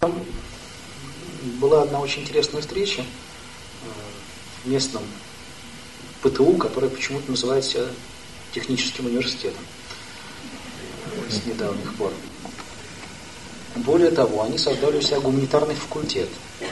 Была одна очень интересная встреча в местном ПТУ, которое почему-то называет себя техническим университетом с недавних пор. Более того, они создали у себя гуманитарный факультет,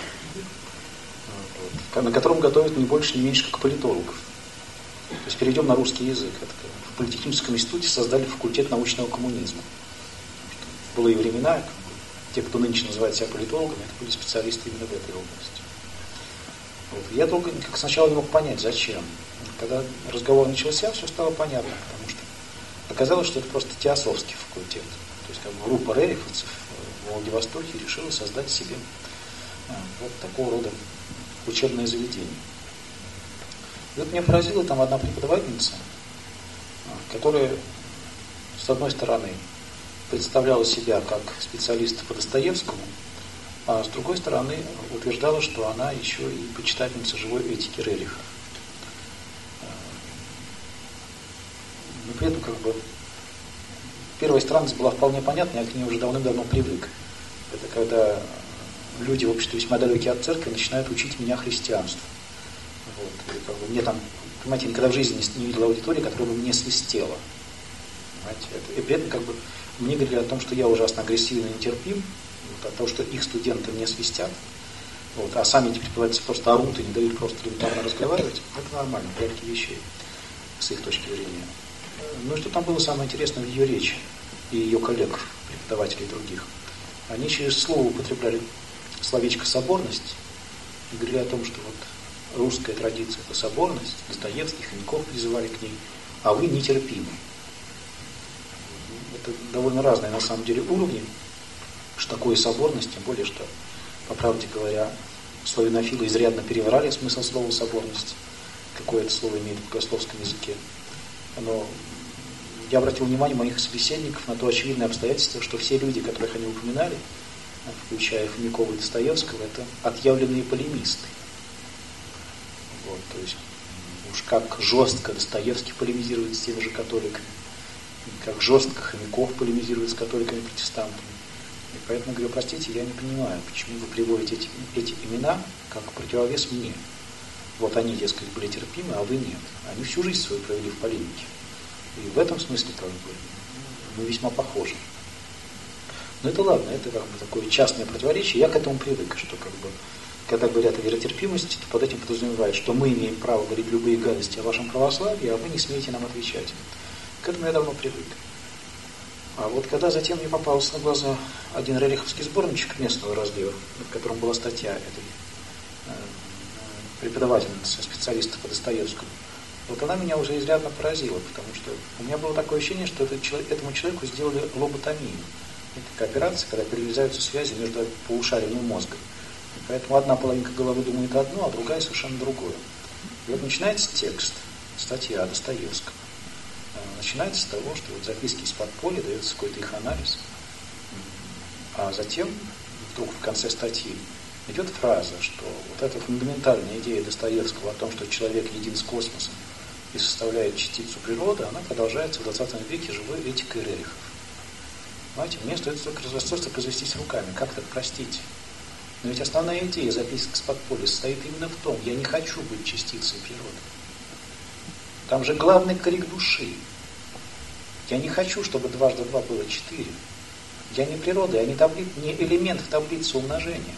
на котором готовят не больше, не меньше, как политологов. То есть перейдем на русский язык. В Политехническом институте создали факультет научного коммунизма. В былые времена те, кто нынче называет себя политологами, это были специалисты именно в этой области. Я долго сначала не мог понять, зачем. Когда разговор начался, все стало понятно, потому что оказалось, что это просто теософский факультет. То есть группа рериховцев в Владивостоке решила создать себе вот такого рода учебное заведение. И вот меня поразила там одна преподавательница, которая, с одной стороны, представляла себя как специалиста по Достоевскому, а с другой стороны утверждала, что она еще и почитательница живой этики Рериха. Но при этом первая странность была вполне понятна, я к ней уже давным-давно привык. Это когда люди в обществе весьма далекие от церкви начинают учить меня христианству. Вот. И мне там, понимаете, никогда в жизни не видел аудитории, которая бы мне свистела. И при этом мне говорили о том, что я ужасно агрессивно нетерпим, от того, что их студенты мне свистят, а сами эти преподаватели просто орут и не дают просто элементарно разговаривать, это нормально, в порядке вещей, с их точки зрения. Ну и что там было самое интересное в ее речи и ее коллег, преподавателей других? Они через слово употребляли словечко «соборность» и говорили о том, что русская традиция – это соборность, Достоевский, Хомяков призывали к ней, а вы нетерпимы. Это довольно разные на самом деле уровни, что такое соборность, тем более, что, по правде говоря, славянофилы изрядно переврали смысл слова соборность, какое это слово имеет в богословском языке. Но я обратил внимание моих собеседников на то очевидное обстоятельство, что все люди, которых они упоминали, включая Хомякова и Достоевского, это отъявленные полемисты. То есть уж как жестко Достоевский полемизирует с теми же католиками, как жестко Хомяков полемизирует с католиками-протестантами. И поэтому говорю, простите, я не понимаю, почему вы приводите эти имена как противовес мне. Вот они, дескать, были терпимы, а вы нет. Они всю жизнь свою провели в полемике. И в этом смысле мы весьма похожи. Но это ладно, это такое частное противоречие. Я к этому привык, что когда говорят о веротерпимости, то под этим подразумевают, что мы имеем право говорить любые гадости о вашем православии, а вы не смеете нам отвечать. К этому я давно привык. А вот когда затем мне попался на глаза один рериховский сборничек местного раздела, в котором была статья этой преподавательницы, специалиста по Достоевскому, вот она меня уже изрядно поразила, потому что у меня было такое ощущение, что этому человеку сделали лоботомию. Это такая операция, когда перерезаются связи между полушариями мозга. И поэтому одна половинка головы думает одно, а другая совершенно другое. И вот начинается текст, статья о Достоевском. Начинается с того, что записки из подполья, дается какой-то их анализ, а затем вдруг в конце статьи идет фраза, что вот эта фундаментальная идея Достоевского о том, что человек един с космосом и составляет частицу природы, она продолжается в 20 веке живой этикой Рерихов. Понимаете, мне остается только развестись руками. Как так простить? Но ведь основная идея записок из подполья состоит именно в том, я не хочу быть частицей природы. Там же главный крик души. Я не хочу, чтобы 2 × 2 было 4. Я не природа, я не элемент в таблице умножения.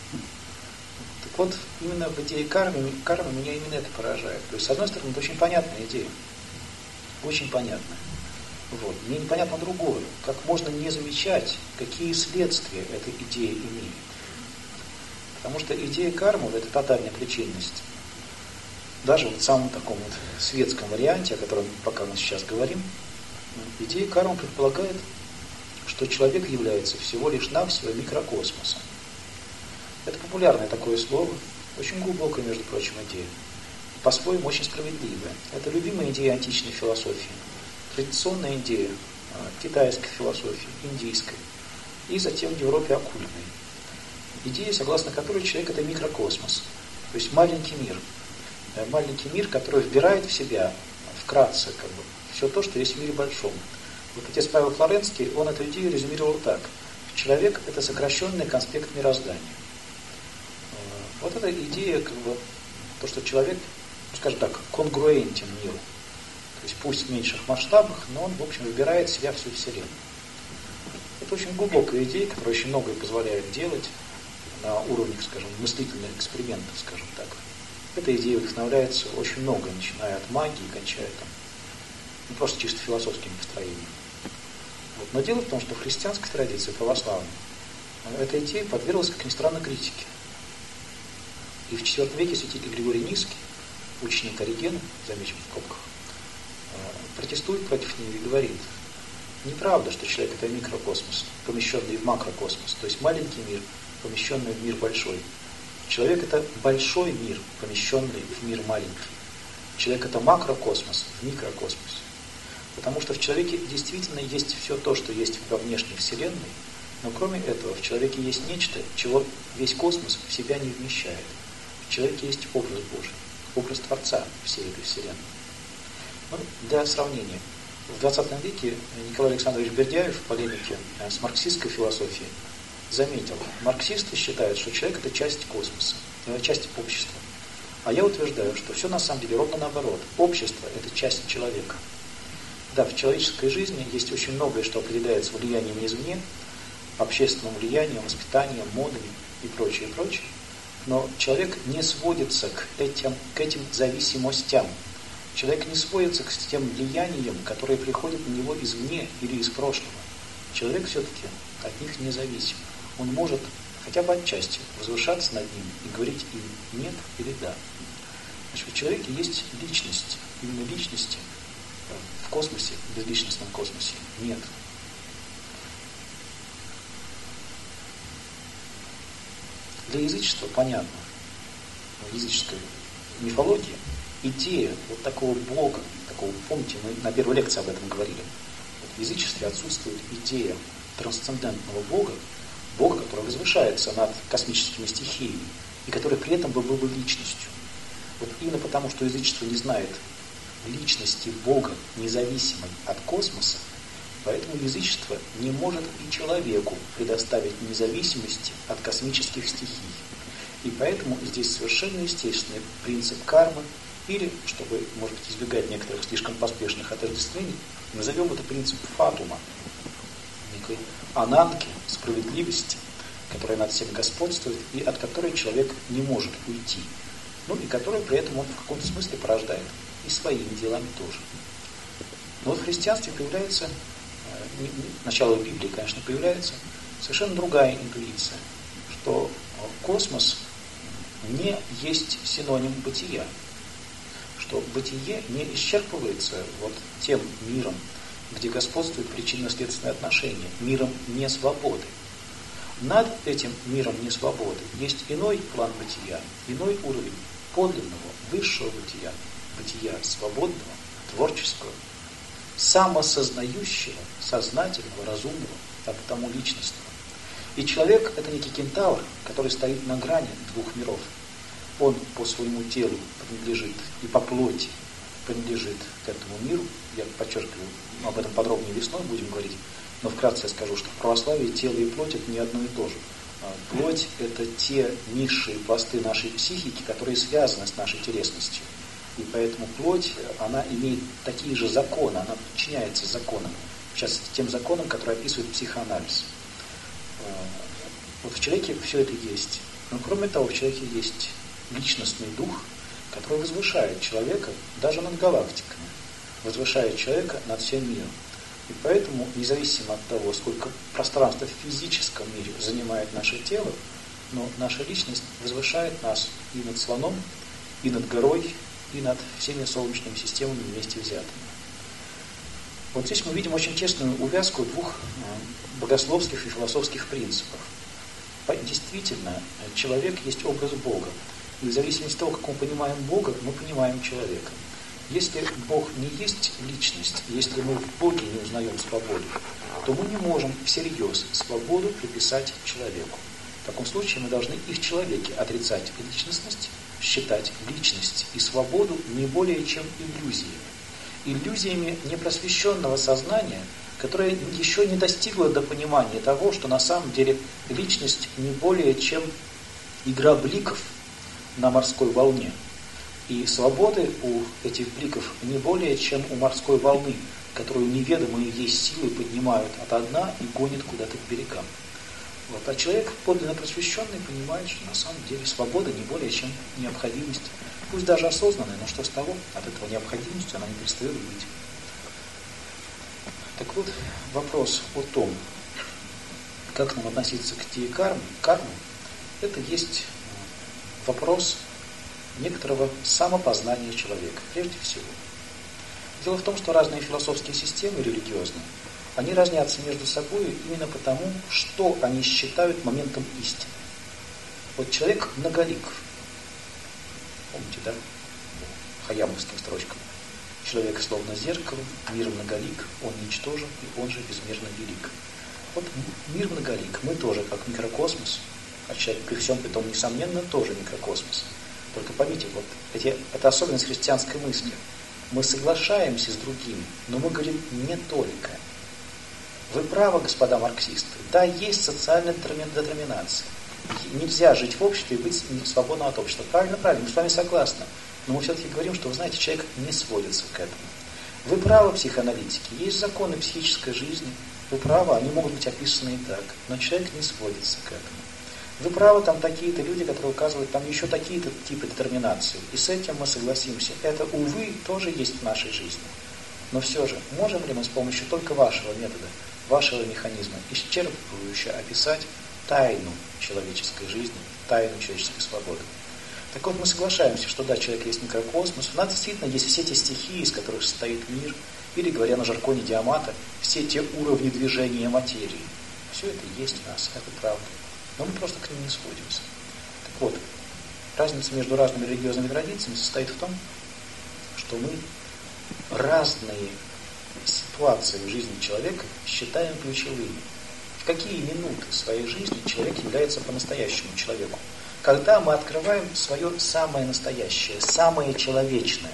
Так вот, именно в идее кармы меня именно это поражает. То есть, с одной стороны, это очень понятная идея. Очень понятная. Мне непонятно другое. Как можно не замечать, какие следствия эта идея имеет. Потому что идея кармы, это тотальная причинность, даже в самом таком светском варианте, о котором пока мы сейчас говорим, идея кармы предполагает, что человек является всего лишь навсего микрокосмосом. Это популярное такое слово, очень глубокая, между прочим, идея. По-своему очень справедливая. Это любимая идея античной философии, традиционная идея китайской философии, индийской, и затем в Европе оккультной. Идея, согласно которой человек – это микрокосмос, то есть маленький мир, который вбирает в себя вкратце все то, что есть в мире большом. Вот отец Павел Флоренский, он эту идею резюмировал так. В человек – это сокращенный конспект мироздания. Вот эта идея, то, что человек, скажем так, конгруентен миру. То есть пусть в меньших масштабах, но он, в общем, выбирает в себя всю Вселенную. Это очень глубокая идея, которая очень многое позволяет делать на уровне, скажем, мыслительных экспериментов, скажем так. Эта идея вдохновляется очень много, начиная от магии, кончая там, не просто чисто философскими построениями. Вот. Но дело в том, что в христианской традиции, православной, эта идея подверглась, как ни странно, критике. И в IV веке святитель Григорий Низкий, ученик Оригена, замечен в скобках, протестует против нее и говорит: неправда, что человек – это микрокосмос, помещенный в макрокосмос, то есть маленький мир, помещенный в мир большой. Человек – это большой мир, помещенный в мир маленький. Человек – это макрокосмос в микрокосмосе. Потому что в человеке действительно есть все то, что есть во внешней Вселенной, но кроме этого в человеке есть нечто, чего весь космос в себя не вмещает. В человеке есть образ Божий, образ Творца всей этой Вселенной. Ну, для сравнения, в 20 веке Николай Александрович Бердяев в полемике с марксистской философией заметил: марксисты считают, что человек – это часть космоса, часть общества. А я утверждаю, что все на самом деле ровно наоборот. Общество – это часть человека. Да, в человеческой жизни есть очень многое, что определяется влиянием извне, общественным влиянием, воспитанием, модами и прочее, прочее. Но человек не сводится к этим зависимостям. Человек не сводится к тем влияниям, которые приходят на него извне или из прошлого. Человек все-таки от них независим. Он может хотя бы отчасти возвышаться над ним и говорить им «нет» или «да». Значит, в человеке есть личность. Именно личности в космосе, в безличностном космосе нет. Для язычества понятно, в языческой мифологии идея вот такого Бога, такого, помните, мы на первой лекции об этом говорили, вот в язычестве отсутствует идея трансцендентного Бога, Бога, который возвышается над космическими стихиями и который при этом был бы личностью. Вот именно потому, что язычество не знает личности Бога, независимой от космоса, поэтому язычество не может и человеку предоставить независимости от космических стихий. И поэтому здесь совершенно естественный принцип кармы, или, чтобы, может быть, избегать некоторых слишком поспешных отождествлений, назовем это принцип фатума, некой ананки, справедливости, которая над всем господствует и от которой человек не может уйти. Ну и которую при этом он в каком-то смысле порождает и своими делами тоже. Но вот в христианстве появляется, начало Библии, конечно, появляется совершенно другая интуиция, что космос не есть синоним бытия, что бытие не исчерпывается вот тем миром, где господствует причинно-следственные отношения, миром несвободы. Над этим миром несвободы есть иной план бытия, иной уровень подлинного, высшего бытия, бытия свободного, творческого, самосознающего, сознательного, разумного, а потому личностного. И человек – это некий кентавр, который стоит на грани двух миров. Он по своему телу принадлежит и по плоти принадлежит к этому миру. Я подчеркиваю, об этом подробнее весной будем говорить, но вкратце я скажу, что в православии тело и плоть – это не одно и то же. Плоть – это те низшие пласты нашей психики, которые связаны с нашей телесностью. И поэтому плоть, она имеет такие же законы, она подчиняется законам, в частности, тем законам, которые описывает психоанализ. Вот в человеке все это есть. Но кроме того, в человеке есть личностный дух, который возвышает человека даже над галактиками, возвышает человека над всем миром. И поэтому, независимо от того, сколько пространства в физическом мире занимает наше тело, но наша личность возвышает нас и над слоном, и над горой, и над всеми солнечными системами вместе взятыми. Вот здесь мы видим очень тесную увязку двух богословских и философских принципов. Действительно, человек есть образ Бога. И в зависимости от того, как мы понимаем Бога, мы понимаем человека. Если Бог не есть личность, если мы в Боге не узнаем свободу, то мы не можем всерьез свободу приписать человеку. В таком случае мы должны и в человеке отрицать личностность, считать личность и свободу не более чем иллюзиями. Иллюзиями непросвещенного сознания, которая еще не достигла до понимания того, что на самом деле личность не более чем игра бликов на морской волне. И свободы у этих бликов не более чем у морской волны, которую неведомые ей силы поднимают от дна и гонят куда-то к берегам. Вот. А человек, подлинно просвещенный, понимает, что на самом деле свобода не более чем необходимость, пусть даже осознанная, но что с того, от этого необходимости она не перестает быть. Так вот, вопрос о том, как нам относиться к идее кармы, это есть вопрос некоторого самопознания человека, прежде всего. Дело в том, что разные философские системы религиозные, они разнятся между собой именно потому, что они считают моментом истины. Вот человек многолик. Помните, да? Хаямовским строчкам. Человек словно зеркало, мир многолик, он ничтожен, и он же безмерно велик. Вот мир многолик, мы тоже как микрокосмос, а человек при всем при том, несомненно, тоже микрокосмос. Только поймите, вот это особенность христианской мысли. Мы соглашаемся с другими, но мы говорим не только. Вы правы, господа марксисты. Да, есть социальная детерминация. Нельзя жить в обществе и быть свободным от общества. Правильно, мы с вами согласны. Но мы все-таки говорим, что, вы знаете, человек не сводится к этому. Вы правы, психоаналитики. Есть законы психической жизни. Вы правы, они могут быть описаны и так. Но человек не сводится к этому. Вы правы, там такие-то люди, которые указывают, там еще такие-то типы детерминации. И с этим мы согласимся. Это, увы, тоже есть в нашей жизни. Но все же, можем ли мы с помощью только вашего метода, вашего механизма исчерпывающе описать тайну человеческой жизни, тайну человеческой свободы? Так вот, мы соглашаемся, что да, человек есть микрокосмос, у нас действительно есть все те стихии, из которых состоит мир, или, говоря на жаргоне Диамата, все те уровни движения материи. Все это есть в нас, это правда. Но мы просто к ним не сходимся. Так вот, разница между разными религиозными традициями состоит в том, что мы разные ситуации в жизни человека считаем ключевыми. В какие минуты своей жизни человек является по-настоящему человеку? Когда мы открываем свое самое настоящее, самое человечное.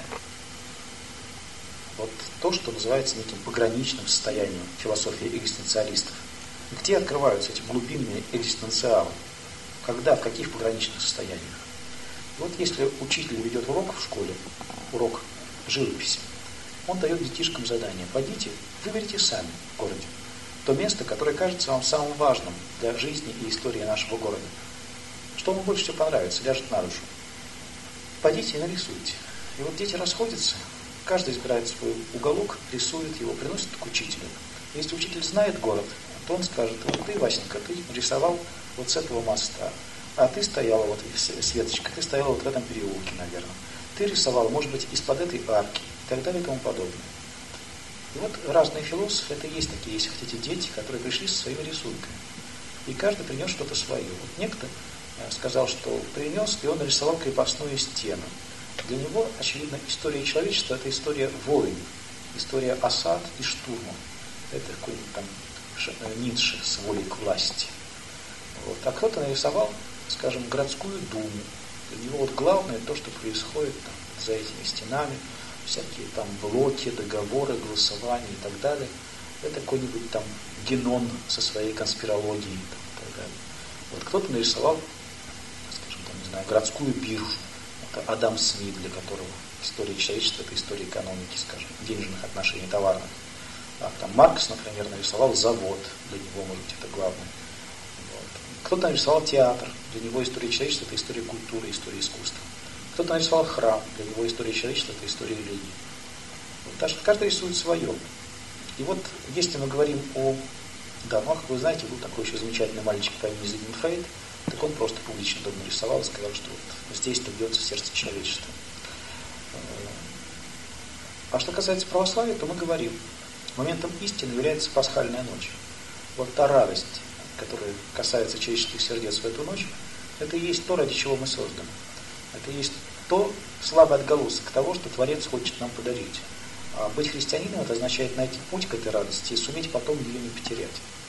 Вот то, что называется неким пограничным состоянием философии экзистенциалистов. Где открываются эти глубинные экзистенциалы? Когда, в каких пограничных состояниях? Вот если учитель ведет урок в школе, урок живописи, он дает детишкам задание. Пойдите, выберите сами в городе то место, которое кажется вам самым важным для жизни и истории нашего города. Что вам больше всего понравится, ляжет на душу. Пойдите и нарисуйте. И вот дети расходятся, каждый избирает свой уголок, рисует его, приносит к учителю. Если учитель знает город, то он скажет: вот ты, Васенька, ты рисовал вот с этого моста, а ты стояла, вот, Светочка, ты стояла вот в этом переулке, наверное. Ты рисовал, может быть, из-под этой арки и так далее и тому подобное. И вот разные философы, это есть такие, если хотите, дети, которые пришли со своими рисунками. И каждый принес что-то свое. Вот некто сказал, что принес, и он нарисовал крепостную стену. Для него, очевидно, история человечества – это история войн, история осад и штурмов. Это какой-нибудь там Ницше с волей к власти. Вот. А кто-то нарисовал, скажем, городскую думу. Для него вот главное то, что происходит там, за этими стенами, всякие там блоки, договоры, голосования и так далее. Это какой-нибудь там Генон со своей конспирологией там, и так далее. Вот кто-то нарисовал, скажем, там, не знаю, городскую биржу. Это Адам Смит, для которого история человечества – это история экономики, скажем, денежных отношений, товарных. А там Маркс, например, нарисовал завод, для него, может быть, это главное. Вот. Кто-то нарисовал театр, для него история человечества – это история культуры, история искусства. Кто-то нарисовал храм, для него история человечества – это история религии. Вот, каждый рисует свое. И вот, если мы говорим о... Да, ну, как вы знаете, был такой еще замечательный мальчик по имени Зигмунд Фрейд, так он просто публично дома нарисовал и сказал, что вот здесь-то бьется сердце человечества. А что касается православия, то мы говорим, моментом истины является пасхальная ночь. Вот та радость, которая касается человеческих сердец в эту ночь, это и есть то, ради чего мы созданы. Это и есть то слабый отголосок того, что Творец хочет нам подарить. А быть христианином – это означает найти путь к этой радости и суметь потом ее не потерять.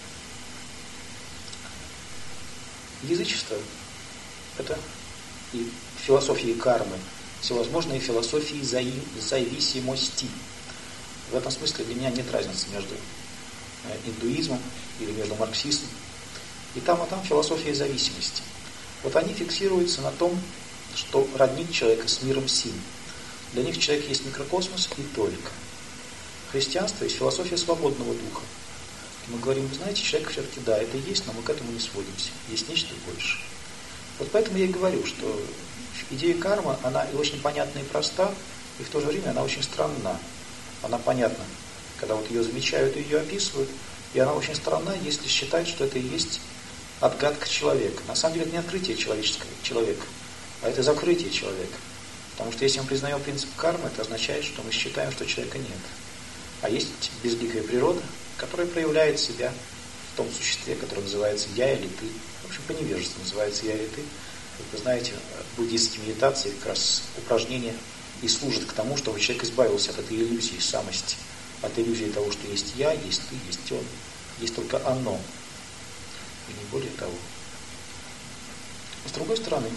Язычество – это и философии кармы, всевозможные философии зависимости. В этом смысле для меня нет разницы между индуизмом или между марксизмом. И там философия зависимости. Вот они фиксируются на том, что роднит человека с миром сим. Для них человек есть микрокосмос и только. Христианство есть философия свободного духа. И мы говорим, вы знаете, человек все-таки, да, это есть, но мы к этому не сводимся. Есть нечто больше. Вот поэтому я и говорю, что идея кармы, она и очень понятна и проста, и в то же время она очень странна. Она понятна, когда вот ее замечают и ее описывают, и она очень странна, если считать, что это и есть отгадка человека. На самом деле это не открытие человека, а это закрытие человека. Потому что если мы признаем принцип кармы, это означает, что мы считаем, что человека нет. А есть безликая природа, которая проявляет себя в том существе, которое называется «я» или «ты». В общем, по невежеству называется «я» или «ты». Как вы знаете, буддистские медитации как раз упражнения и служат к тому, чтобы человек избавился от этой иллюзии самости, от иллюзии того, что есть «я», есть «ты», есть «он», есть только «оно». И не более того. С другой стороны,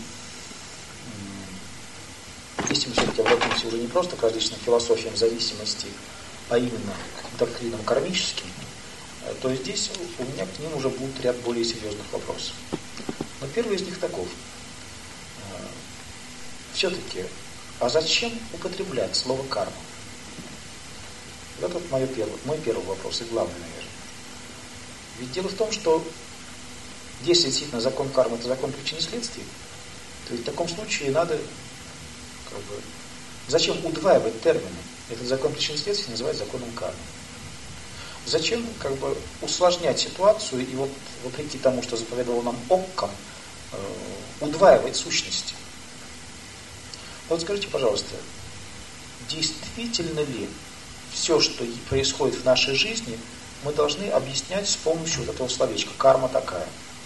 если мы все-таки обратимся уже не просто к различным философиям зависимости, а именно к доктринам кармическим, то здесь у меня к ним уже будет ряд более серьезных вопросов. Но первый из них таков. Все-таки, а зачем употреблять слово карма? Вот это мой первый вопрос, и главный, наверное. Ведь дело в том, что если действительно закон кармы – это закон причин и следствий, то ведь в таком случае надо зачем удваивать термины? Этот закон причин и следствий называть законом кармы. Зачем усложнять ситуацию и вот вопреки тому, что заповедовал нам Оккам, удваивать сущности? Вот скажите, пожалуйста, действительно ли все, что происходит в нашей жизни, мы должны объяснять с помощью вот этого словечка «карма такая»?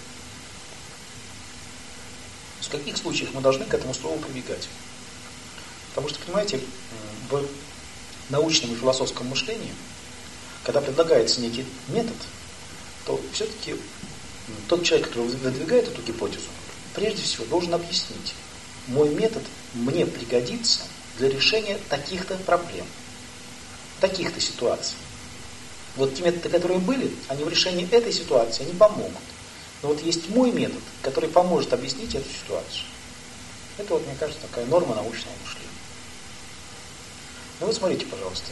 В каких случаях мы должны к этому слову прибегать? Потому что, понимаете, в научном и философском мышлении, когда предлагается некий метод, то все-таки тот человек, который выдвигает эту гипотезу, прежде всего должен объяснить: мой метод мне пригодится для решения таких-то проблем, таких-то ситуаций. Вот те методы, которые были, они в решении этой ситуации не помогут. Но вот есть мой метод, который поможет объяснить эту ситуацию. Это, вот, мне кажется, такая норма научного мышления. Ну вот смотрите, пожалуйста.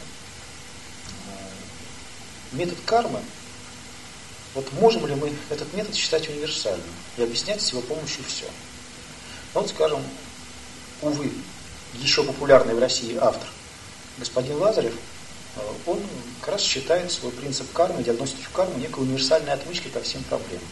Метод кармы, вот можем ли мы этот метод считать универсальным и объяснять с его помощью все? Ну вот, скажем, увы, еще популярный в России автор, господин Лазарев, он как раз считает свой принцип кармы, диагностики кармы некой универсальной отмычкой ко всем проблемам.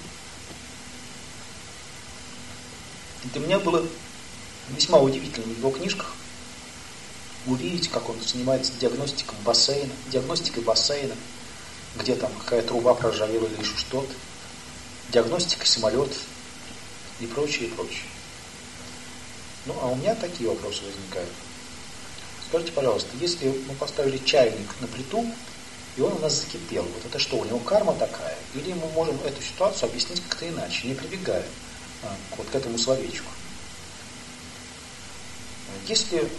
И для меня было весьма удивительно в его книжках увидеть, как он занимается диагностикой бассейна, где там какая труба проржавела или еще что-то, диагностикой самолетов и прочее, и прочее. Ну, а у меня такие вопросы возникают. Скажите, пожалуйста, если мы поставили чайник на плиту, и он у нас закипел, вот это что, у него карма такая? Или мы можем эту ситуацию объяснить как-то иначе, не прибегая вот к этому словечку? Если,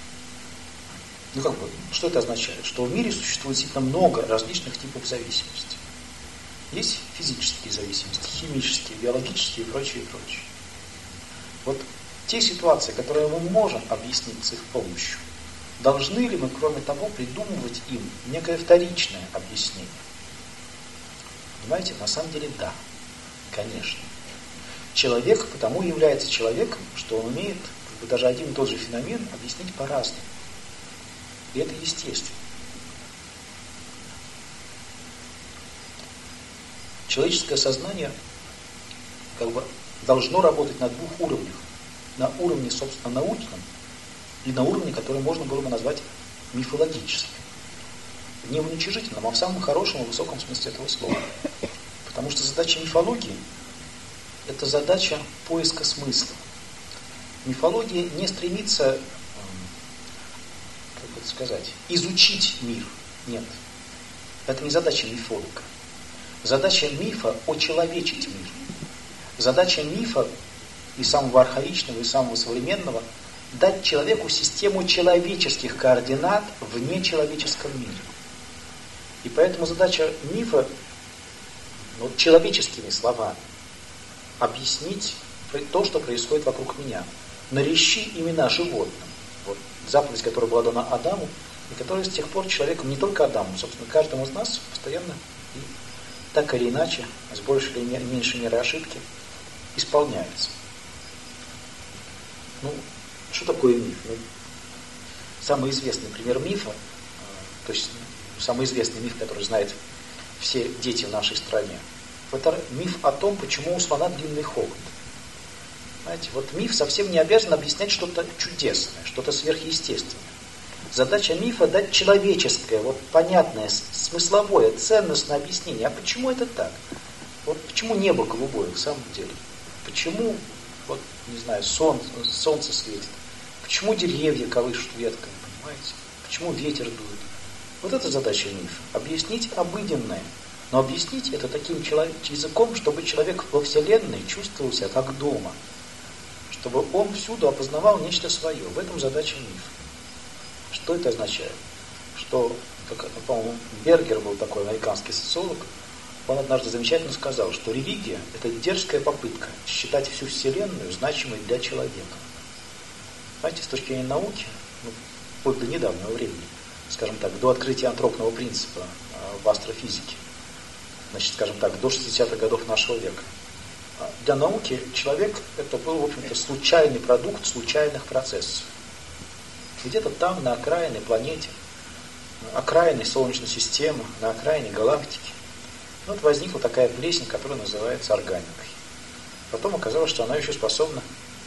что это означает? Что в мире существует действительно много различных типов зависимости. Есть физические зависимости, химические, биологические и прочее, и прочее. Вот те ситуации, которые мы можем объяснить с их помощью, должны ли мы, кроме того, придумывать им некое вторичное объяснение? Понимаете, на самом деле да, конечно. Человек потому и является человеком, что он умеет даже один и тот же феномен объяснить по-разному. И это естественно. Человеческое сознание должно работать на двух уровнях. На уровне, собственно, научном и на уровне, который можно было бы назвать мифологическим. Не в уничижительном, а в самом хорошем и высоком смысле этого слова. Потому что задача мифологии – это задача поиска смысла. Мифология не стремится, изучить мир. Нет. Это не задача мифолога. Задача мифа – очеловечить мир. Задача мифа и самого архаичного, и самого современного – дать человеку систему человеческих координат в нечеловеческом мире. И поэтому задача мифа но человеческими словами объяснить то, что происходит вокруг меня. Нарещи имена животным. Вот заповедь, которая была дана Адаму, и которая с тех пор человеком, не только Адаму, собственно, каждому из нас постоянно и так или иначе, с большей или меньшей мерой ошибки, исполняется. Ну, что такое миф? Ну, самый известный пример мифа, то есть самый известный миф, который знают все дети в нашей стране, это миф о том, почему у слона длинный хобот. Знаете, вот миф совсем не обязан объяснять что-то чудесное, что-то сверхъестественное. Задача мифа дать человеческое, вот понятное, смысловое, ценностное объяснение. А почему это так? Вот почему небо голубое в самом деле? Почему, вот, не знаю, солнце светит? Почему деревья колышут ветками, понимаете? Почему ветер дует? Вот это задача мифа. Объяснить обыденное. Но объяснить это таким языком, чтобы человек во Вселенной чувствовал себя как дома. Чтобы он всюду опознавал нечто свое. В этом задача мифа. Что это означает? Что, как, по-моему, Бергер был такой американский социолог, он однажды замечательно сказал, что религия – это дерзкая попытка считать всю Вселенную значимой для человека. Знаете, с точки зрения науки, вплоть до недавнего времени, скажем так, до открытия антропного принципа в астрофизике, значит, скажем так, до 60-х годов нашего века, для науки человек – это был, в общем-то, случайный продукт случайных процессов. Где-то там, на окраине планете, на окраине Солнечной системы, на окраине галактики, вот возникла такая плесень, которая называется органикой. Потом оказалось, что она еще способна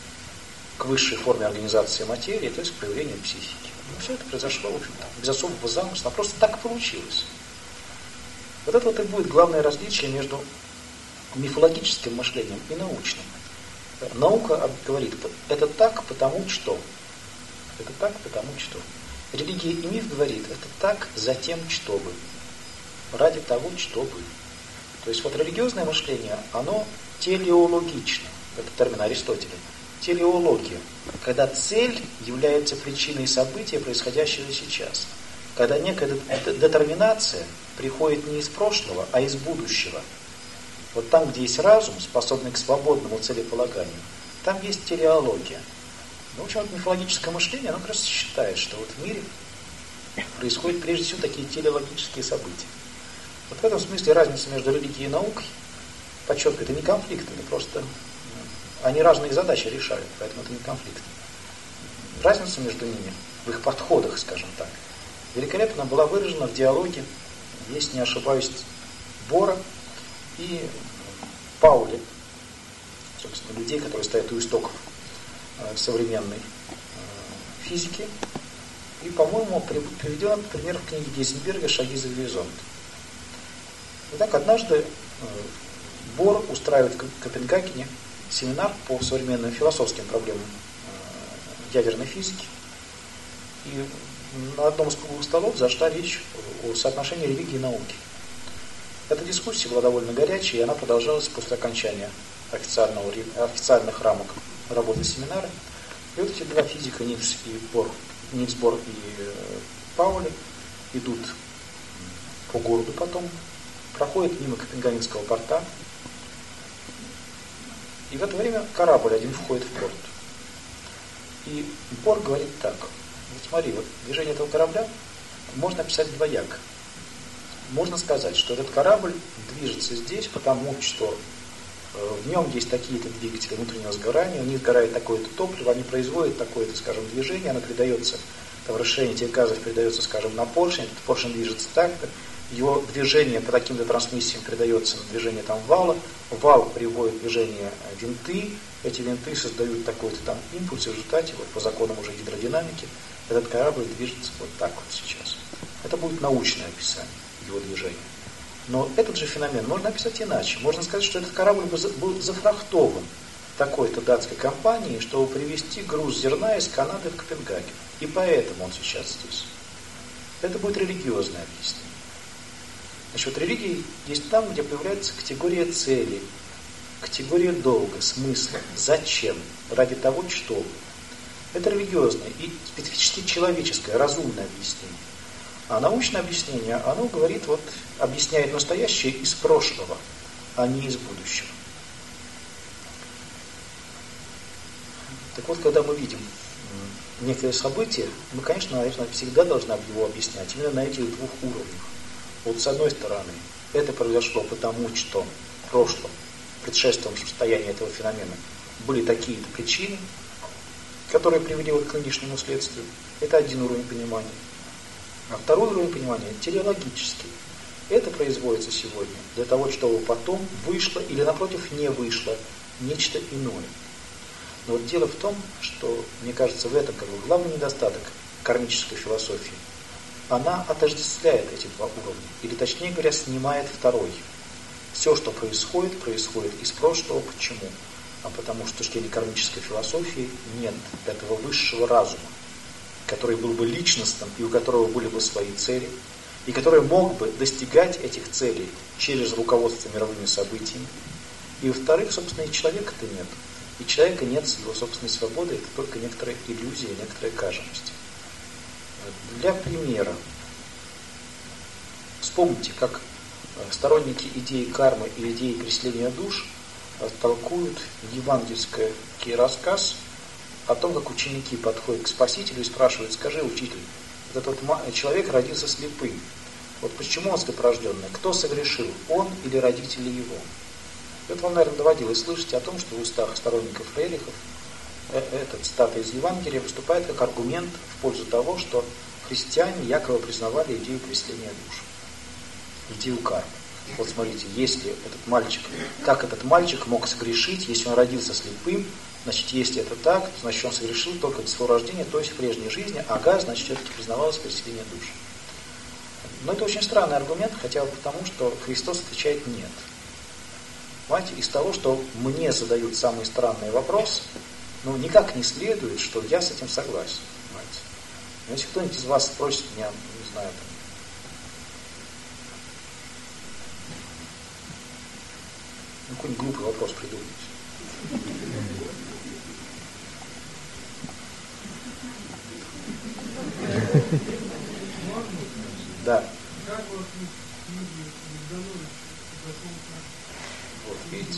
к высшей форме организации материи, то есть к проявлению психики. Но все это произошло, в общем-то, без особого замысла, а просто так получилось. Вот это вот и будет главное различие между мифологическим мышлением и научным. Наука говорит, это так, потому что. Это так, потому что. Религия и миф говорит, это так, затем, чтобы. Ради того, чтобы. То есть вот религиозное мышление, оно телеологично. Это термин Аристотеля. Телеология. Когда цель является причиной события, происходящего сейчас. Когда некая детерминация приходит не из прошлого, а из будущего. Вот там, где есть разум, способный к свободному целеполаганию, там есть телеология. Ну, в общем, мифологическое мышление, оно как раз считает, что вот в мире происходят прежде всего такие телеологические события. Вот в этом смысле разница между религией и наукой, подчеркиваю, это не конфликт, это просто они разные задачи решают, поэтому это не конфликт. Разница между ними в их подходах, скажем так, великолепно была выражена в диалоге, если не ошибаюсь, Бора и Паули, собственно, людей, которые стоят у истоков современной физики. И, по-моему, приведен этот пример в книге Гейзенберга «Шаги за горизонт». Итак, однажды Бор устраивает в Копенгагене семинар по современным философским проблемам ядерной физики. И на одном из круглых столов зашла речь о соотношении религии и науки. Эта дискуссия была довольно горячей, и она продолжалась после окончания официальных рамок работы семинара. И вот эти два физика, Нильс Бор и Паули, идут по городу потом, проходят мимо Копенгагенского порта, и в это время корабль один входит в порт. И Бор говорит так: вот смотри, вот движение этого корабля можно описать двояко. Можно сказать, что этот корабль движется здесь, потому что в нем есть такие-то двигатели внутреннего сгорания, у них сгорает такое-то топливо, они производят такое-то, скажем, движение, оно передается, там, расширение этих газов передается, скажем, на поршень, этот поршень движется так-то, его движение по таким-то трансмиссиям передается на движение там вала, вал приводит в движение винты, эти винты создают такой-то там импульс, в результате, вот по законам уже гидродинамики, этот корабль движется вот так вот сейчас. Это будет научное описание его движения. Но этот же феномен можно описать иначе. Можно сказать, что этот корабль был зафрахтован такой-то датской компанией, чтобы привезти груз зерна из Канады в Копенгаген. И поэтому он сейчас здесь. Это будет религиозное объяснение. Значит, вот религия есть там, где появляется категория цели, категория долга, смысла, зачем, ради того, что. Это религиозное и специфически человеческое, разумное объяснение. А научное объяснение, оно говорит, вот, объясняет настоящее из прошлого. а не из будущего. Так вот, когда мы видим некоторые события, мы, конечно, наверное, всегда должны его объяснять именно на этих двух уровнях. Вот с одной стороны, это произошло потому, что в прошлом, предшествующем состоянии этого феномена, были такие-то причины, которые привели вот к нынешнему следствию. Это один уровень понимания. А второй уровень понимания телеологический. Это производится сегодня для того, чтобы потом вышло или, напротив, не вышло нечто иное. Но вот дело в том, что, мне кажется, в этом главный недостаток кармической философии. Она отождествляет эти два уровня, или, точнее говоря, снимает второй. Все, что происходит, происходит из прошлого. Почему? А потому что с точки зрения кармической философии нет этого высшего разума, который был бы личностным и у которого были бы свои цели, и который мог бы достигать этих целей через руководство мировыми событиями. И во-вторых, собственно, и человека-то нет. И человека нет с его собственной свободой, это только некоторая иллюзия, некоторая кажемость. Для примера, вспомните, как сторонники идеи кармы и идеи преследования душ толкуют евангельский рассказ о том, как ученики подходят к Спасителю и спрашивают: скажи, учитель, вот этот человек родился слепым. Вот почему он слепорожденный? Кто согрешил, он или родители его? Это вам, наверное, доводилось слышать о том, что в устах сторонников Эрихов эта цитата из Евангелия выступает как аргумент в пользу того, что христиане якобы признавали идею преследования душ, идею кармы. Вот смотрите, если этот мальчик, как этот мальчик мог согрешить, если он родился слепым, значит, если это так, значит, он согрешил только до своего рождения, то есть в прежней жизни, значит, все-таки признавалось преследование душ. Но это очень странный аргумент, хотя бы потому, что Христос отвечает «нет». Понимаете, из того, что мне задают самые странные вопросы, никак не следует, что я с этим согласен. Понимаете? Но если кто-нибудь из вас спросит меня, не знаю, какой-нибудь глупый вопрос придумайте. Да. Вот, видите.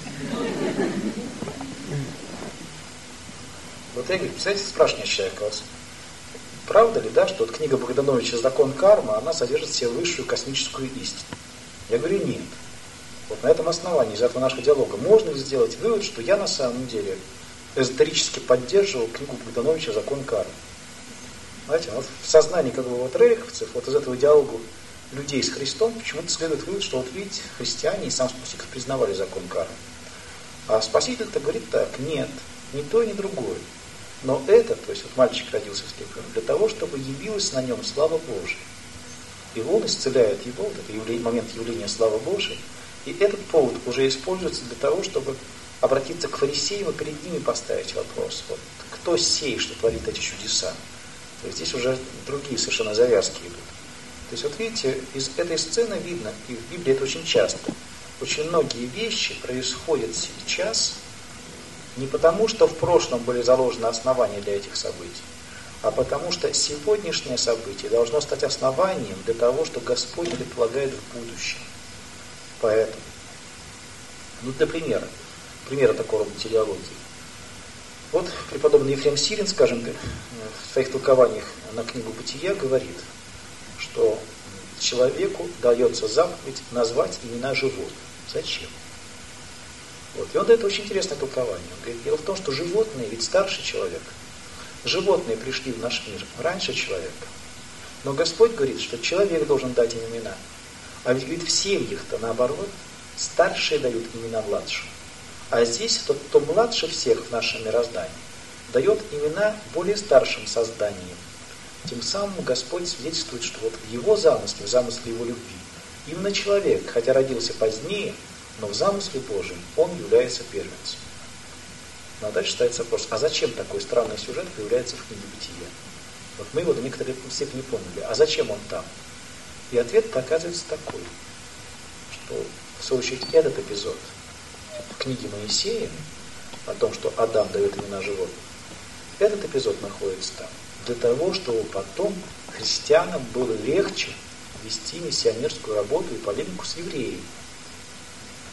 Вот я говорю, представляете, спрашиваю человека вас, правда ли, да, что вот книга Богдановича «Закон кармы», она содержит в себе высшую космическую истину? Я говорю, нет. Вот на этом основании, из этого нашего диалога, можно ли сделать вывод, что я на самом деле эзотерически поддерживал книгу Богдановича «Закон кармы»? Знаете, вот в сознании рериховцев, вот из этого диалога людей с Христом, почему-то следует вывод, что вот видите, христиане и сам Спаситель признавали закон кармы. А Спаситель-то говорит так: нет, ни то, ни другое. Но это, то есть вот мальчик родился слепым, для того, чтобы явилась на нем слава Божия. И он исцеляет его, вот это момент явления славы Божией, и этот повод уже используется для того, чтобы обратиться к фарисеям и перед ними поставить вопрос: вот, кто сей, что творит эти чудеса? То есть здесь уже другие совершенно завязки идут. То есть вот видите, из этой сцены видно, и в Библии это очень часто, очень многие вещи происходят сейчас не потому, что в прошлом были заложены основания для этих событий, а потому что сегодняшнее событие должно стать основанием для того, что Господь предполагает в будущем. Поэтому, для примера такого рода телеологии. Вот преподобный Ефрем Сирин, скажем, в своих толкованиях на книгу «Бытия» говорит, что человеку дается заповедь назвать имена животных. Зачем? Вот. И он дает очень интересное толкование. Он говорит, дело в том, что животные ведь старше человека. Животные пришли в наш мир раньше человека. Но Господь говорит, что человек должен дать им имена. А ведь, говорит, в семьях-то наоборот, старшие дают имена младшим. А здесь тот, кто младше всех в нашем мироздании, дает имена более старшим созданиям. Тем самым Господь свидетельствует, что вот в его замысле, в замысле его любви, именно человек, хотя родился позднее, но в замысле Божьем он является первенцем. Ну а дальше ставится вопрос, а зачем такой странный сюжет появляется в книге Бытия? Вот мы его до некоторой степени поняли, а зачем он там? И ответ оказывается такой, что, в свою очередь, этот эпизод в книге Моисея, о том, что Адам дает имена животных, этот эпизод находится там для того, чтобы потом христианам было легче вести миссионерскую работу и полемику с евреями.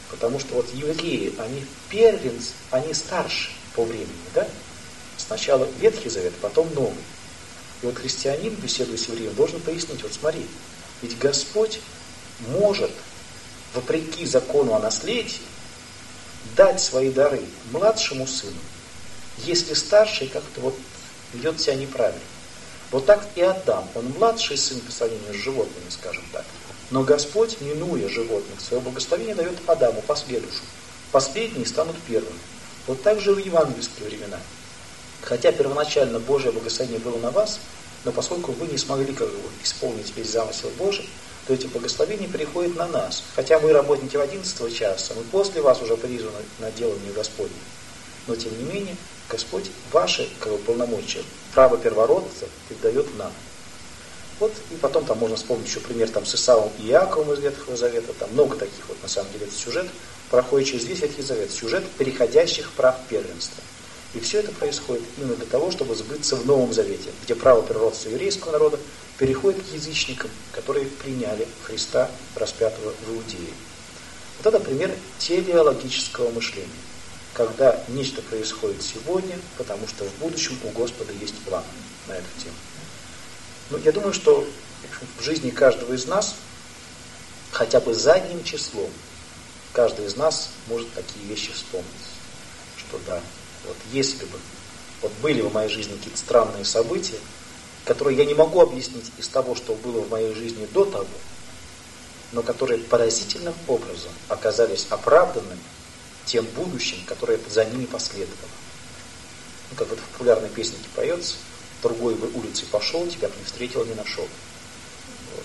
Потому что вот евреи, они первенцы, они старше по времени, да? Сначала Ветхий Завет, потом Новый. И вот христианин, беседуя с евреем, должен пояснить, вот смотри, ведь Господь может, вопреки закону о наследии, дать свои дары младшему сыну, если старший как-то вот ведет себя неправильно. Вот так и Адам, он младший сын по сравнению с животными, скажем так. Но Господь, минуя животных, свое благословение дает Адаму, последующему. Последние станут первыми. Вот так же и в евангельские времена. Хотя первоначально Божье благословение было на вас, но поскольку вы не смогли исполнить весь замысел Божий, то эти благословения переходят на нас. Хотя мы работники в 11 часа, мы после вас уже призваны на делание Господне. Но тем не менее, Господь ваши полномочия, право первородца передает нам. Вот, и потом там можно вспомнить еще пример там, с Исавом и Иаковом из Ветхого Завета. Там много таких вот на самом деле сюжет, проходит через весь Ветхий Завет, сюжет переходящих прав первенства. И все это происходит именно для того, чтобы сбыться в Новом Завете, где право первородства еврейского народа переходит к язычникам, которые приняли Христа распятого в Иудее. Вот это пример телеологического мышления, когда нечто происходит сегодня, потому что в будущем у Господа есть план на эту тему. Ну, я думаю, что в жизни каждого из нас, хотя бы задним числом, каждый из нас может такие вещи вспомнить, что да, вот если бы вот были в моей жизни какие-то странные события, которые я не могу объяснить из того, что было в моей жизни до того, но которые поразительным образом оказались оправданными тем будущим, которое за ними последовало. Ну, как вот в популярной песенке поется: «Другой бы улицей пошел, тебя бы не встретил, не нашел». Вот.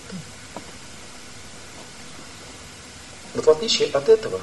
Вот в отличие от этого,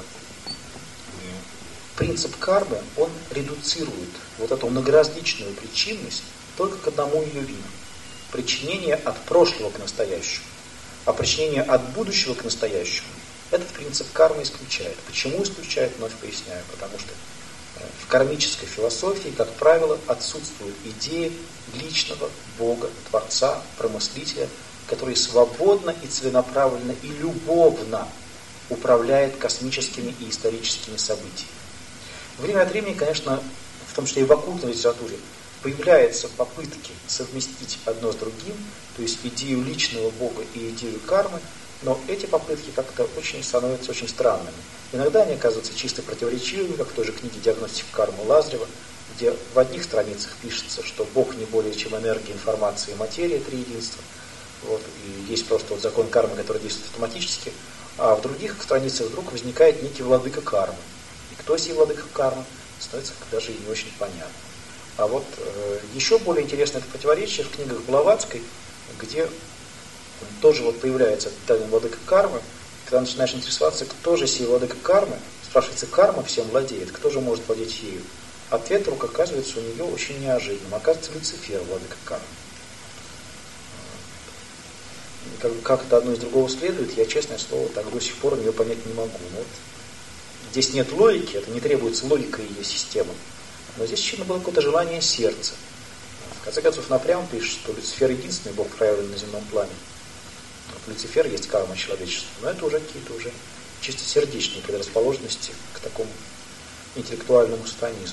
принцип кармы, он редуцирует вот эту многоразличную причинность только к одному ее виду. Причинение от прошлого к настоящему. А причинение от будущего к настоящему этот принцип кармы исключает. Почему исключает, вновь поясняю. Потому что в кармической философии, как правило, отсутствует идея личного Бога, Творца, Промыслителя, который свободно и целенаправленно и любовно управляет космическими и историческими событиями. Время от времени, конечно, в том числе и в оккультной литературе, появляются попытки совместить одно с другим, то есть идею личного Бога и идею кармы, но эти попытки как-то становятся очень странными. Иногда они оказываются чисто противоречивыми, как в той же книге «Диагностика кармы» Лазарева, где в одних страницах пишется, что Бог не более чем энергия, информация и материя, три единства. Вот, и есть просто вот закон кармы, который действует автоматически, а в других страницах вдруг возникает некий владыка кармы. И кто сей владыка кармы, становится даже и не очень понятно. А вот еще более интересное это противоречие в книгах Блаватской, где тоже вот появляется этот термин владыка кармы. Когда начинаешь интересоваться, кто же сей владыка кармы, спрашивается, карма всем владеет, кто же может владеть ею? Ответ вдруг оказывается у нее очень неожиданным. Оказывается, Люцифер владыка кармы. Как это одно из другого следует, я, честное слово, так до сих пор ее понять не могу. Вот. Здесь нет логики, это не требуется логика ее системы. Но здесь очевидно было какое-то желание сердца. В конце концов, напрямую пишет, что Люцифер единственный Бог проявлен на земном плане. Вот Люцифер есть карма человечества, но это уже какие-то уже чисто сердечные предрасположенности к такому интеллектуальному сатанизму.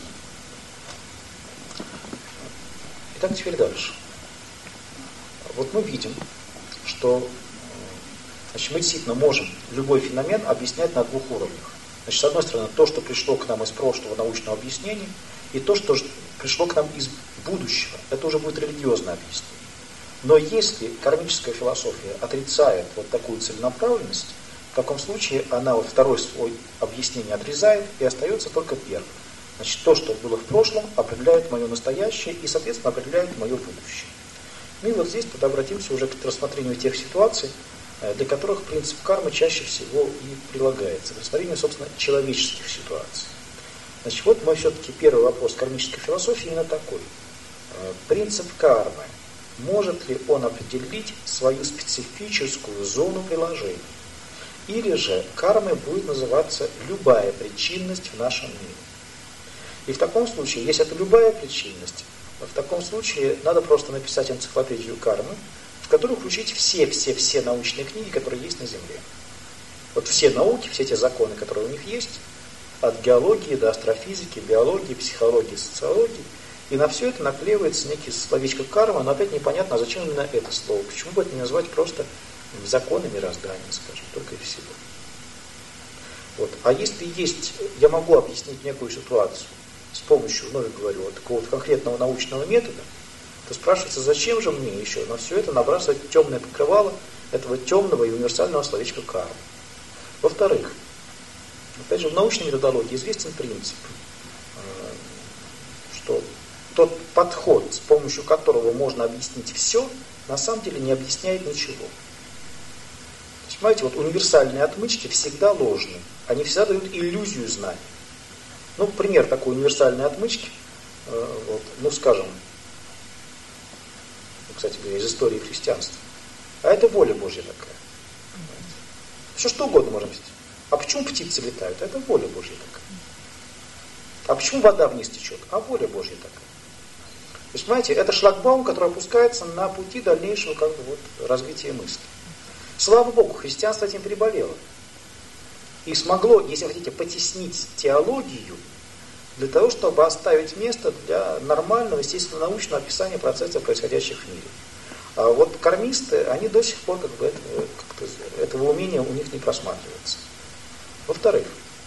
Итак, теперь дальше. Вот мы видим, что значит, мы действительно можем любой феномен объяснять на двух уровнях. Значит, с одной стороны, то, что пришло к нам из прошлого научного объяснения, и то, что пришло к нам из будущего, это уже будет религиозное объяснение. Но если кармическая философия отрицает вот такую целенаправленность, в таком случае она вот второй свой объяснение отрезает, и остается только первое. Значит, то, что было в прошлом, определяет мое настоящее и, соответственно, определяет мое будущее. Ну и вот здесь тогда обратимся уже к рассмотрению тех ситуаций, для которых принцип кармы чаще всего и прилагается. К рассмотрению, собственно, человеческих ситуаций. Значит, вот мой все-таки первый вопрос кармической философии именно такой. Принцип кармы. Может ли он определить свою специфическую зону приложения? Или же кармой будет называться любая причинность в нашем мире? И в таком случае, если это любая причинность, в таком случае надо просто написать энциклопедию кармы, в которую включить все научные книги, которые есть на Земле. Вот все науки, все те законы, которые у них есть, от геологии до астрофизики, биологии, психологии, социологии, и на все это наклеивается некий словечко карма, но опять непонятно, а зачем именно это слово. Почему бы это не назвать просто законы мироздания, скажем, только и всего. Вот. А если есть, я могу объяснить некую ситуацию с помощью, вновь говорю, вот такого вот конкретного научного метода, то спрашивается, зачем же мне еще на все это набрасывать темное покрывало этого темного и универсального словечка карма. Во-вторых, опять же, в научной методологии известен принцип, что тот подход, с помощью которого можно объяснить все, на самом деле не объясняет ничего. То есть, понимаете, вот универсальные отмычки всегда ложны. Они всегда дают иллюзию знания. Ну, пример такой универсальной отмычки, вот, ну, скажем, кстати говоря, из истории христианства. А это воля Божья такая. Все что угодно можем сделать. А почему птицы летают? Это воля Божья такая. А почему вода вниз течет? А воля Божья такая. То есть, понимаете, это шлагбаум, который опускается на пути дальнейшего как бы, вот, развития мысли. Слава Богу, христианство этим переболело. И смогло, если хотите, потеснить теологию для того, чтобы оставить место для нормального, естественно-научного описания процессов, происходящих в мире. А вот кармисты, они до сих пор как бы этого умения у них не просматривается. Во-вторых,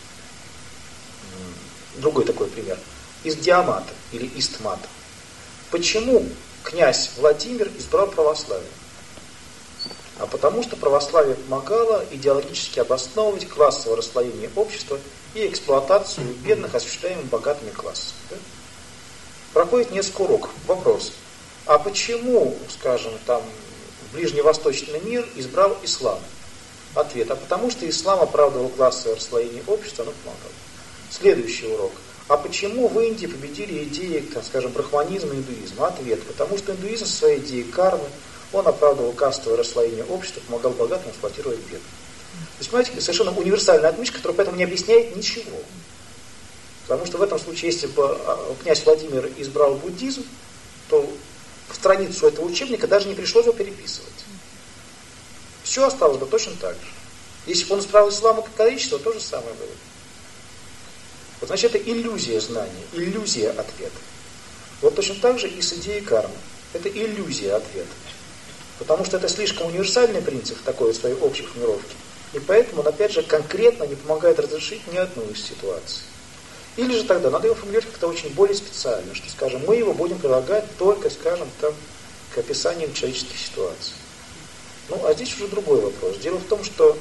другой такой пример. Из диамата или истмата. Почему князь Владимир избрал православие? А потому что православие помогало идеологически обосновывать классовое расслоение общества и эксплуатацию бедных, осуществляемых богатыми классами. Да? Проходит несколько уроков. Вопрос. А почему, скажем, там ближневосточный мир избрал ислам? Ответ. А потому что ислам оправдывал классовое расслоение общества, оно помогало. Следующий урок. А почему в Индии победили идеи, так скажем, брахманизма и индуизма? Ответ. Потому что индуизм со своей идеей кармы, он оправдывал кастовое расслоение общества, помогал богатым эксплуатировать бедных. То есть, понимаете, совершенно универсальная отмычка, которая поэтому не объясняет ничего. Потому что в этом случае, если бы князь Владимир избрал буддизм, то страницу этого учебника даже не пришлось бы переписывать. Все осталось бы точно так же. Если бы он избрал ислам и католичество, то же самое было. Вот, значит, это иллюзия знания, иллюзия ответа. Вот точно так же и с идеей кармы. Это иллюзия ответа. Потому что это слишком универсальный принцип такой своей общей формулировки. И поэтому он, опять же, конкретно не помогает разрешить ни одну из ситуаций. Или же тогда надо его формулировать как-то очень более специально, что, скажем, мы его будем прилагать только, скажем, там, к описанию человеческих ситуаций. Ну, а здесь уже другой вопрос. Дело в том, что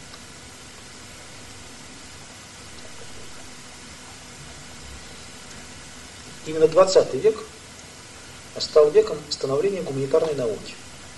именно 20 век стал веком становления гуманитарной науки.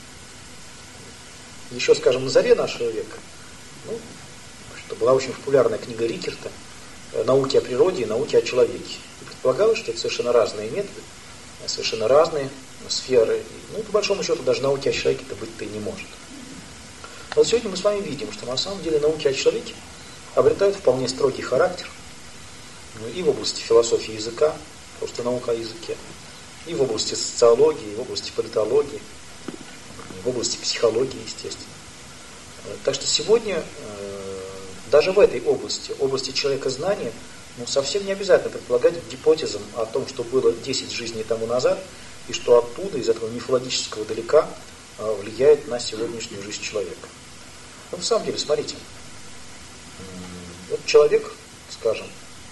Еще, скажем, на заре нашего века, ну, что была очень популярная книга Рикерта «Науки о природе и науки о человеке». И предполагалось, что это совершенно разные методы, совершенно разные сферы. Ну, по большому счету, даже науки о человеке-то быть-то и не может. Но вот сегодня мы с вами видим, что на самом деле науки о человеке обретают вполне строгий характер, ну, и в области философии языка, просто наука о языке, и в области социологии, и в области политологии, в области психологии, естественно. Так что сегодня даже в этой области человекознания, ну, совсем не обязательно предполагать гипотезам о том, что было 10 жизней тому назад, и что оттуда, из этого мифологического далека, влияет на сегодняшнюю жизнь человека. Ну, в самом деле, смотрите, вот человек, скажем,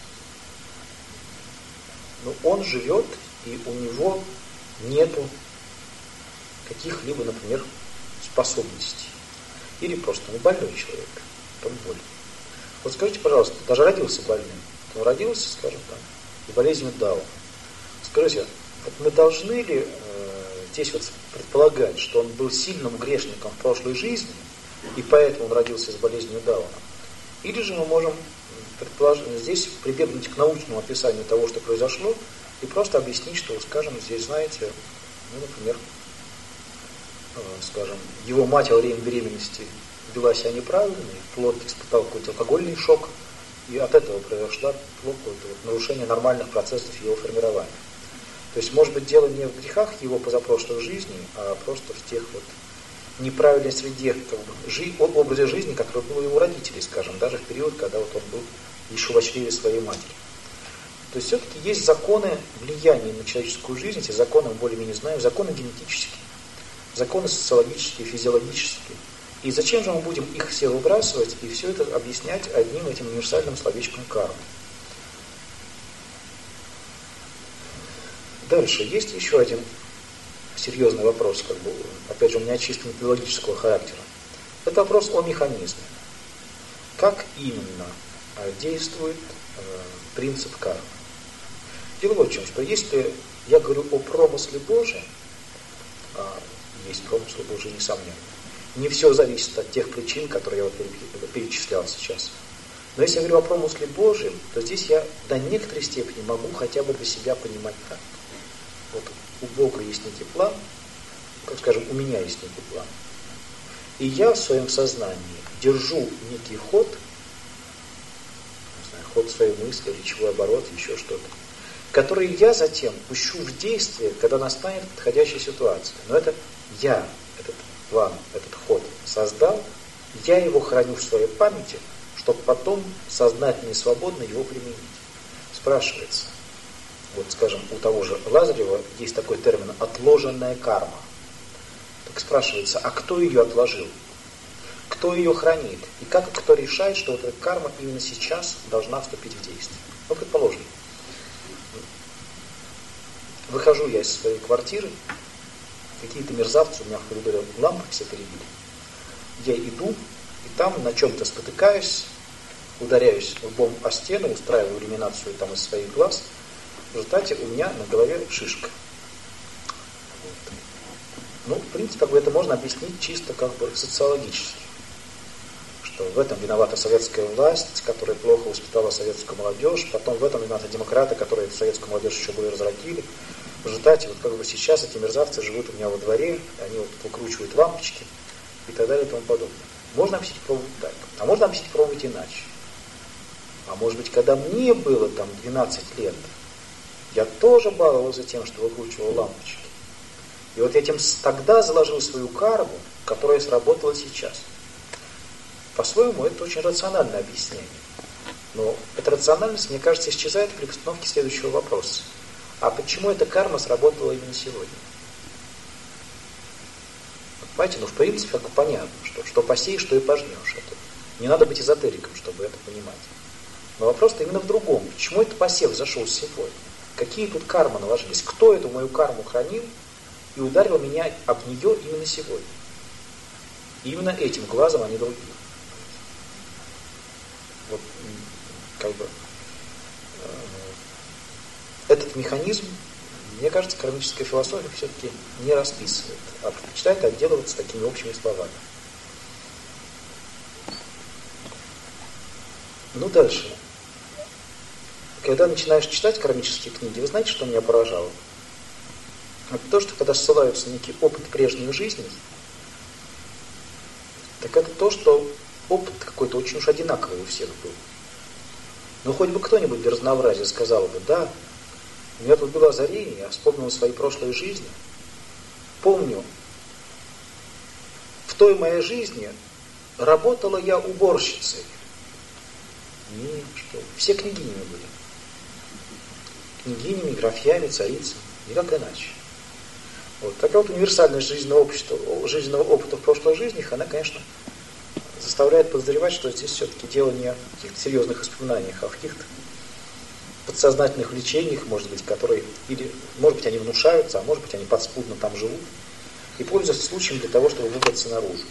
ну, он живет, и у него нету каких-либо, например, способностей. Или просто он больной человек, он болен. Вот скажите, пожалуйста, даже родился больным, он родился, скажем так, с болезнью Дауна. Скажите, вот мы должны ли здесь вот предполагать, что он был сильным грешником в прошлой жизни, и поэтому он родился с болезнью Дауна? Или же мы можем здесь прибегнуть к научному описанию того, что произошло, и просто объяснить, что, скажем, здесь, знаете, ну, например, скажем, его мать во время беременности вела себя неправильно, и плод испытал какой-то алкогольный шок, и от этого произошло какое-то нарушение нормальных процессов его формирования. То есть, может быть, дело не в грехах его позапрошлых жизней, а просто в тех вот неправильной среде, образе жизни, который был у его родителей, скажем, даже в период, когда вот он был еще в чреве своей матери. То есть все-таки есть законы влияния на человеческую жизнь, эти законы мы более-менее знаем, законы генетические, законы социологические, физиологические. И зачем же мы будем их все выбрасывать и все это объяснять одним этим универсальным словечком карма? Дальше. Есть еще один серьезный вопрос, опять же, у меня чисто методологического характера. Это вопрос о механизме. Как именно действует принцип кармы? Дело вот в чем, что если я говорю о промысле Божьем, есть промысл Божий, несомненно, не все зависит от тех причин, которые я перечислял сейчас. Но если я говорю о промысле Божьем, то здесь я до некоторой степени могу хотя бы для себя понимать так. Вот у Бога есть некий план, как скажем, у меня есть некий план. И я в своем сознании держу некий ход, не знаю, ход своей мысли, речевой оборот, еще что-то, который я затем пущу в действие, когда настанет подходящая ситуация. Но это я, этот план, этот ход создал, я его храню в своей памяти, чтобы потом сознательно и свободно его применить. Спрашивается, вот скажем, у того же Лазарева есть такой термин «отложенная карма». Так спрашивается, а кто ее отложил? Кто ее хранит? И как кто решает, что вот эта карма именно сейчас должна вступить в действие? Ну, предположим, выхожу я из своей квартиры, какие-то мерзавцы у меня в коридоре лампы все перебили. Я иду, и там на чем-то спотыкаюсь, ударяюсь лбом о стену, устраиваю иллюминацию там из своих глаз. В результате у меня на голове шишка. Вот. Ну, в принципе, это можно объяснить чисто социологически. Что в этом виновата советская власть, которая плохо воспитала советскую молодежь, потом в этом виноваты демократы, которые советскую молодежь еще более разродили. В результате, сейчас эти мерзавцы живут у меня во дворе, они выкручивают лампочки и так далее и тому подобное. Можно объяснить, пробовать так, а можно объяснить, пробовать иначе. А может быть, когда мне было 12 лет, я тоже баловался тем, что выкручивал лампочки. И вот я тогда заложил свою карму, которая сработала сейчас. По-своему, это очень рациональное объяснение. Но эта рациональность, мне кажется, исчезает при постановке следующего вопроса. А почему эта карма сработала именно сегодня? Понимаете, в принципе, понятно, что посеешь, что и пожнешь. Не надо быть эзотериком, чтобы это понимать. Но вопрос-то именно в другом. Почему этот посев зашел сегодня? Какие тут кармы наложились? Кто эту мою карму хранил и ударил меня об нее именно сегодня? И именно этим глазом, а не другим. Вот, этот механизм, мне кажется, кармическая философия все-таки не расписывает, а предпочитает отделываться такими общими словами. Ну, дальше. Когда начинаешь читать кармические книги, вы знаете, что меня поражало? Это то, что когда ссылаются на некий опыт прежних жизней, так это то, что опыт какой-то очень уж одинаковый у всех был. Но хоть бы кто-нибудь без разнообразия сказал бы, да, у меня тут было озарение, я вспомнил свои прошлые жизни. Помню, в той моей жизни работала я уборщицей. Нет, что, все княгинями были. Княгинями, графьями, царицами, никак иначе. Вот. Такая вот универсальность жизненного опыта в прошлых жизнях, она, конечно, заставляет подозревать, что здесь все-таки дело не в каких-то серьезных воспоминаниях, а в каких-то подсознательных влечениях, может быть, которые, или, может быть, они внушаются, а может быть, они подспудно там живут, и пользуются случаем для того, чтобы выбраться наружу.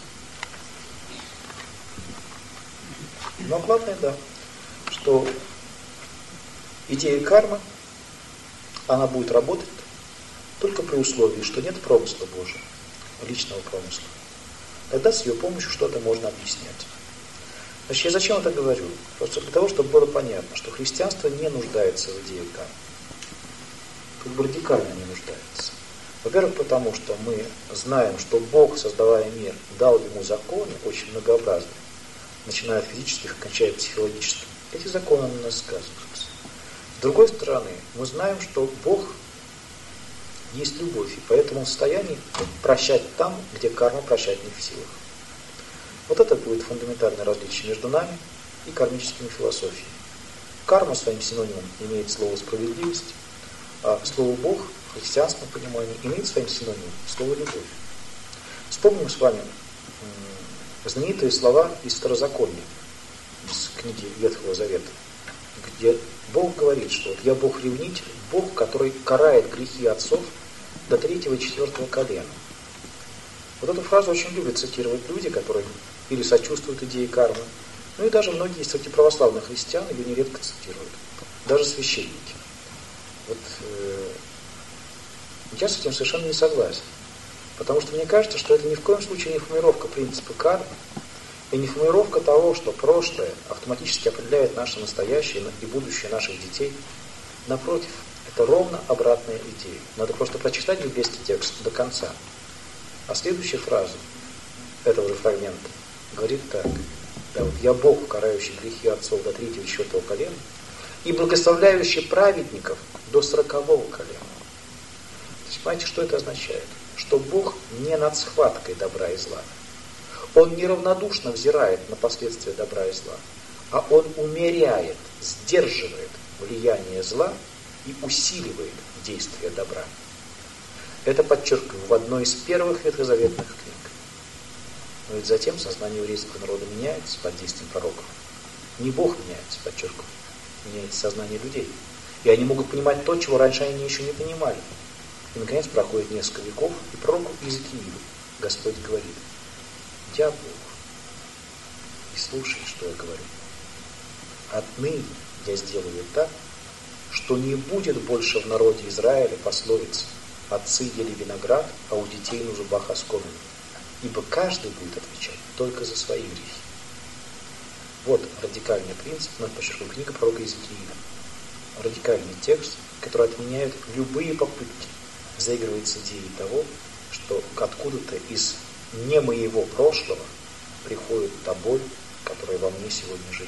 Но главное, да, что идея кармы, она будет работать только при условии, что нет промысла Божьего, личного промысла. Тогда с ее помощью что-то можно объяснять. Значит, я зачем это говорю? Просто для того, чтобы было понятно, что христианство не нуждается в идее кармы. Как бы радикально не нуждается. Во-первых, потому что мы знаем, что Бог, создавая мир, дал ему законы очень многообразные, начиная от физических и кончая психологическими. Эти законы на нас сказываются. С другой стороны, мы знаем, что Бог есть любовь, и поэтому он в состоянии прощать там, где карма прощать не в силах. Вот это будет фундаментальное различие между нами и кармическими философиями. Карма своим синонимом имеет слово «справедливость», а слово «Бог» в христианском понимании имеет своим синонимом слово «любовь». Вспомним с вами знаменитые слова из Второзакония, из книги Ветхого Завета, где Бог говорит, что вот я Бог-ревнитель, Бог, который карает грехи отцов до 3-го и 4-го колена. Вот эту фразу очень любят цитировать люди, которые или сочувствуют идее кармы, ну и даже многие среди православных христиан ее нередко цитируют, даже священники. Вот я с этим совершенно не согласен, потому что мне кажется, что это ни в коем случае не формулировка принципа кармы, и не формулировка того, что прошлое автоматически определяет наше настоящее и будущее наших детей. Напротив, это ровно обратная идея. Надо просто прочитать библейский текст до конца. А следующая фраза этого же фрагмента говорит так. Да, вот я Бог, карающий грехи отцов до 3-го и 4-го колена, и благословляющий праведников до 40-го колена. То есть, понимаете, что это означает? Что Бог не над схваткой добра и зла. Он неравнодушно взирает на последствия добра и зла, а он умеряет, сдерживает влияние зла и усиливает действие добра. Это подчеркиваю в одной из первых ветхозаветных книг. Но ведь затем сознание еврейского народа меняется под действием пророков. Не Бог меняется, подчеркиваю, меняется сознание людей. И они могут понимать то, чего раньше они еще не понимали. И, наконец, проходит несколько веков, и пророку Иезекиилу Господь говорит: «Я Бог, и слушай, что я говорю. Отныне я сделаю так, что не будет больше в народе Израиля пословицы: отцы ели виноград, а у детей на зубах оскомины, ибо каждый будет отвечать только за свои грехи». Вот радикальный принцип, но подчеркиваю, книга пророка Иезекииля. Радикальный текст, который отменяет любые попытки заигрывать с идеей того, что откуда-то из не моего прошлого приходит та боль, которая во мне сегодня живет.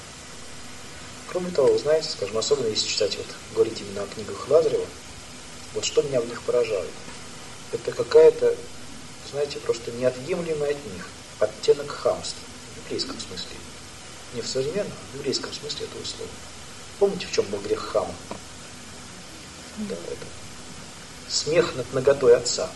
Кроме того, вы знаете, скажем, особенно если читать, вот говорить именно о книгах Лазарева, вот что меня в них поражает. Это какая-то, знаете, просто неотъемлемый от них оттенок хамства, в библейском смысле. Не в современном, а в библейском смысле этого слова. Помните, в чем был грех Хама? Да, это смех над наготой отца.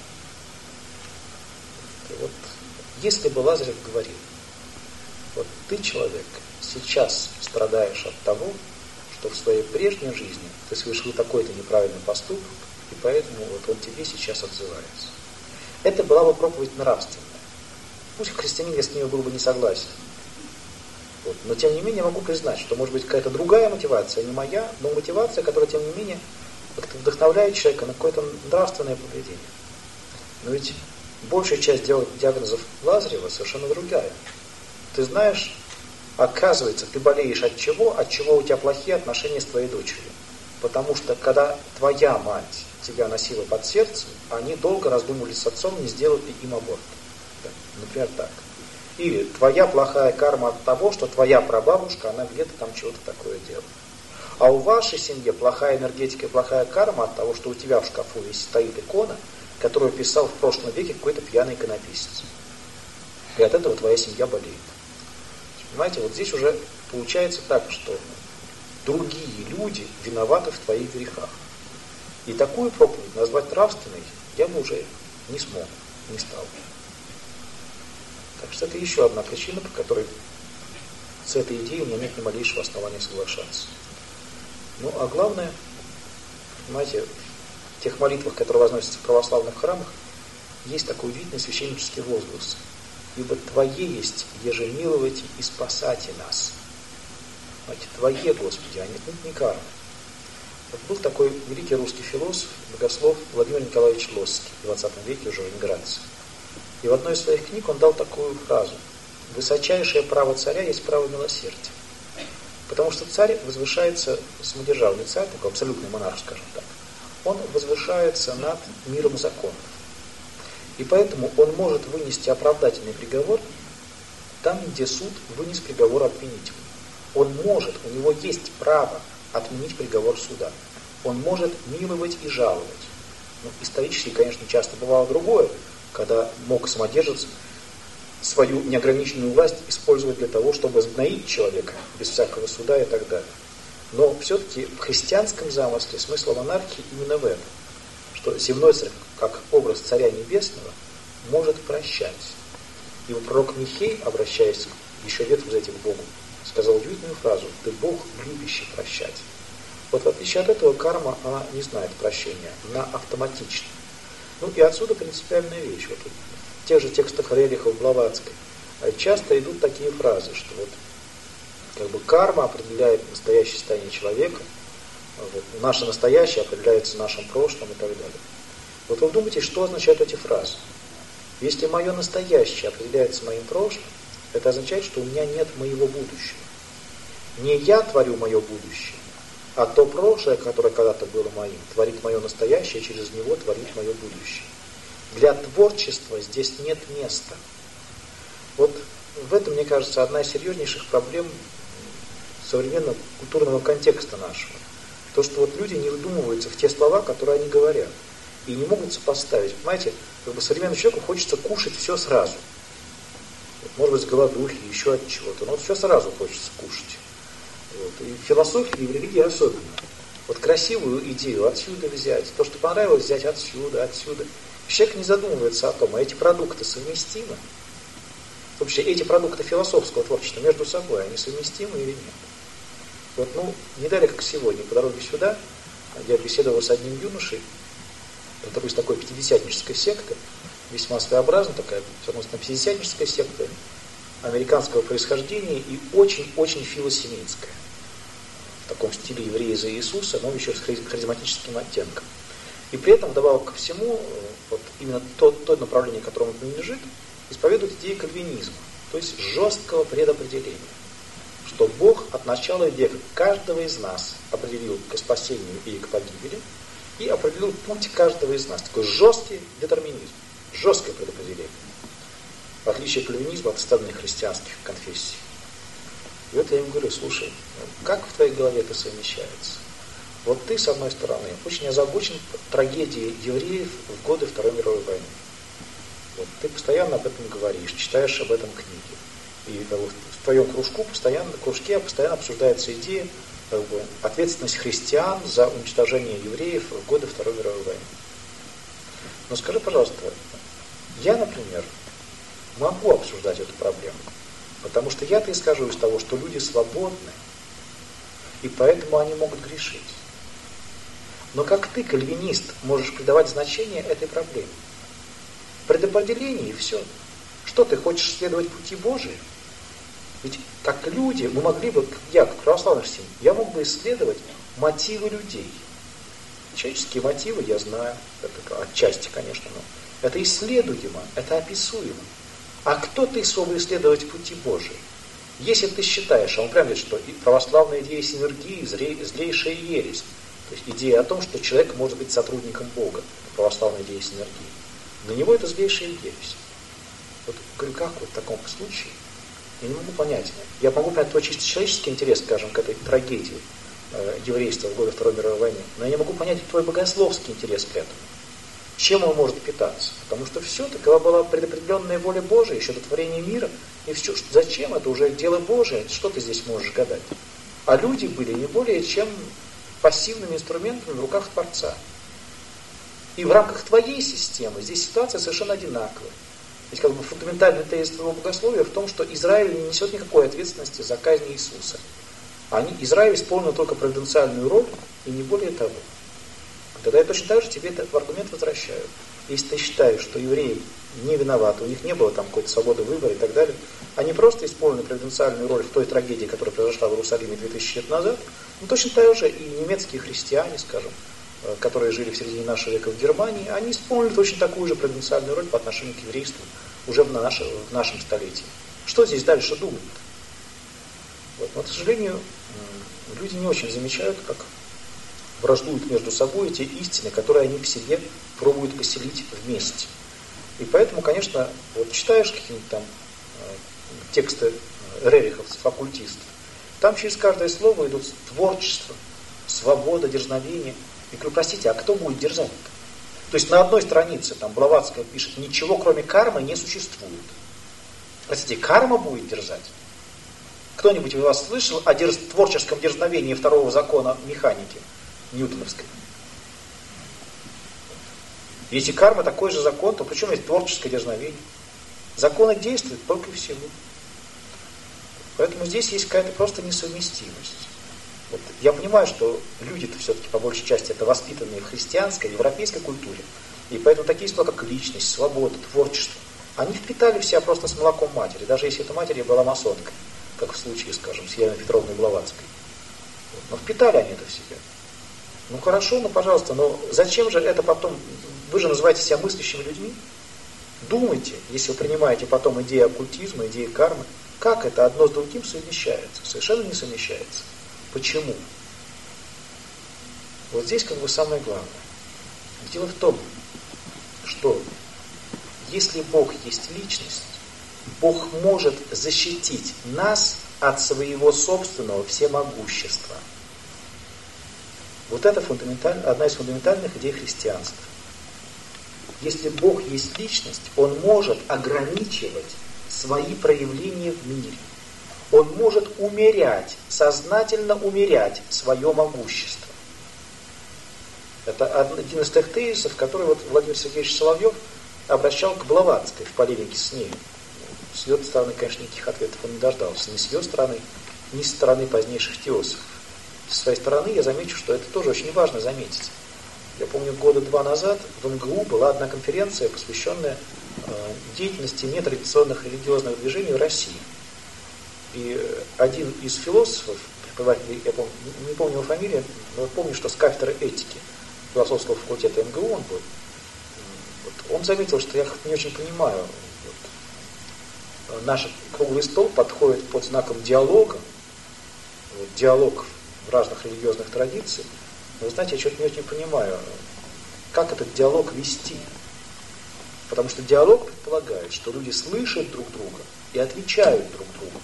И вот, если бы Лазарев говорил: вот ты, человек, сейчас страдаешь от того, что в своей прежней жизни ты совершил такой-то неправильный поступок, и поэтому вот он тебе сейчас отзывается. Это была бы проповедь нравственная. Пусть христианин, я с ней был бы не согласен. Вот. Но тем не менее могу признать, что может быть какая-то другая мотивация, не моя, но мотивация, которая тем не менее как-то вдохновляет человека на какое-то нравственное поведение. Но ведь большая часть диагнозов Лазарева совершенно другая. Ты знаешь, оказывается, ты болеешь от чего у тебя плохие отношения с твоей дочерью. Потому что когда твоя мать тебя носила под сердцем, они долго раздумывали с отцом, не сделать ли им аборт. Да, например, так. Или твоя плохая карма от того, что твоя прабабушка, она где-то там чего-то такое делала. А у вашей семьи плохая энергетика и плохая карма от того, что у тебя в шкафу стоит икона, которую писал в прошлом веке какой-то пьяный иконописец. И от этого твоя семья болеет. Понимаете, вот здесь уже получается так, что другие люди виноваты в твоих грехах. И такую проповедь назвать нравственной я бы уже не смог, не стал. Так что это еще одна причина, по которой с этой идеей у меня нет ни малейшего основания соглашаться. Ну, а главное, понимаете, в тех молитвах, которые возносятся в православных храмах, есть такой удивительный священнический возглас: «Ибо Твое есть, еже миловайте и спасайте нас». Понимаете, Твое, Господи, а не карма. Вот был такой великий русский философ, богослов Владимир Николаевич Лосский, в 20 веке уже в эмиграции. И в одной из своих книг он дал такую фразу: «Высочайшее право царя есть право милосердия». Потому что царь возвышается, самодержавный царь, такой абсолютный монарх, скажем так, он возвышается над миром законов. И поэтому он может вынести оправдательный приговор там, где суд вынес приговор обвинителю. Он может, у него есть право отменить приговор суда. Он может миловать и жаловать. Ну, исторически, конечно, часто бывало другое, когда мог самодержец свою неограниченную власть использовать для того, чтобы сгноить человека без всякого суда и так далее. Но все-таки в христианском замысле смысл монархии именно в этом, что земной царь, как образ царя небесного, может прощать. И пророк Михей, обращаясь еще лет за этим к Богу, сказал удивительную фразу: «Ты Бог, любящий прощать». Вот в отличие от этого карма, она не знает прощения, она автоматична. Ну и отсюда принципиальная вещь. Вот в тех же текстах Рерихов, Блаватской часто идут такие фразы, что вот как бы карма определяет настоящее состояние человека, вот, наше настоящее определяется нашим прошлым и так далее. Вот вы вдумайтесь, что означают эти фразы. Если мое настоящее определяется моим прошлым, это означает, что у меня нет моего будущего. Не я творю мое будущее, а то прошлое, которое когда-то было моим, творит мое настоящее, через него творит мое будущее. Для творчества здесь нет места. Вот в этом, мне кажется, одна из серьезнейших проблем современного культурного контекста нашего. То, что вот люди не вдумываются в те слова, которые они говорят, и не могут сопоставить. Понимаете, как бы современному человеку хочется кушать все сразу. Вот, может быть, с голодухи, еще от чего-то, но вот все сразу хочется кушать. Вот. И в философии, и в религии особенно. Вот красивую идею отсюда взять, то, что понравилось, взять отсюда. Человек не задумывается о том, а эти продукты совместимы. Вообще, эти продукты философского творчества между собой, они совместимы или нет? Вот, не далее, как сегодня, по дороге сюда, я беседовал с одним юношей, который из такой пятидесятнической секты, весьма своеобразная такая, собственно, пятидесятническая секта американского происхождения и очень-очень филосемитская. В таком стиле евреи за Иисуса, но еще с харизматическим оттенком. И при этом, добавок ко всему, вот именно то направление, которому он принадлежит, исповедует идею кальвинизма, то есть жесткого предопределения, что Бог от начала века каждого из нас определил к спасению и к погибели, и определил путь каждого из нас. Такой жесткий детерминизм, жесткое предопределение, в отличие от кальвинизма от остальных христианских конфессий. И вот я им говорю: слушай, как в твоей голове это совмещается? Вот ты, с одной стороны, очень озабочен трагедией евреев в годы Второй мировой войны. Вот ты постоянно об этом говоришь, читаешь об этом книги. И в твоем кружке постоянно обсуждается идея ответственность христиан за уничтожение евреев в годы Второй мировой войны. Но скажи, пожалуйста, я, например, могу обсуждать эту проблему, потому что я-то исхожу из того, что люди свободны, и поэтому они могут грешить. Но как ты, кальвинист, можешь придавать значение этой проблеме? Предопределение и все. Что ты хочешь следовать пути Божии? Ведь как люди, мы могли бы, я как православный христианин, я мог бы исследовать мотивы людей. Человеческие мотивы я знаю, это отчасти, конечно, но это исследуемо, это описуемо. А кто ты, чтобы исследовать пути Божии? Если ты считаешь, а он прямо говорит, что православная идея синергии злейшая ересь, то есть идея о том, что человек может быть сотрудником Бога, православная идея синергии, для него это злейшая ересь. Вот говорю, как вот в таком случае? Я не могу понять. Я могу понять твой чисто человеческий интерес, скажем, к этой трагедии еврейства в годы Второй мировой войны, но я не могу понять твой богословский интерес к этому. Чем он может питаться? Потому что все, такова была предопределенная воля Божия, еще до творения мира, и все, зачем это уже дело Божие, что ты здесь можешь гадать? А люди были не более чем пассивными инструментами в руках Творца. И в рамках твоей системы здесь ситуация совершенно одинаковая. Ведь как бы фундаментальный тезис твоего богословия в том, что Израиль не несет никакой ответственности за казнь Иисуса. Израиль исполнил только провиденциальную роль, и не более того. Тогда я точно так же тебе этот аргумент возвращаю. Если ты считаешь, что евреи не виноваты, у них не было там какой-то свободы выбора и так далее, они просто исполнили провиденциальную роль в той трагедии, которая произошла в Иерусалиме 2000 лет назад, точно так же и немецкие христиане, скажем, которые жили в середине нашего века в Германии, они исполнили точно такую же провиденциальную роль по отношению к еврейству уже в нашем столетии. Что здесь дальше думать? Вот. Но, к сожалению, люди не очень замечают, как враждуют между собой эти истины, которые они в себе пробуют поселить вместе. И поэтому, конечно, вот читаешь какие-нибудь там тексты рериховцев, оккультистов, там через каждое слово идут творчество, свобода, дерзновение. И говорю, простите, а кто будет дерзать-то? То есть на одной странице там Блаватская пишет, ничего кроме кармы не существует. Простите, карма будет дерзать? Кто-нибудь из вас слышал о творческом дерзновении второго закона механики ньютоновской? Если карма такой же закон, то причем есть творческое дерзновение? Законы действуют только и всего. Поэтому здесь есть какая-то просто несовместимость. Вот. Я понимаю, что люди-то все-таки по большей части это воспитанные в христианской, европейской культуре. И поэтому такие слова, как личность, свобода, творчество, они впитали в себя просто с молоком матери, даже если эта матерь была масонкой, как в случае, скажем, с Еленой Петровной Блаватской. Но впитали они это в себя. Ну хорошо, ну пожалуйста, но зачем же это потом? Вы же называете себя мыслящими людьми. Думайте, если вы принимаете потом идеи оккультизма, идеи кармы, как это одно с другим совмещается? Совершенно не совмещается. Почему? Вот здесь как бы самое главное. Дело в том, что если Бог есть личность, Бог может защитить нас от своего собственного всемогущества. Вот это одна из фундаментальных идей христианства. Если Бог есть личность, Он может ограничивать свои проявления в мире. Он может сознательно умерять свое могущество. Это один из тех тезисов, который вот Владимир Сергеевич Соловьев обращал к Блаватской в полемике с ней. С ее стороны, конечно, никаких ответов он не дождался. Ни с ее стороны, ни с стороны позднейших теософов. С своей стороны я замечу, что это тоже очень важно заметить. Я помню, года 2 назад в МГУ была одна конференция, посвященная деятельности нетрадиционных религиозных движений в России. И один из философов, преподаватель, я не помню его фамилию, но помню, что с кафедры этики философского факультета МГУ он был. Вот, он заметил, что я не очень понимаю. Вот, наш круглый стол подходит под знаком диалога, вот, диалог в разных религиозных традициях. Но вы знаете, я что-то не очень понимаю, как этот диалог вести. Потому что диалог предполагает, что люди слышат друг друга и отвечают друг другу.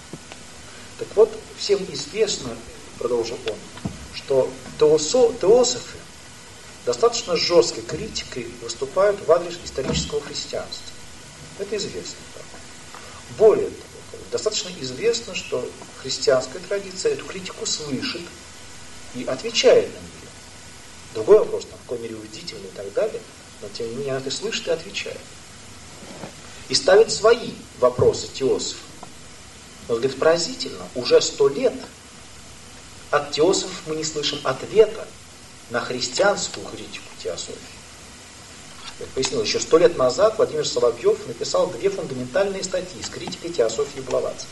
Так вот, всем известно, продолжил он, что теософы достаточно жесткой критикой выступают в адрес исторического христианства. Это известно. Более того, достаточно известно, что христианская традиция эту критику слышит и отвечает на нее. Другой вопрос, в какой мере убедительный и так далее, но тем не менее она это слышит и отвечает. И ставит свои вопросы теософ. Но, говорит, поразительно, уже 100 лет от теософов мы не слышим ответа на христианскую критику теософии. Я пояснил, еще 100 лет назад Владимир Соловьев написал 2 фундаментальные статьи с критикой теософии Блаватской.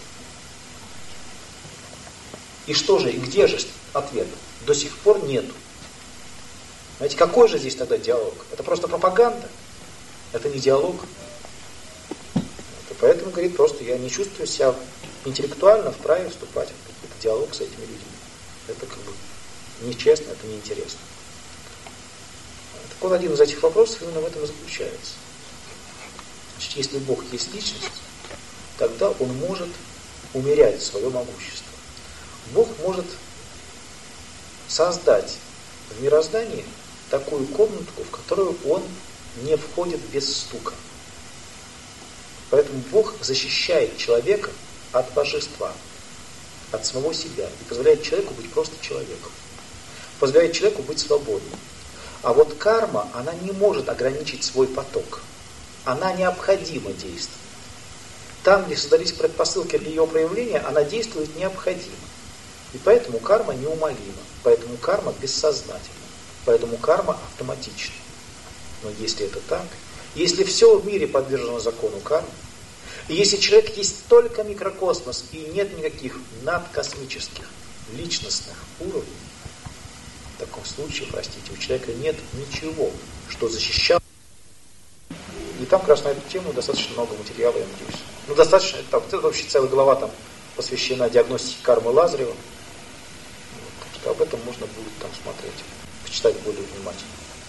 И что же, и где же ответ? До сих пор нету. Знаете, какой же здесь тогда диалог? Это просто пропаганда. Это не диалог. Поэтому, говорит, просто я не чувствую себя интеллектуально вправе вступать в какой-то диалог с этими людьми. Это как бы нечестно, это неинтересно. Так вот, один из этих вопросов именно в этом и заключается. Значит, если Бог есть личность, тогда Он может умерять свое могущество. Бог может создать в мироздании такую комнатку, в которую Он не входит без стука. Поэтому Бог защищает человека от божества, от самого себя и позволяет человеку быть просто человеком. Позволяет человеку быть свободным. А вот карма, она не может ограничить свой поток. Она необходимо действует. Там, где создались предпосылки для ее проявления, она действует необходимо. И поэтому карма неумолима. Поэтому карма бессознательна. Поэтому карма автоматична. Но если это так, если все в мире подвержено закону кармы, и если человек есть только микрокосмос и нет никаких надкосмических личностных уровней, в таком случае, простите, у человека нет ничего, что защищало. И там как раз на эту тему достаточно много материала, я надеюсь. Ну, достаточно, там вообще целая глава там посвящена диагностике кармы Лазарева. Так что об этом можно будет там смотреть, почитать более внимательно.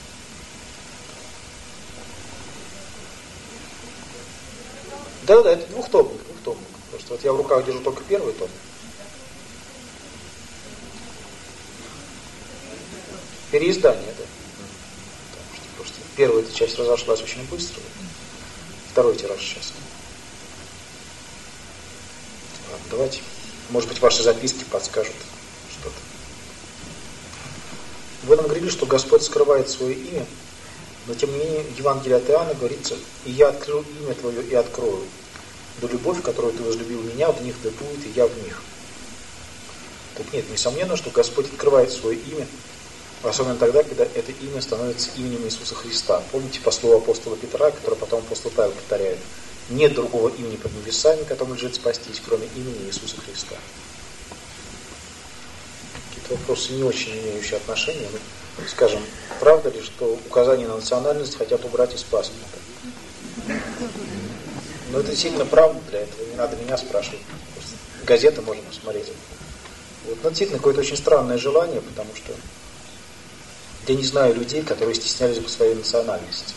Да, это двухтомник. Просто вот я в руках держу только первый том. Переиздание, да. Потому что первая эта часть разошлась очень быстро. Второй тираж сейчас. Ладно, давайте. Может быть, ваши записки подскажут что-то. В этом говорили, что Господь скрывает свое имя, но тем не менее в Евангелии от Иоанна говорится: «И я открыл имя Твое и открою, да любовь, которую Ты возлюбил меня, в них да будет, и я в них». Так нет, несомненно, что Господь открывает свое имя, особенно тогда, когда это имя становится именем Иисуса Христа. Помните по слову апостола Петра, которое потом апостол Павел повторяет: «Нет другого имени под небесами, которым лежит спастись, кроме имени Иисуса Христа». Какие-то вопросы не очень имеющие отношения. Ну, скажем, правда ли, что указание на национальность хотят убрать из паспорта? Но это действительно правда, для этого не надо меня спрашивать. Газеты можно посмотреть. Вот, но действительно какое-то очень странное желание, потому что я не знаю людей, которые стеснялись бы своей национальности.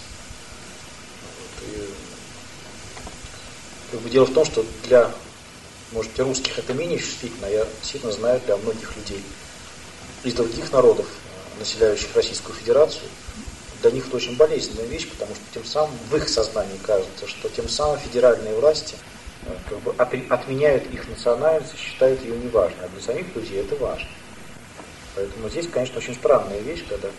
Вот, и, дело в том, что для, может быть, русских это менее чувствительно, а я действительно знаю для многих людей из других народов, населяющих Российскую Федерацию, для них это очень болезненная вещь, потому что тем самым в их сознании кажется, что тем самым федеральные власти как бы отменяют их национальность и считают ее неважной, а для самих людей это важно. Поэтому здесь, конечно, очень странная вещь, когда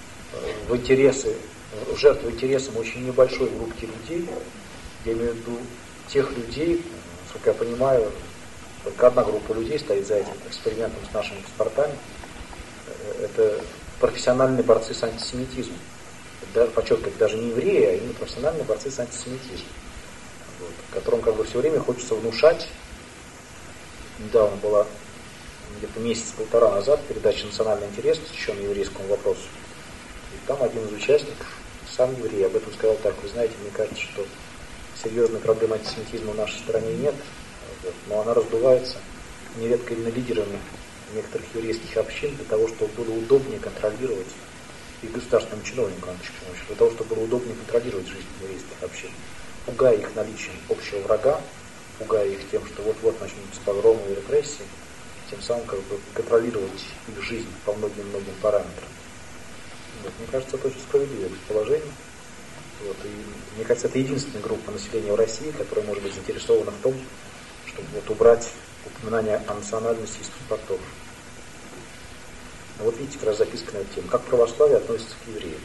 в жертву интересам очень небольшой группки людей, я имею в виду тех людей, насколько я понимаю, только одна группа людей стоит за этим экспериментом с нашими паспортами, это профессиональные борцы с антисемитизмом. Подчеркиваю, даже не евреи, а именно профессиональные борцы с антисемитизмом, вот, которым как бы все время хочется внушать. Недавно была, где-то месяц-полтора назад, передача «Национальный интерес», посвященная еврейскому вопросу. И там один из участников, сам еврей, об этом сказал так: вы знаете, мне кажется, что серьезной проблемы антисемитизма в нашей стране нет, вот, но она раздувается нередко именно лидерами некоторых еврейских общин для того, чтобы было удобнее контролировать, и государственным чиновникам, для того, чтобы было удобнее контролировать жизнь еврейских общин, пугая их наличием общего врага, пугая их тем, что вот-вот начнутся погромы и репрессии, тем самым как бы контролировать их жизнь по многим-многим параметрам. Вот, мне кажется, это очень справедливое предположение. Вот, и мне кажется, это единственная группа населения в России, которая может быть заинтересована в том, чтобы вот убрать упоминание о национальности из паспортов. Вот видите, как раз записка на эту тему. Как православие относится к евреям?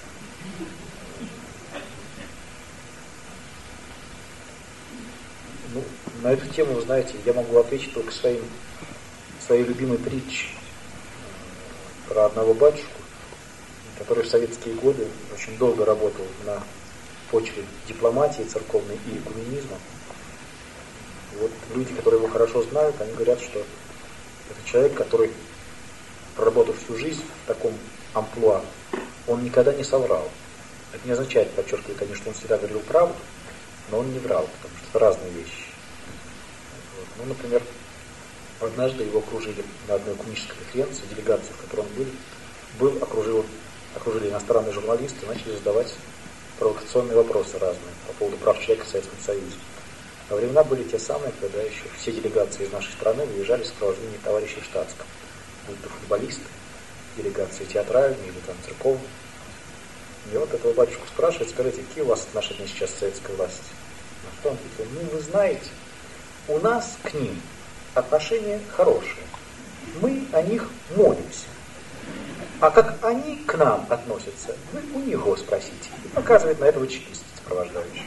Ну, на эту тему, вы знаете, я могу ответить только своей любимой притчей про одного батюшку, который в советские годы очень долго работал на почве дипломатии церковной и экуменизма. Вот люди, которые его хорошо знают, они говорят, что это человек, который, проработав всю жизнь в таком амплуа, он никогда не соврал. Это не означает, подчеркиваю, конечно, он всегда говорил правду, но он не врал, потому что это разные вещи. Вот. Ну, например, однажды его окружили на одной экуменической конференции, делегации, в которой он был, окружили иностранные журналисты и начали задавать провокационные вопросы разные по поводу прав человека в Советском Союзе. Во времена были те самые, когда еще все делегации из нашей страны выезжали в сопровождении товарищей штатских, будь то футболисты, делегации театральные или там церковные. И вот этого батюшку спрашивает: скажите, какие у вас отношения сейчас с советской властью? На что он ответил: ну, вы знаете, у нас к ним отношения хорошие. Мы о них молимся. А как они к нам относятся, вы у него спросите. И показывает на этого чекиста сопровождающего.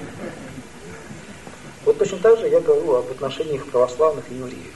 Вот точно так же я говорю об отношениях православных и евреев.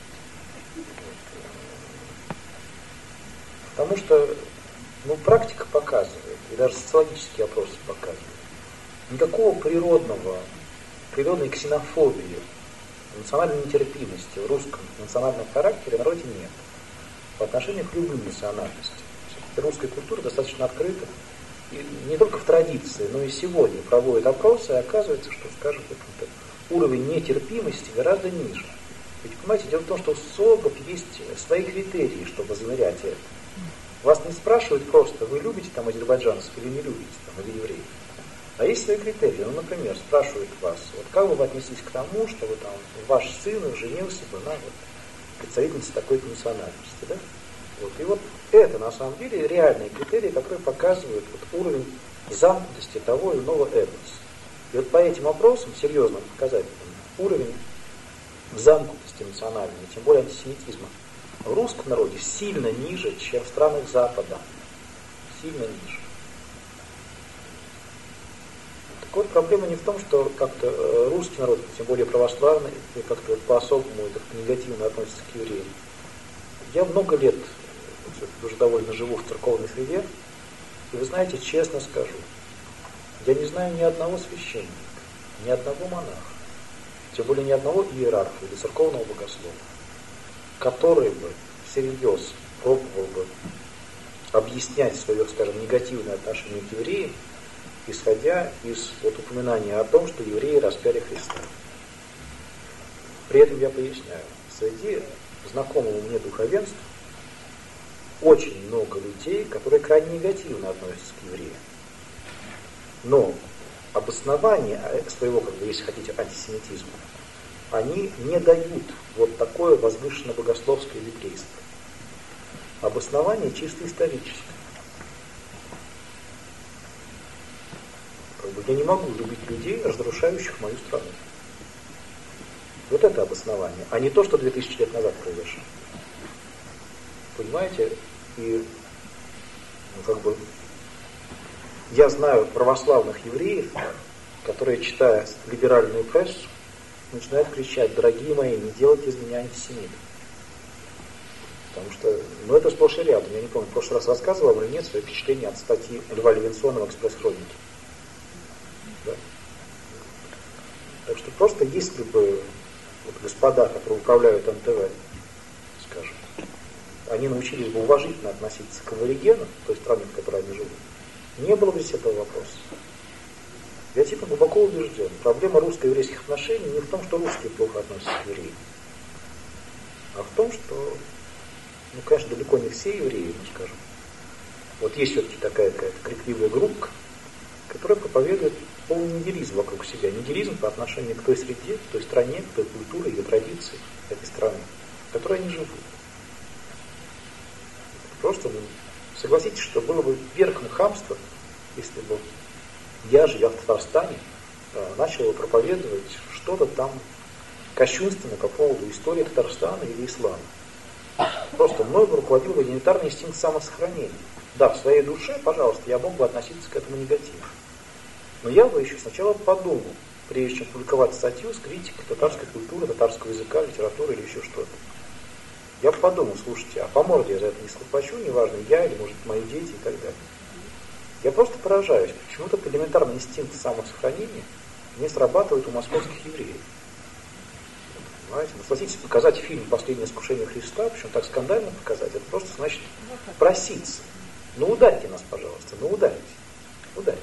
Потому что практика показывает, и даже социологические опросы показывают, никакого природной ксенофобии, национальной нетерпимости в русском национальном характере в народе нет. По отношению к любым национальностям. Русская культура достаточно открыта, и не только в традиции, но и сегодня проводят опросы, и оказывается, что, скажем, уровень нетерпимости гораздо ниже. Ведь, понимаете, дело в том, что у социологов есть свои критерии, чтобы замерять это. Вас не спрашивают просто, вы любите там азербайджанцев или не любите, там, или евреев. А есть свои критерии. Ну, например, спрашивают вас, вот как бы вы отнеслись к тому, что вы, там, ваш сын женился бы на представительнице такой-то национальности, да? Вот. И вот это на самом деле реальные критерии, которые показывают вот уровень замкнутости того или иного этноса. И вот по этим вопросам, серьезным показателям, уровень замкнутости национальной, тем более антисемитизма, в русском народе сильно ниже, чем в странах Запада. Сильно ниже. Так вот, проблема не в том, что как-то русский народ, тем более православный, как-то вот по-особому и как-то негативно относится к евреям. Я много лет уже довольно живу в церковной среде, и вы знаете, честно скажу, я не знаю ни одного священника, ни одного монаха, тем более ни одного иерарха или церковного богослова, который бы всерьез пробовал бы объяснять свое, скажем, негативное отношение к евреям, исходя из вот упоминания о том, что евреи распяли Христа. При этом я поясняю, среди знакомого мне духовенства очень много людей, которые крайне негативно относятся к евреям. Но обоснование своего, как бы, если хотите, антисемитизма, они не дают вот такое возвышенно-богословское еврейство. Обоснование чисто историческое. Как бы я не могу любить людей, разрушающих мою страну. Вот это обоснование, а не то, что 2000 лет назад произошло. Понимаете? И как бы я знаю православных евреев, которые, читая либеральную прессу, начинают кричать: дорогие мои, не делайте из меня антисемита. Потому что, ну, это сплошь и рядом. Я не помню, в прошлый раз рассказывал или нет свои впечатления от статьи Льва Левинсона в «Экспресс-хронике». Да? Так что просто если бы вот господа, которые управляют НТВ, скажем, они научились бы уважительно относиться к аборигенам, той стране, в которой они живут, не было бы здесь этого вопроса. Я типа глубоко убежден, проблема русско-еврейских отношений не в том, что русские плохо относятся к евреям, а в том, что, ну, конечно, далеко не все евреи, ну, скажем. Вот есть все-таки такая какая-то крикливая группа, которая проповедует полный нигилизм вокруг себя. Нигилизм по отношению к той среде, к той стране, к той культуре, ее традиции этой страны, в которой они живут. Просто, ну, согласитесь, что было бы верхом хамства, если бы я, живя в Татарстане, начал проповедовать что-то там кощунственное по поводу истории Татарстана или ислама. Просто мной бы руководил бы элементарный инстинкт самосохранения. Да, в своей душе, пожалуйста, я мог бы относиться к этому негативно. Но я бы еще сначала подумал, прежде чем публиковать статью с критикой татарской культуры, татарского языка, литературы или еще что-то. Я бы подумал: слушайте, а по морде я за это не схлопочу, неважно, я или, может, мои дети и так далее. Я просто поражаюсь, почему этот элементарный инстинкт самосохранения не срабатывает у московских евреев. Понимаете? Ну, согласитесь, показать фильм «Последнее искушение Христа», причем так скандально показать, это просто значит проситься. Ну ударьте нас, пожалуйста, ну ударьте. Ударьте.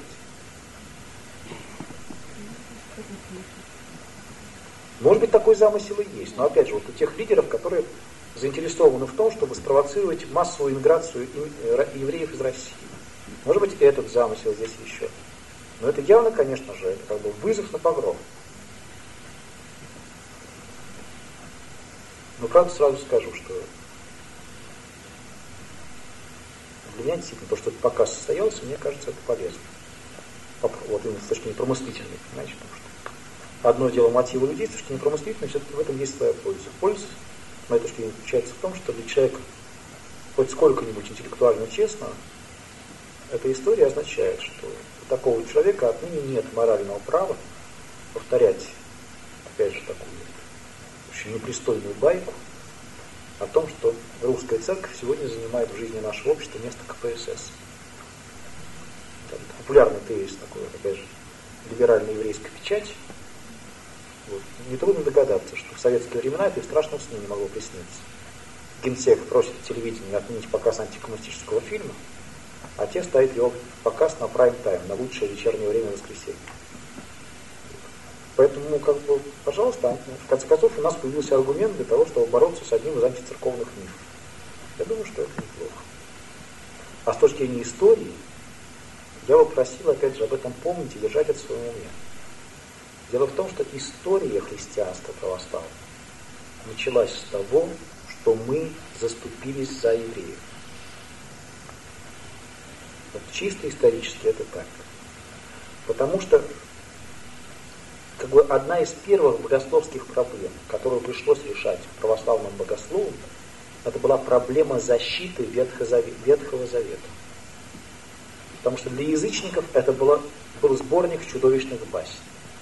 Может быть, такой замысел и есть, но опять же, вот у тех лидеров, которые заинтересованы в том, чтобы спровоцировать массовую иммиграцию евреев из России. Может быть, этот замысел здесь еще. Но это явно, конечно же, это как бы вызов на погром. Но правда сразу скажу, что для меня действительно то, что этот показ состоялся, мне кажется, это полезно. Вот именно с точки зрения промыслительной, понимаете, потому что одно дело мотивы людей, с точки зрения промыслительной, все-таки в этом есть своя польза. Польза, с моей точки зрения, заключается в том, что для человека хоть сколько-нибудь интеллектуально честно, эта история означает, что у такого человека отныне нет морального права повторять, опять же, такую очень непристойную байку о том, что русская церковь сегодня занимает в жизни нашего общества место КПСС. Это популярный тезис такой, опять же, либеральной еврейской печати. Вот. Нетрудно догадаться, что в советские времена это и в страшном сне не могло присниться. Генсек просит телевидение отменить показ антикоммунистического фильма, а те ставят его показ на прайм-тайм, на лучшее вечернее время воскресенья. Поэтому, как бы, пожалуйста, в конце концов у нас появился аргумент для того, чтобы бороться с одним из антицерковных мифов. Я думаю, что это неплохо. А с точки зрения истории, я бы просил, опять же, об этом помнить и держать это в своем уме. Дело в том, что история христианства православного началась с того, что мы заступились за евреев. Вот чисто исторически это так. Потому что одна из первых богословских проблем, которую пришлось решать православным богословам, это была проблема защиты Ветхого Завета. Потому что для язычников это был сборник чудовищных басен.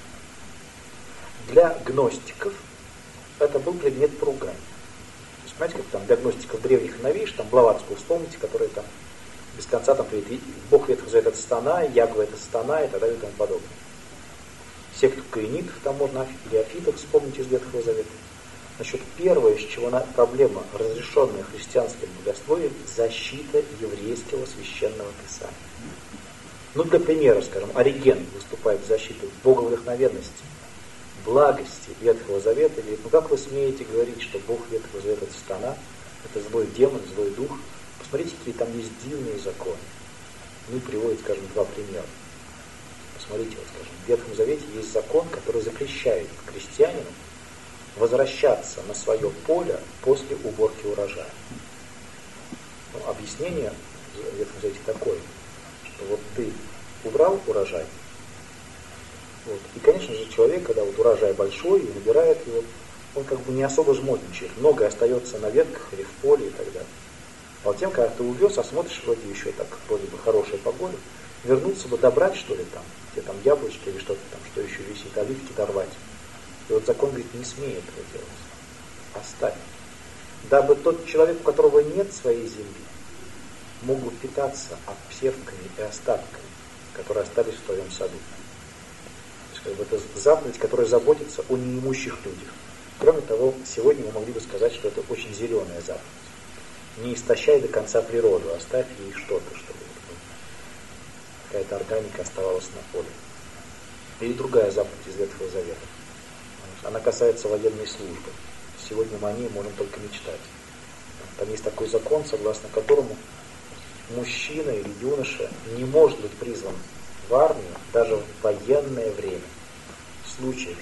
Для гностиков это был предмет поругания. То есть, знаете, как там для гностиков древних и новейших, там Блаватскую вспомните, который там без конца там говорит, Бог Ветхого Завета это сатана, Ягва это сатана и так далее и тому подобное. Секту каинитов там можно, или афитов вспомнить из Ветхого Завета. Значит, первое, с чего проблема, разрешенная христианским богословием, защита еврейского священного писания. Ну, для примера, скажем, Ориген выступает в защиту боговдохновенности, благости Ветхого Завета, и говорит, ну как вы смеете говорить, что Бог Ветхого Завета это сатана, это злой демон, злой дух? Посмотрите, какие там есть дивные законы. Ну, приводит, скажем, два примера. Посмотрите, вот, скажем, в Ветхом Завете есть закон, который запрещает крестьянину возвращаться на свое поле после уборки урожая. Ну, объяснение в Ветхом Завете такое, что вот ты убрал урожай, вот, и, конечно же, человек, когда вот урожай большой и набирает его, он как бы не особо жмотничает, многое остается на ветках или в поле и так далее. А вот тем, когда ты увез, а смотришь, вроде еще так, вроде бы хорошая погода, вернуться бы добрать, что ли, там, где там яблочки или что-то там, что еще висит, оливки дорвать. И вот закон говорит, не смей этого делать. Оставь. Дабы тот человек, у которого нет своей земли, мог бы питаться обсевками и остатками, которые остались в твоем саду. То есть, как бы, это заповедь, которая заботится о неимущих людях. Кроме того, сегодня мы могли бы сказать, что это очень зеленая заповедь. Не истощай до конца природу, оставь ей что-то, чтобы какая-то органика оставалась на поле. Или другая заповедь из Ветхого Завета. Она касается военной службы. Сегодня мы о ней можем только мечтать. Там есть такой закон, согласно которому мужчина или юноша не может быть призван в армию даже в военное время. В случаях,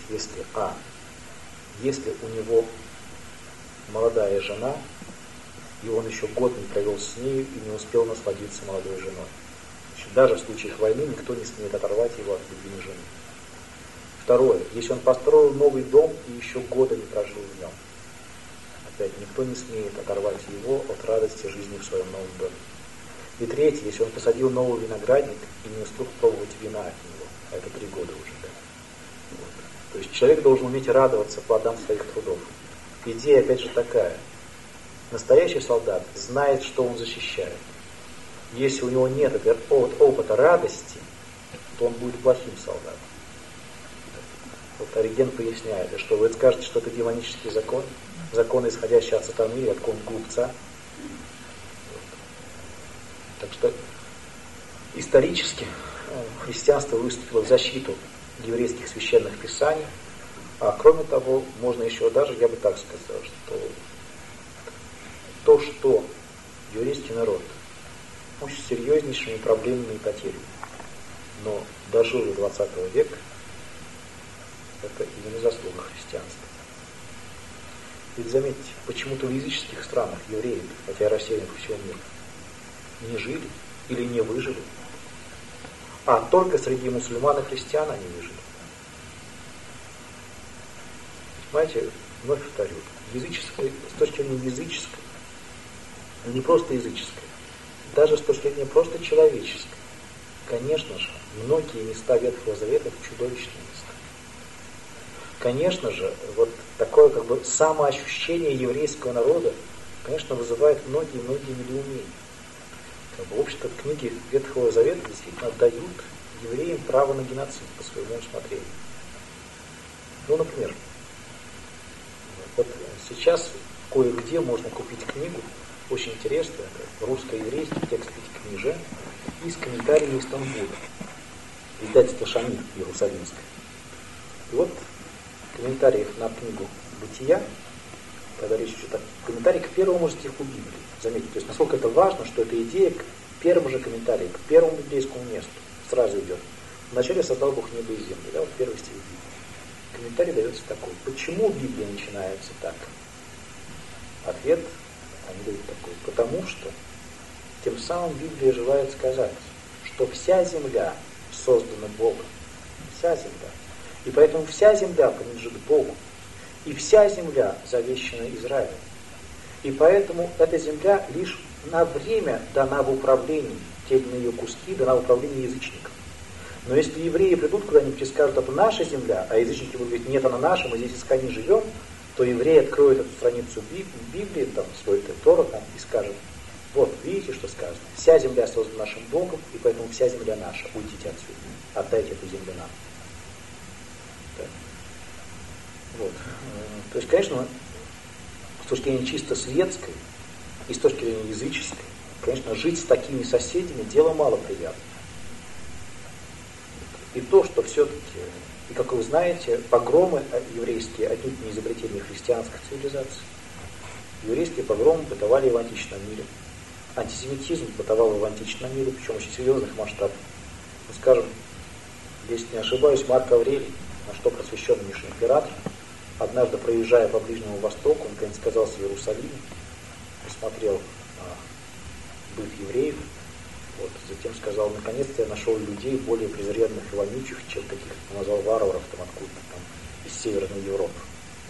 если у него молодая жена, и он еще год не провел с нею и не успел насладиться молодой женой. Значит, даже в случаях войны никто не смеет оторвать его от любимой жены. Второе, если он построил новый дом и еще года не прожил в нем, опять никто не смеет оторвать его от радости жизни в своем новом доме. И третье, если он посадил новый виноградник и не успел пробовать вина от него, а это 3 года уже, да. Вот. То есть человек должен уметь радоваться плодам своих трудов. Идея опять же такая. Настоящий солдат знает, что он защищает. Если у него нет опыта радости, то он будет плохим солдатом. Вот Ориген поясняет, что вы скажете, что это демонический закон, закон, исходящий от сатаны или от какого-нибудь глупца. Вот. Так что исторически христианство выступило в защиту еврейских священных писаний, а кроме того, можно еще даже, я бы так сказал, что то, что еврейский народ очень серьезнейшими проблемами и потерями, но дожил до 20 века, это именно заслуга христианства. Ведь заметьте, почему-то в языческих странах евреи, хотя и рассеяны по всему миру, не жили или не выжили, а только среди мусульман и христиан они выжили. Понимаете, вновь повторю, с точки зрения языческой, не просто языческой, даже с точки зрения просто человеческой, конечно же, многие места Ветхого Завета это чудовищные места. Конечно же, вот такое как бы самоощущение еврейского народа, конечно, вызывает многие-многие недоумения. Как бы общество книги Ветхого Завета действительно дают евреям право на геноцид по своему усмотрению. Ну, например, вот сейчас кое-где можно купить книгу, очень интересная, это русско-еврейский текст Пятикнижия, и с комментариями из Стамбула, издательство Шамиль Иерусалимское. И вот комментариев на книгу «Бытия», когда речь идет о комментарии к первому стиху Библии. Заметьте, то есть насколько это важно, что эта идея к первому же комментарию, к первому библейскому месту сразу идет. Вначале создал Бог небо и землю, да, вот первый стих Библии. Комментарий дается такой. Почему Библия начинается так? Ответ они дают такой: потому что тем самым Библия желает сказать, что вся земля создана Богом. Вся земля. И поэтому вся земля принадлежит Богу. И вся земля завещана Израилю. И поэтому эта земля лишь на время дана в управлении, те или иные ее куски дана в управлении язычникам. Но если евреи придут куда-нибудь и скажут, это наша земля, а язычники будут говорить, нет, она наша, мы здесь искренне живем, то евреи откроют эту страницу Библии, там, свой Тора, там, и скажут, вот, видите, что сказано, вся земля создана нашим Богом, и поэтому вся земля наша, уйдите отсюда, отдайте эту землю нам. Так. Вот. То есть, конечно, с точки зрения чисто светской и с точки зрения языческой, конечно, жить с такими соседями дело малоприятное. И то, что все-таки, и как вы знаете, погромы еврейские отнюдь не изобретение христианской цивилизации. Еврейские погромы бытовали и в античном мире. Антисемитизм бытовал и в античном мире, причем очень серьезных масштабов. Ну, скажем, если не ошибаюсь, Марк Аврелий, на что просвещенный нынешний император, однажды, проезжая по Ближнему Востоку, он, наконец, оказался в Иерусалиме, посмотрел на быт евреев, вот, затем сказал, наконец-то я нашел людей более презренных и вонючих, чем каких-то, назвал варваров там откуда-то там из Северной Европы.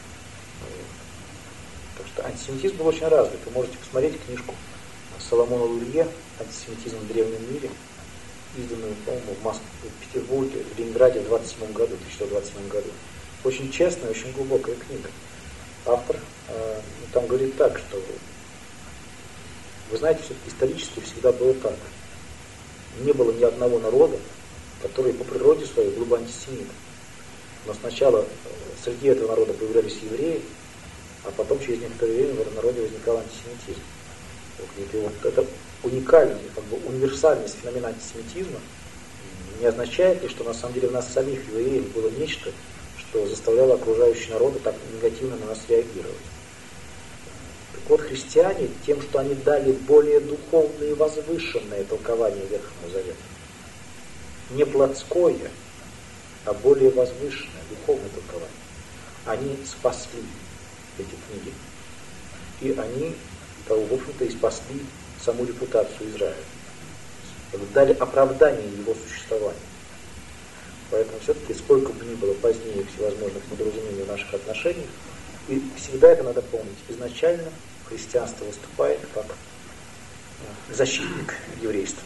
Так что антисемитизм был очень развит. Вы можете посмотреть книжку Соломона Лурье «Антисемитизм в древнем мире», изданную, по-моему, в Петербурге, в Ленинграде в 1927 году. Очень честная, очень глубокая книга. Автор там говорит так, что вы знаете, все-таки исторически всегда было так. Не было ни одного народа, который по природе своей был бы антисемитом. Но сначала среди этого народа появлялись евреи, а потом через некоторое время в этом народе возникал антисемитизм. Вот это уникальный, как бы универсальность феномена антисемитизма не означает ли, что на самом деле в нас самих евреев было нечто, что заставляло окружающие народы так негативно на нас реагировать. Так вот, христиане тем, что они дали более духовное и возвышенное толкование Ветхому Завету, не плотское, а более возвышенное, духовное толкование, они спасли эти книги. И они, в общем-то, и спасли саму репутацию Израиля. Дали оправдание его существованию. Поэтому все-таки, сколько бы ни было позднее всевозможных недоразумений в наших отношениях, и всегда это надо помнить, изначально христианство выступает как защитник еврейства.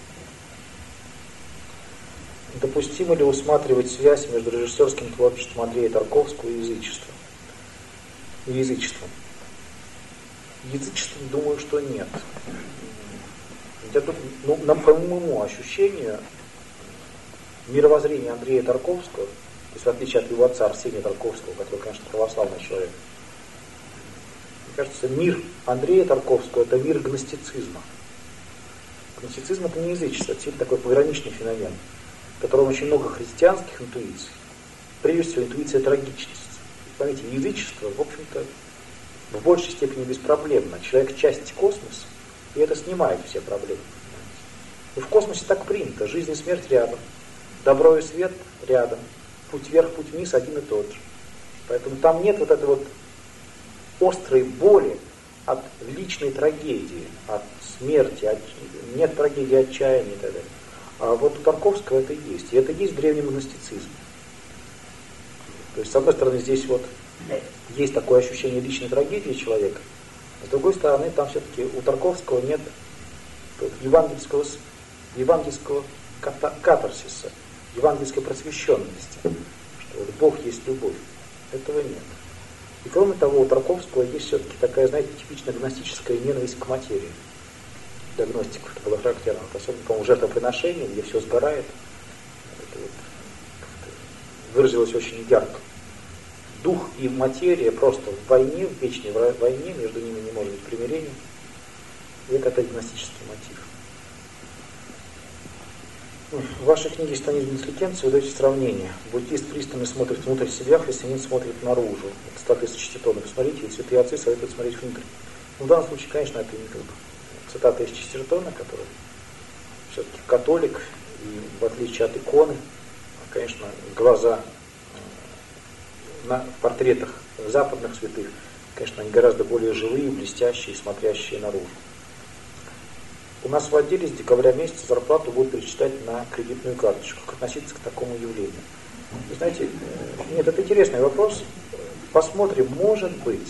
Допустимо ли усматривать связь между режиссерским творчеством Андрея Тарковского и язычеством? Язычеством, думаю, что нет. По моему ощущению, мировоззрение Андрея Тарковского, то есть в отличие от его отца Арсения Тарковского, который, конечно, православный человек, мне кажется, мир Андрея Тарковского – это мир гностицизма. Гностицизм – это не язычество, это такой пограничный феномен, в котором очень много христианских интуиций. Прежде всего, интуиция трагичности. Поймите, язычество, в общем-то, в большей степени беспроблемно. Человек – часть космоса, и это снимает все проблемы. И в космосе так принято. Жизнь и смерть рядом. Добро и свет рядом. Путь вверх, путь вниз один и тот же. Поэтому там нет вот этой вот острой боли от личной трагедии, от смерти, нет трагедии отчаяния и так далее. А вот у Тарковского это есть. И это есть в древнем гностицизме. То есть, с одной стороны, здесь вот есть такое ощущение личной трагедии человека, а с другой стороны, там все-таки у Тарковского нет евангельского катарсиса, евангельской просвещенности, что вот Бог есть любовь. Этого нет. И кроме того, у Тарковского есть все-таки такая, знаете, типичная гностическая ненависть к материи. Для гностиков это было характерно. Особенно, по-моему, жертвоприношение, где все сгорает. Это вот выразилось очень ярко. Дух и материя просто в войне, в вечной войне, между ними не может быть примирения. И это опять гностический мотив. В вашей книге «Станизм и интеллигенция» вы даете сравнение. Буддист пристально смотрит внутрь себя, христианин смотрит наружу. Это 100 тысяч Честертона. Посмотрите, святые отцы советуют смотреть внутрь. Но в данном случае, конечно, это не как бы цитата из Честертона, который все-таки католик, и в отличие от иконы, конечно, глаза на портретах западных святых Конечно, они гораздо более живые, блестящие, смотрящие наружу. У нас в отделе с декабря месяца зарплату будут перечислять на кредитную карточку. Как относиться к такому явлению? Вы знаете, нет, это интересный вопрос. Посмотрим, может быть,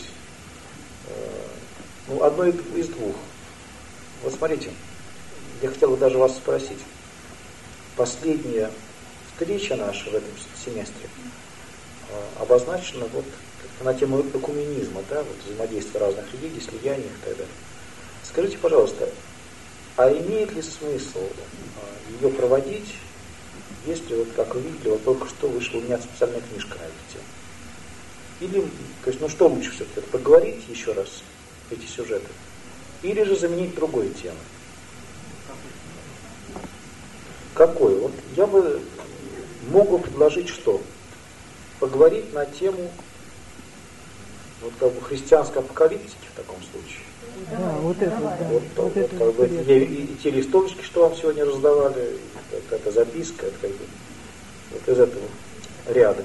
одно из двух. Вот смотрите, я хотел бы даже вас спросить. Последняя встреча наша в этом семестре обозначена вот на тему экуменизма, да, вот взаимодействия разных религий, слияния и так далее. Скажите, пожалуйста, а имеет ли смысл ее проводить, если, вот, как вы видели, вот только что вышла у меня специальная книжка на эту тему? Или, то есть, что лучше все-таки, поговорить еще раз эти сюжеты, или же заменить другой темой? Какой? Вот я бы мог бы предложить что? Поговорить на тему вот как бы христианской апокалиптики в таком случае. Да, вот это, да. Вот, и те листовочки, что вам сегодня раздавали, это записка, это как бы вот из этого ряда.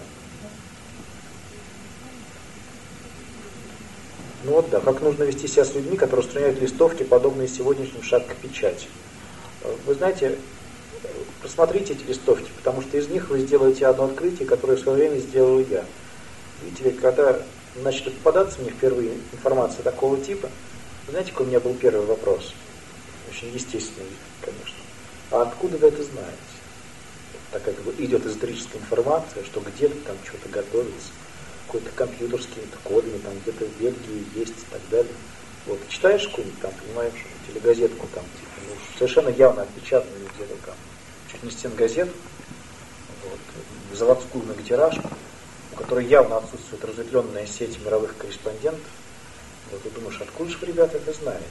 Ну вот да, как нужно вести себя с людьми, которые распространяют листовки, подобные сегодняшним шапкопечати. Вы знаете, просмотрите эти листовки, потому что из них вы сделаете одно открытие, которое в свое время сделал я. Видите ли, когда начали попадаться мне впервые информация такого типа, знаете, какой у меня был первый вопрос? Очень естественный, конечно. А откуда вы это знаете? Так как идет эзотерическая информация, что где-то там что-то готовится, какой-то компьютер с какими-то кодами, там где-то в Бельгии есть и так далее. Вот, читаешь какую-нибудь там, понимаешь, телегазетку там, типа, совершенно явно отпечатанную где-то там, чуть не стенгазету, вот, заводскую многотиражку, у которой явно отсутствует разветвленная сеть мировых корреспондентов. Вот ты думаешь, откуда же вы, ребята, это знаете?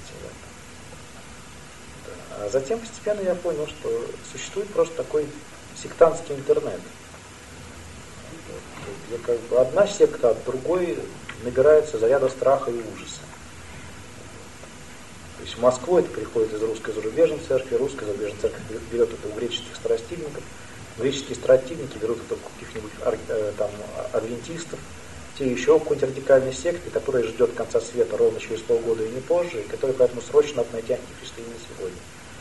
Да. А затем постепенно я понял, что существует просто такой сектантский интернет. Где как бы одна секта от другой набирается заряда страха и ужаса. То есть в Москву это приходит из русской зарубежной церкви, русская зарубежная церковь берет это у греческих старостильников, греческие старостильники берут это у каких-нибудь там адвентистов, те еще у какой-нибудь радикальной секты, которая ждет конца света ровно через полгода и не позже, и которая поэтому срочно надо найти антихриста именно сегодня.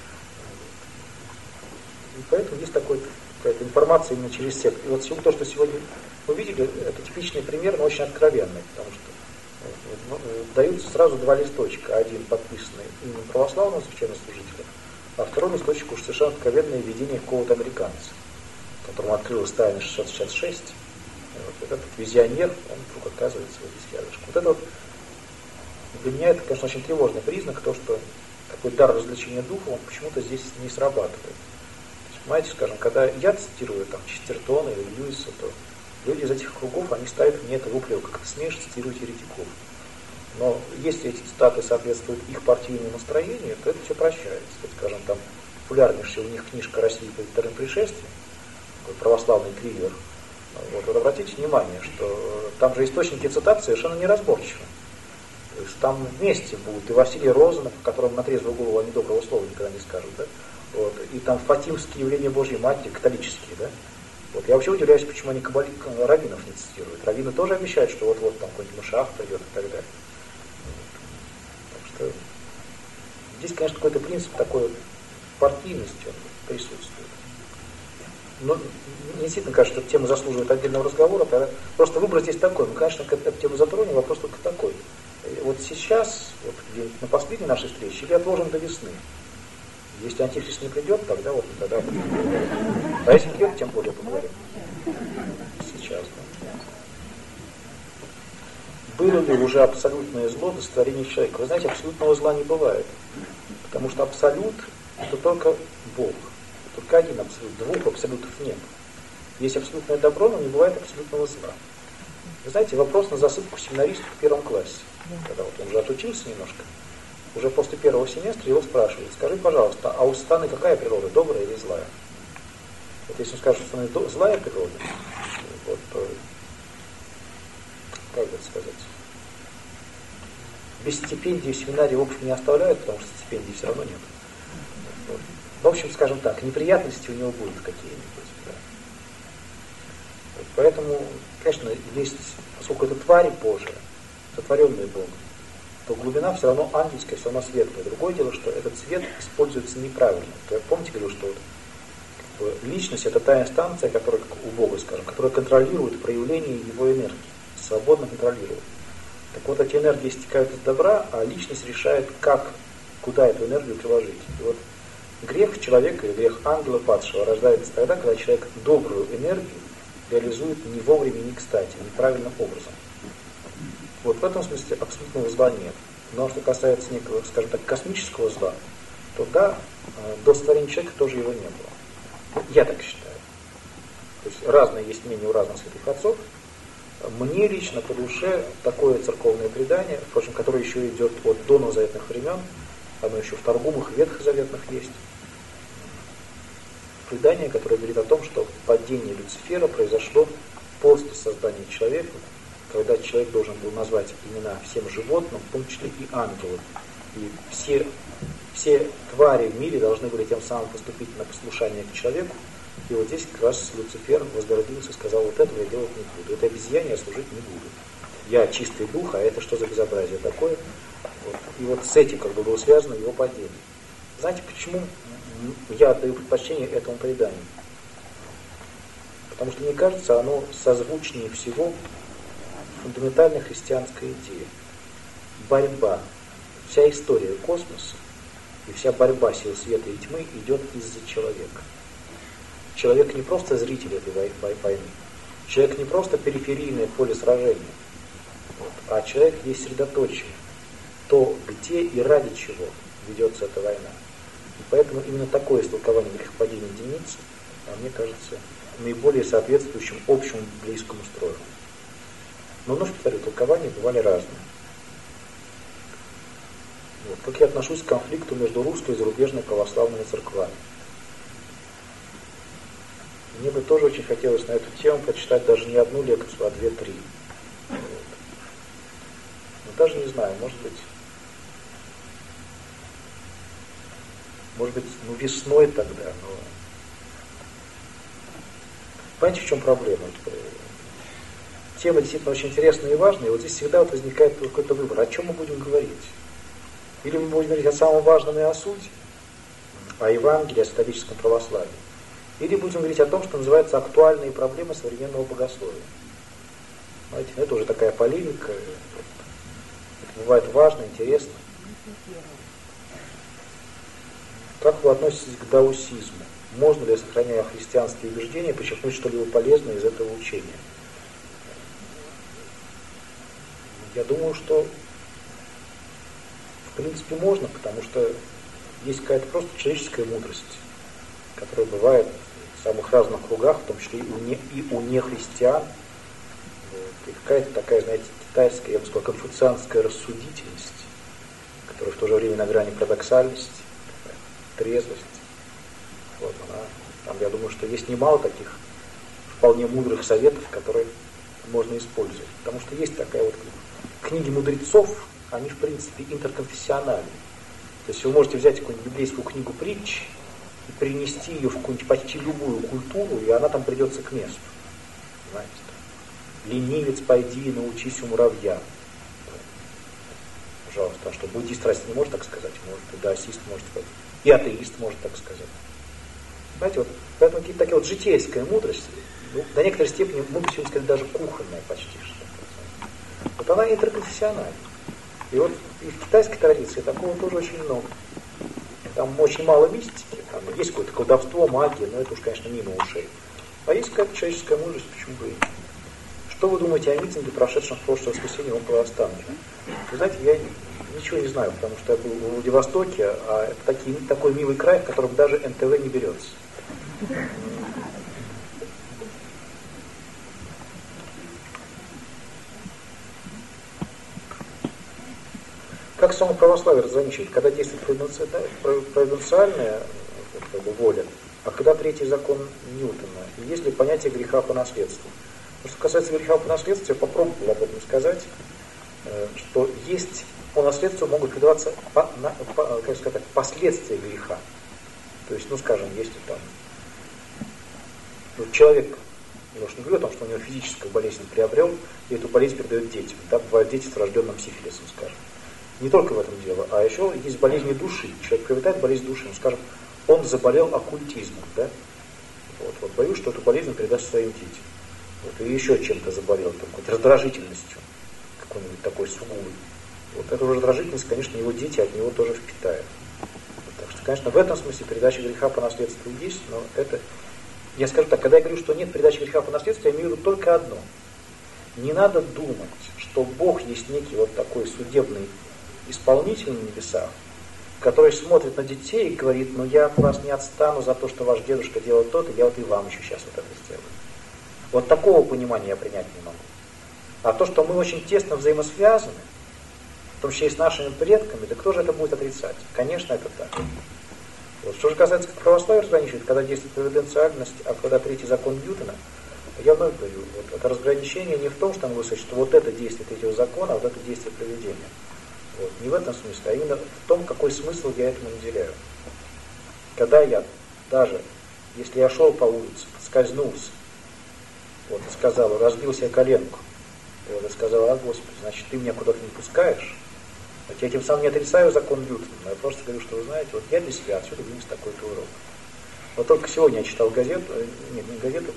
И поэтому есть какая-то информация именно через секту. И вот то, что сегодня вы видели, это типичный пример, но очень откровенный, потому что даются сразу два листочка. Один подписанный именем православного священнослужителя, а второй листочек уж совершенно откровенное видение какого-то американца, которому открылась тайна 666. Вот этот визионер, он вдруг оказывается вот здесь рядышком. Вот это вот, для меня это, конечно, очень тревожный признак, то, что такой дар развлечения духа, он почему-то здесь не срабатывает. То есть, понимаете, скажем, когда я цитирую там Честертона или Льюиса, то люди из этих кругов, они ставят мне это в упрек, как ты смеешь цитировать еретиков. Но если эти цитаты соответствуют их партийному настроению, то это все прощается. То есть, скажем, там популярнейшая у них книжка «Россия перед вторым пришествием», такой православный триллер. Вот обратите внимание, что там же источники цитат совершенно неразборчивы. То есть там вместе будут и Василий Розанов, которому на трезвую голову они доброго слова никогда не скажут, да? Вот, и там фатимские явления Божьей Матери, католические, да? Вот, я вообще удивляюсь, почему они раввинов не цитируют. Раввины тоже обещают, что вот-вот там какой-нибудь Машах придет и так далее. Так что здесь, конечно, какой-то принцип такой партийности присутствует. Но мне действительно кажется, что эта тема заслуживает отдельного разговора. Просто выбор здесь такой. Мы, конечно, эту тему затронем, вопрос только такой. Вот сейчас, вот, на последней нашей встрече, или отложим до весны. Если антихрист не придет, тогда вот тогда. А если придет, тем более поговорим. Сейчас, да. Было ли уже абсолютное зло до сотворения человека? Вы знаете, абсолютного зла не бывает. Потому что абсолют – это только Бог. Только один абсолют, двух абсолютов нет. Есть абсолютное добро, но не бывает абсолютного зла. Вы знаете, вопрос на засыпку семинаристу в первом классе. Когда вот он уже отучился немножко, уже после первого семестра его спрашивают: скажи, пожалуйста, а у сатаны какая природа, добрая или злая? Вот если он скажет, что сатаны злая природа, вот, то, как бы это сказать, без стипендии в семинаре в общем не оставляют, потому что стипендий все равно нет. Вот. В общем, скажем так, неприятности у него будут какие-нибудь. Да. Вот поэтому, конечно, есть, поскольку это тварь Божия, сотворенные Богом, то глубина все равно ангельская, все равно светлая. Другое дело, что этот свет используется неправильно. Я помните, говорил, что личность — это та инстанция, которая, как у Бога, скажем, которая контролирует проявление его энергии, свободно контролирует. Так вот, эти энергии стекают из добра, а личность решает, куда эту энергию приложить. И вот грех человека и грех ангела падшего рождается тогда, когда человек добрую энергию реализует не вовремя, не кстати, неправильным образом. Вот в этом смысле абсолютного зла нет. Но что касается некого, скажем так, космического зла, то да, до сотворения человека тоже его не было. Я так считаю. То есть разные есть мнения у разных святых отцов. Мне лично по душе такое церковное предание, впрочем, которое еще идет от до новозаветных времен, оно еще в Таргумах ветхозаветных есть, предание, которое говорит о том, что падение Люцифера произошло после создания человека, когда человек должен был назвать имена всем животным, в том числе и ангелам. И все твари в мире должны были тем самым поступить на послушание к человеку. И вот здесь как раз Люцифер возгордился и сказал: вот этого я делать не буду, это обезьяне я служить не буду. Я чистый дух, а это что за безобразие такое? Вот. И вот с этим как бы было связано его падение. Знаете, почему я отдаю предпочтение этому преданию? Потому что, мне кажется, оно созвучнее всего фундаментальной христианской идее. Борьба, вся история космоса и вся борьба сил света и тьмы идет из-за человека. Человек не просто зритель этой войны, человек не просто периферийное поле сражения, а человек есть средоточие, то, где и ради чего ведется эта война. И поэтому именно такое истолкование грехопадения единицы, мне кажется, наиболее соответствующим общему близкому строю. Но вновь повторю, толкования бывали разные. Вот. Как я отношусь к конфликту между русской и зарубежной православными церквами? Мне бы тоже очень хотелось на эту тему прочитать даже не одну лекцию, а 2-3. Вот. Но даже не знаю, может быть, весной тогда, но... Понимаете, в чем проблема? Тема действительно очень интересная и важная, и вот здесь всегда возникает какой-то выбор. О чем мы будем говорить? Или мы будем говорить о самом важном и о сути, о Евангелии, о католическом православии. Или будем говорить о том, что называется актуальные проблемы современного богословия. Знаете, это уже такая полемика, это бывает важно, интересно. Как вы относитесь к даосизму? Можно ли, сохраняя христианские убеждения, подчеркнуть что-либо полезное из этого учения? Я думаю, что в принципе можно, потому что есть какая-то просто человеческая мудрость, которая бывает в самых разных кругах, в том числе и у нехристиан. И какая-то такая, знаете, китайская, я бы сказал, конфуцианская рассудительность, которая в то же время на грани парадоксальности, трезвость. Вот она, там, я думаю, что есть немало таких вполне мудрых советов, которые можно использовать. Потому что есть такая вот книги мудрецов, они в принципе интерконфессиональны. То есть вы можете взять какую-нибудь библейскую книгу притч и перенести ее в какую-нибудь почти любую культуру, и она там придется к месту. Понимаете? Ленивец, пойди и научись у муравья. Пожалуйста, а что, буддист раз не может так сказать? Может, и даосист может сказать. И атеист может так сказать. Знаете, вот, поэтому какие-то такие вот житейская мудрость, до некоторой степени, мы бы сегодня сказали, даже кухонная почти что. Вот она интерконфессиональна. И вот и в китайской традиции такого тоже очень много. Там очень мало мистики, там есть какое-то колдовство, магия, но это уж, конечно, мимо ушей. А есть какая-то человеческая мудрость, почему бы и нет. Что вы думаете о митинге, прошедшем в прошлое воскресенье около Останкина? Вы знаете, я ничего не знаю, потому что я был в Владивостоке, а это такой милый край, в котором даже НТВ не берется. Как само православие разграничивает, когда действует провиденциальная воля, а когда третий закон Ньютона? И есть ли понятие греха по наследству? Что касается греха по наследству, я попробовал об этом сказать, что есть по наследству могут передаваться как сказать, последствия греха. То есть, скажем, если там человек Я уж не говорю о том, что у него физическую болезнь приобрел, и эту болезнь передает детям. Да, бывают дети с врожденным сифилисом, скажем. Не только в этом дело, а еще есть болезни души. Человек приобретает болезнь души, скажем, он заболел оккультизмом, да? Вот боюсь, что эту болезнь он передаст своим детям. Вот, и еще чем-то заболел, какой-то раздражительностью, какой-нибудь такой сугубой. Вот эту раздражительность, конечно, его дети от него тоже впитают. Вот, так что, конечно, в этом смысле передача греха по наследству есть, но это, я скажу так, когда я говорю, что нет передачи греха по наследству, я имею в виду только одно. Не надо думать, что Бог есть некий вот такой судебный исполнитель на небесах, который смотрит на детей и говорит, ну я от вас не отстану за то, что ваш дедушка делал то-то, я вот и вам еще сейчас вот это сделаю. Вот такого понимания я принять не могу. А то, что мы очень тесно взаимосвязаны, в том числе и с нашими предками, да кто же это будет отрицать? Конечно, это так. Вот. Что же касается православия, разграничивает, когда действует провиденциальность, а когда третий закон Ньютона, я вновь говорю, вот это разграничение не в том, что он говорит, что вот это действие третьего закона, а вот это действие провидения. Вот. Не в этом смысле, а именно в том, какой смысл я этому наделяю. Когда я, даже если я шел по улице, подскользнулся, вот, и сказал, разбил себе коленку, и вот, и сказал, а Господи, значит, ты меня куда-то не пускаешь. Вот я тем самым не отрицаю закон Ньютона, но я просто говорю, что вы знаете, вот я для себя отсюда вынес такой-то урок. Вот только сегодня я читал газету, не газету,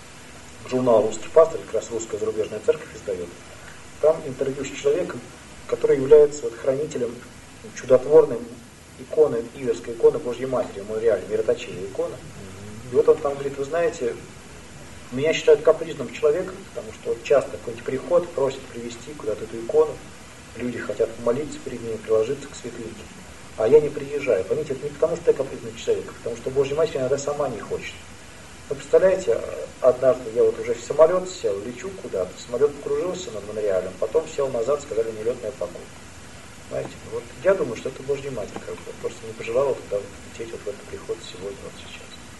журнал «Русский пастырь», как раз русская зарубежная церковь издает. Там интервью с человеком, который является вот хранителем чудотворной иконы, иверской иконы Божьей Матери, мемориальной, мироточивой иконы. И вот он там говорит, вы знаете, меня считают капризным человеком, потому что вот часто какой-нибудь приход просит привезти куда-то эту икону, люди хотят помолиться перед ней, приложиться к светлинке, а я не приезжаю. Понимаете, это не потому, что я капризный человек, а потому что Божья Матерь иногда сама не хочет. Вы представляете, однажды я вот уже в самолет сел, лечу куда-то, самолет покружился над мемориалем, потом сел назад, сказали нелетная погода. Знаете, вот я думаю, что это Божья Матерь, как бы, просто не пожелала туда вот лететь вот в этот приход сегодня, вот сейчас.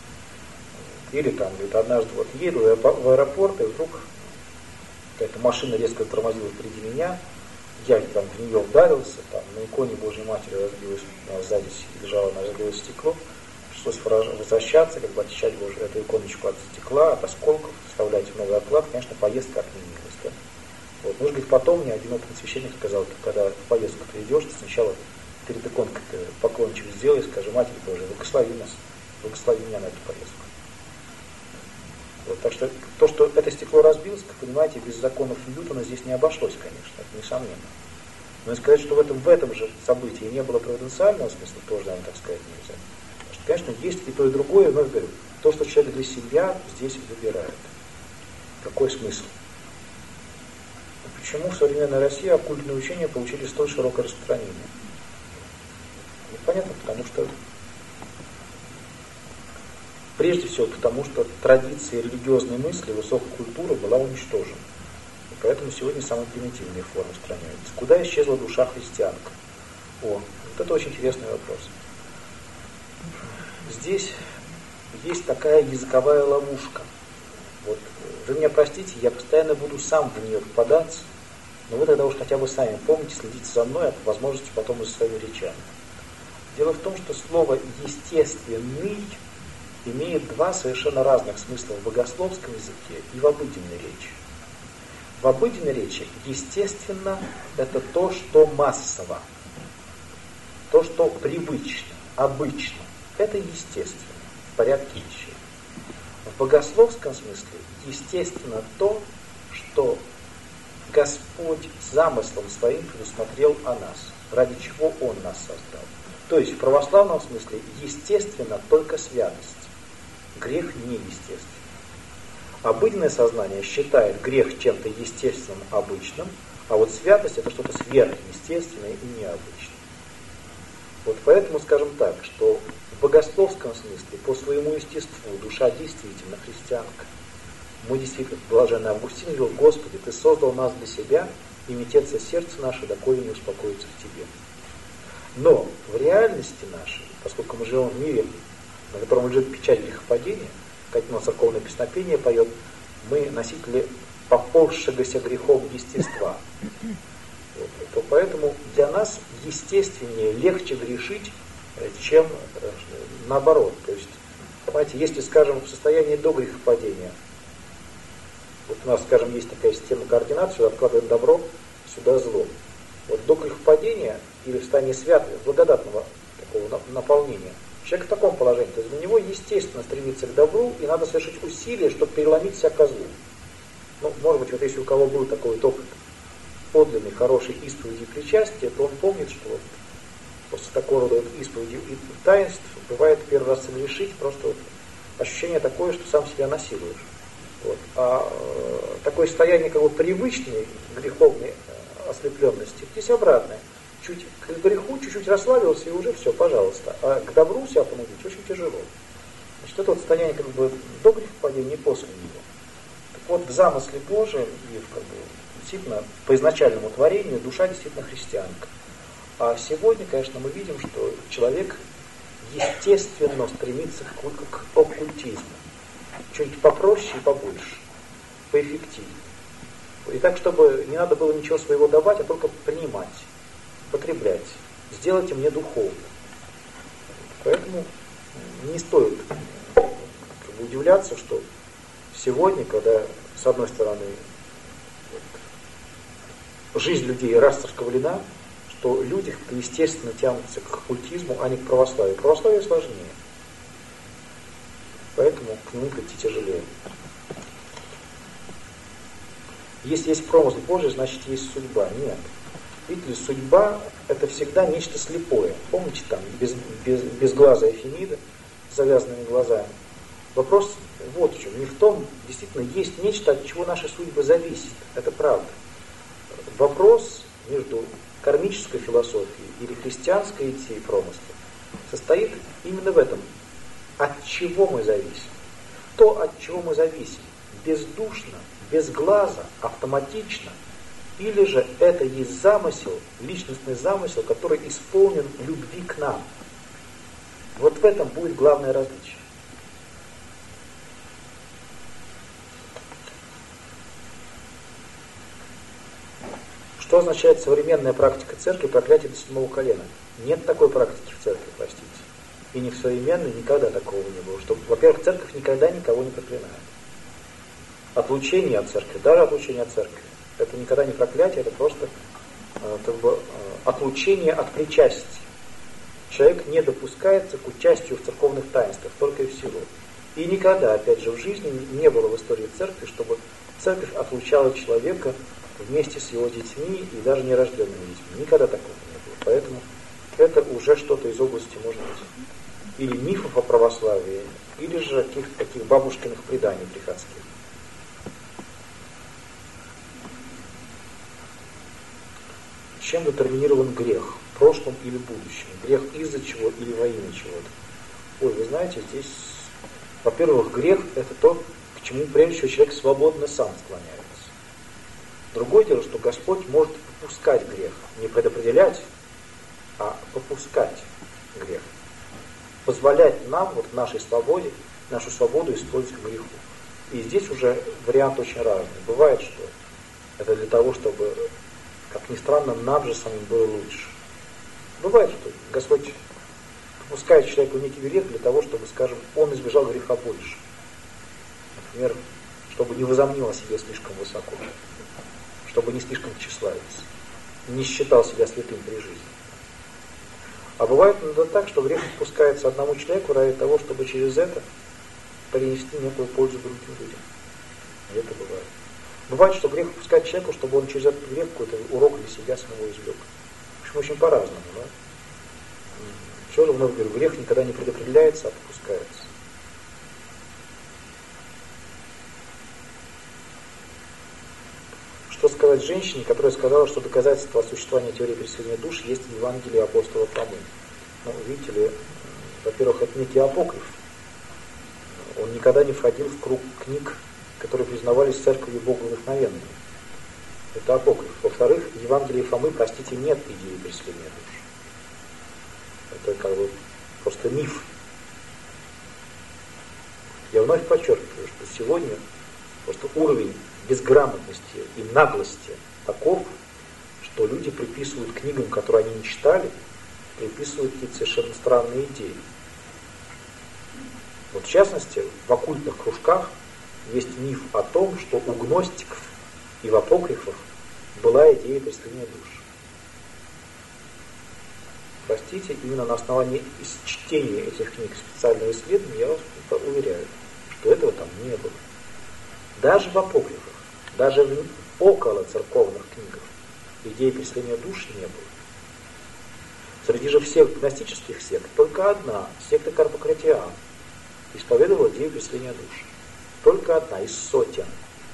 Или там, говорит, однажды вот еду в аэропорт, и вдруг какая-то машина резко тормозила впереди меня, я там в нее ударился, там на иконе Божьей Матери разбилось, сзади лежало на разбилось стекло, пришлось возвращаться, как бы очищать эту иконочку от стекла, от осколков, вставлять много оклад, конечно, поездка отменилась. Да? Вот. Ну, говорит, потом мне один опытный священник сказал, когда в поездку ты идешь, ты сначала перед иконкой поклончик сделай, скажи, Матерь Божия, благослови нас, благослови меня на эту поездку. Вот, так что то, что это стекло разбилось, как понимаете, без законов Ньютона здесь не обошлось, конечно, это несомненно. Но сказать, что в этом же событии не было провиденциального смысла, тоже, наверное, так сказать нельзя. Потому что, конечно, есть и то, и другое, но я говорю, то, что человек для себя здесь выбирает. Какой смысл? Почему в современной России оккультные учения получили столь широкое распространение? Ну, понятно, потому что прежде всего потому, что традиция религиозной мысли, высокой культуры была уничтожена. И поэтому сегодня самые примитивные формы устраняются. Куда исчезла душа христианка? Вот это очень интересный вопрос. Здесь есть такая языковая ловушка. Вот, вы меня простите, я постоянно буду сам в нее попадаться, но вы тогда уж хотя бы сами помните, следите за мной, а по возможности потом и за своими речами. Дело в том, что слово «естественный» имеет два совершенно разных смысла в богословском языке и в обыденной речи. В обыденной речи, естественно, это то, что массово, то, что привычно, обычно. Это естественно, в порядке вещей. В богословском смысле, естественно, то, что Господь замыслом своим предусмотрел о нас, ради чего Он нас создал. То есть в православном смысле, естественно, только святость. Грех неестественный. Обыденное сознание считает грех чем-то естественным, обычным, а вот святость это что-то сверхъестественное и необычное. Вот поэтому скажем так, что в богословском смысле по своему естеству душа действительно христианка. Мы действительно, блаженный Августин говорил, Господи, Ты создал нас для себя, и метется сердце наше, доколе не успокоится в Тебе. Но в реальности нашей, поскольку мы живем в мире, на котором лежит печать грехопадения, как одно церковное песнопение поет, мы носители поползшегося грехом естества. Вот. То поэтому для нас естественнее, легче грешить, чем наоборот. То есть, понимаете, если, скажем, в состоянии до грехопадения Вот у нас, скажем, есть такая система координат, сюда откладываем добро, сюда зло. Вот до грехопадения или в состоянии святого, благодатного такого наполнения, человек в таком положении, то есть для него естественно стремиться к добру, и надо совершить усилия, чтобы переломить себя козлу. Ну, может быть, вот если у кого был такой вот опыт подлинной, хорошей исповеди и причастия, то он помнит, что вот после такого рода вот исповеди и таинств бывает первый раз согрешить, просто вот ощущение такое, что сам себя насилуешь. Вот. А такое состояние как бы привычной греховной ослепленности, здесь обратное. Чуть к греху чуть-чуть расслабился, и уже все, пожалуйста. А к добру себя понудить очень тяжело. Значит, это вот состояние как бы до грехопадения и после него. Так вот, в замысле Божьем и как бы, действительно по изначальному творению душа действительно христианка. А сегодня, конечно, мы видим, что человек естественно стремится к оккультизму. Что-нибудь попроще и побольше, поэффективнее. И так, чтобы не надо было ничего своего давать, а только принимать, потреблять. Сделайте мне духовно. Поэтому не стоит удивляться, что сегодня, когда, с одной стороны, жизнь людей расцерковлена, что люди естественно тянутся к оккультизму, а не к православию. Православие сложнее. Поэтому к нему прийти тяжелее. Если есть промысл Божий, значит есть судьба. Нет. Видите ли, судьба – это всегда нечто слепое. Помните там безглазая Фемида с завязанными глазами? Вопрос вот в чем. Не в том, действительно, есть нечто, от чего наши судьбы зависят. Это правда. Вопрос между кармической философией или христианской идеей промысла состоит именно в этом. От чего мы зависим? То, от чего мы зависим, бездушно, без глаза, автоматично, или же это есть замысел, личностный замысел, который исполнен любви к нам. Вот в этом будет главное различие. Что означает современная практика церкви проклятие до 7-го колена? Нет такой практики в церкви, простите. И не в современной никогда такого не было. Что, во-первых, церковь никогда никого не проклинает. Отлучение от церкви, даже отлучение от церкви, это никогда не проклятие, это просто как бы, отлучение от причастия. Человек не допускается к участию в церковных таинствах, только и всего. И никогда, опять же, в жизни не было в истории церкви, чтобы церковь отлучала человека вместе с его детьми и даже нерожденными детьми. Никогда такого не было. Поэтому это уже что-то из области, может быть, или мифов о православии, или же каких-то таких бабушкиных преданий приходских. Чем детерминирован грех? В прошлом или будущем? Грех из-за чего или во имя чего-то? Ой, вы знаете, здесь, во-первых, грех – это то, к чему прежде всего человек свободно сам склоняется. Другое дело, что Господь может попускать грех. Не предопределять, а попускать грех. Позволять нам, вот в нашей свободе, нашу свободу использовать к греху. И здесь уже вариант очень разный. Бывает, что это для того, чтобы, как ни странно, нам же самим было лучше. Бывает, что Господь попускает человеку некий грех для того, чтобы, скажем, он избежал греха больше. Например, чтобы не возомнил о себе слишком высоко, чтобы не слишком тщеславиться, не считал себя святым при жизни. А бывает иногда так, что грех попускается одному человеку ради того, чтобы через это принести некую пользу другим людям. И это бывает. Бывает, что грех попускает человеку, чтобы он через этот грех какой-то урок для себя самого извлек. В общем, очень по-разному. Да? Еще раз вновь говорю, грех никогда не предопределяется, а попускается. Что сказать женщине, которая сказала, что доказательство о существовании теории переселения душ есть в Евангелии апостола Фомы? Ну, видите ли, во-первых, это некий апокриф. Он никогда не входил в круг книг, которые признавались церковью боговдохновенными. Это апокриф. Во-вторых, в Евангелии Фомы, простите, нет идеи переселения душ. Это как бы просто миф. Я вновь подчеркиваю, что сегодня просто уровень безграмотности и наглости таков, что люди приписывают книгам, которые они не читали, приписывают какие-то совершенно странные идеи. Вот в частности, в оккультных кружках есть миф о том, что у гностиков и в апокрифах была идея преследования душ. Простите, именно на основании чтения этих книг специального исследования я вас уверяю, что этого там не было. Даже в апокрифах, даже в около церковных книгах идеи преследования душ не было. Среди же всех гностических сект только одна, секта Карпократиан, исповедовала идею преследования душ. Только одна из сотен.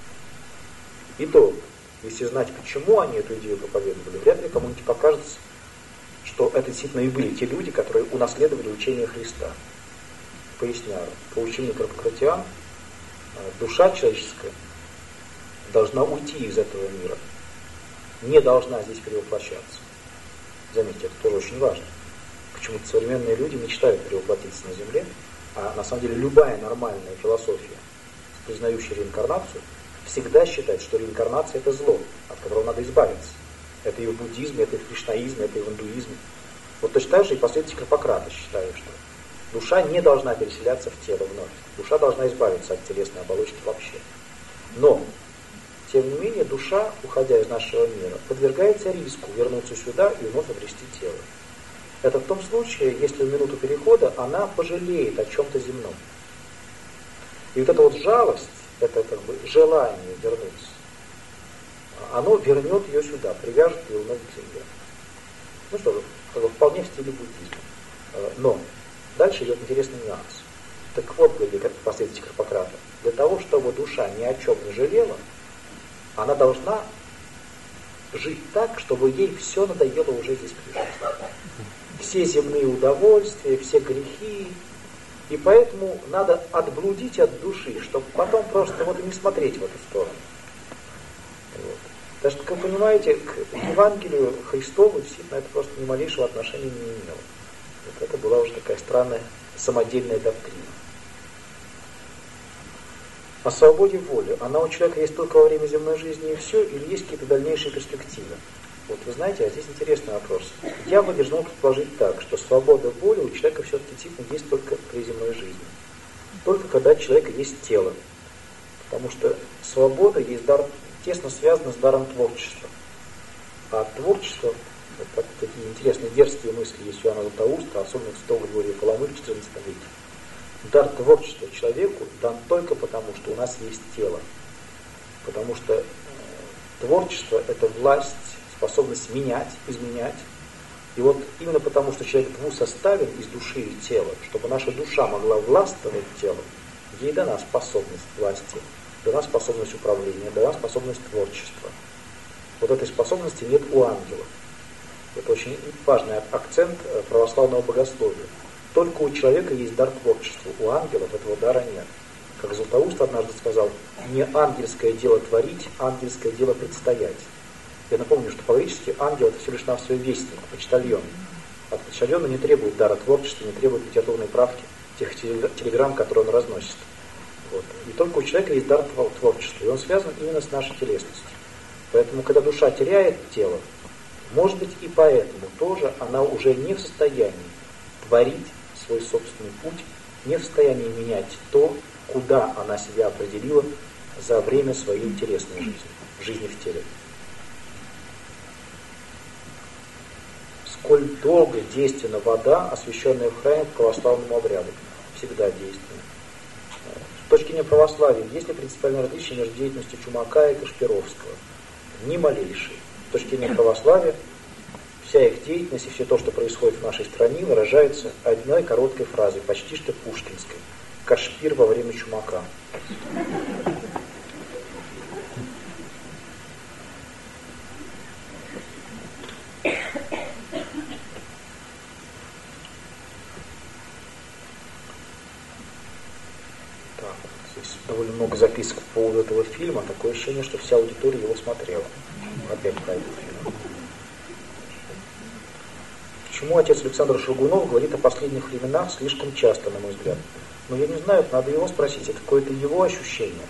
И то, если знать, почему они эту идею проповедовали, вряд ли кому-нибудь покажется, что это действительно и были те люди, которые унаследовали учение Христа. Поясняю, по учению Карпократиан душа человеческая должна уйти из этого мира, не должна здесь перевоплощаться. Заметьте, это тоже очень важно. Почему-то современные люди мечтают перевоплотиться на Земле, а на самом деле любая нормальная философия, признающая реинкарнацию, всегда считает, что реинкарнация это зло, от которого надо избавиться. Это и в буддизме, это и в кришнаизме, это и в индуизме. Вот точно так же и последователи Карпократа считают, что душа не должна переселяться в тело вновь. Душа должна избавиться от телесной оболочки вообще. Но, тем не менее, душа, уходя из нашего мира, подвергается риску вернуться сюда и вновь обрести тело. Это в том случае, если в минуту перехода она пожалеет о чем-то земном. И вот эта вот жалость, это как бы желание вернуться, оно вернет ее сюда, привяжет ее вновь к земле. Ну что же, как бы вполне в стиле буддизма. Но дальше идет интересный нюанс. Так вот, говорили последователи Карпократа, для того, чтобы душа ни о чем не жалела, она должна жить так, чтобы ей все надоело уже здесь при жизни. Все земные удовольствия, все грехи. И поэтому надо отблудить от души, чтобы потом просто вот и не смотреть в эту сторону. Вот. Так что, как вы понимаете, к Евангелию Христову действительно это просто ни малейшего отношения не имело. Вот это была уже такая странная самодельная доктрина. О свободе воли. Она у человека есть только во время земной жизни и все, или есть какие-то дальнейшие перспективы? Вот вы знаете, а здесь интересный вопрос. Я бы должен предположить так, что свобода воли у человека все-таки действительно есть только при земной жизни. Только когда у человека есть тело. Потому что свобода есть дар, тесно связана с даром творчества. А творчество, вот такие интересные дерзкие мысли есть у Иоанна Златоуста, особенно в Святого Григория Паламы в XIV веке. Дар творчества человеку дан только потому, что у нас есть тело. Потому что творчество – это власть, способность менять, изменять. И вот именно потому, что человек двусоставен из души и тела, чтобы наша душа могла властвовать телом, ей дана способность власти, дана способность управления, дана способность творчества. Вот этой способности нет у ангелов. Это очень важный акцент православного богословия. Только у человека есть дар творчества, у ангелов этого дара нет. Как Златоуст однажды сказал, не ангельское дело творить, ангельское дело предстоять. Я напомню, что по-гречески ангел это всего лишь навсего вестник, почтальон. От почтальона не требует дара творчества, не требует литературной правки тех телеграмм, которые он разносит. Вот. И только у человека есть дар творчества, и он связан именно с нашей телесностью. Поэтому, когда душа теряет тело, может быть и поэтому тоже она уже не в состоянии творить свой собственный путь, не в состоянии менять то, куда она себя определила за время своей телесной жизни, жизни в теле. Сколь долго действенна вода, освященная в храме по православному обряду? Всегда действенна. С точки зрения православия, есть ли принципиальное различие между деятельностью Чумака и Кашпировского? Ни малейшей. С точки зрения православия, вся их деятельность и все то, что происходит в нашей стране, выражается одной короткой фразой, почти что пушкинской. Кашпир во время Чумака. Довольно много записок по поводу этого фильма. Такое ощущение, что вся аудитория его смотрела. Опять про этот фильм. Почему отец Александр Шелгунов говорит о последних временах слишком часто, на мой взгляд? Но я не знаю, надо его спросить. Это какое-то его ощущение.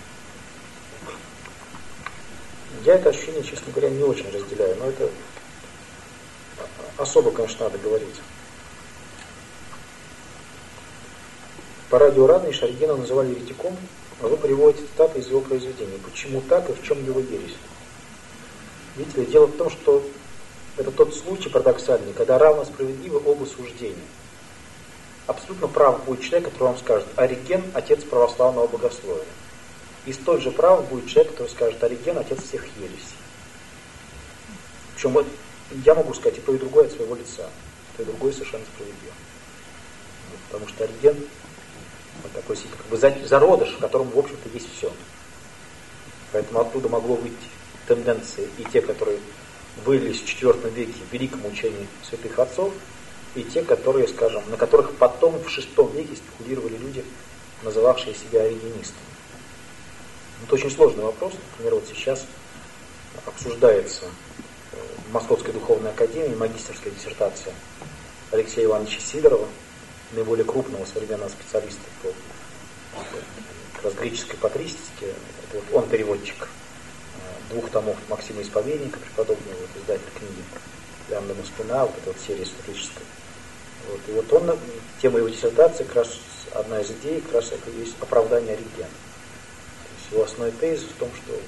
Я это ощущение, честно говоря, не очень разделяю. Но это особо, конечно, надо говорить. По радио Радный Шарьгена называли еретиком. вы приводите цитаты из его произведений. Почему так и в чем его ересь? Видите ли, дело в том, что это тот случай парадоксальный, когда равно справедливы оба суждения. Абсолютно прав будет человек, который вам скажет: Ориген – отец православного богословия. И столь же прав будет человек, который скажет: Ориген – отец всех ересей. Причем вот я могу сказать и то, и другое от своего лица. То и другое совершенно справедливо. Потому что Ориген – вот такой как бы зародыш, в котором, в общем-то, есть все. Поэтому оттуда могло выйти тенденции и те, которые вылились в IV веке в великом учении святых отцов, и те, которые, скажем, на которых потом в VI веке спекулировали люди, называвшие себя оригенистами. Это очень сложный вопрос. Например, вот сейчас обсуждается в Московской духовной академии магистерская диссертация Алексея Ивановича Сидорова, наиболее крупного современного специалиста по как раз греческой патристике. Вот он переводчик 2 томов Максима Исповедника, преподобного, вот, издатель книги Иоанна Москвина, вот эта вот серия эстетическая. Вот, и вот он, тема его диссертации, как раз одна из идей, как раз это есть оправдание Оригена. То есть его основной тезис в том, что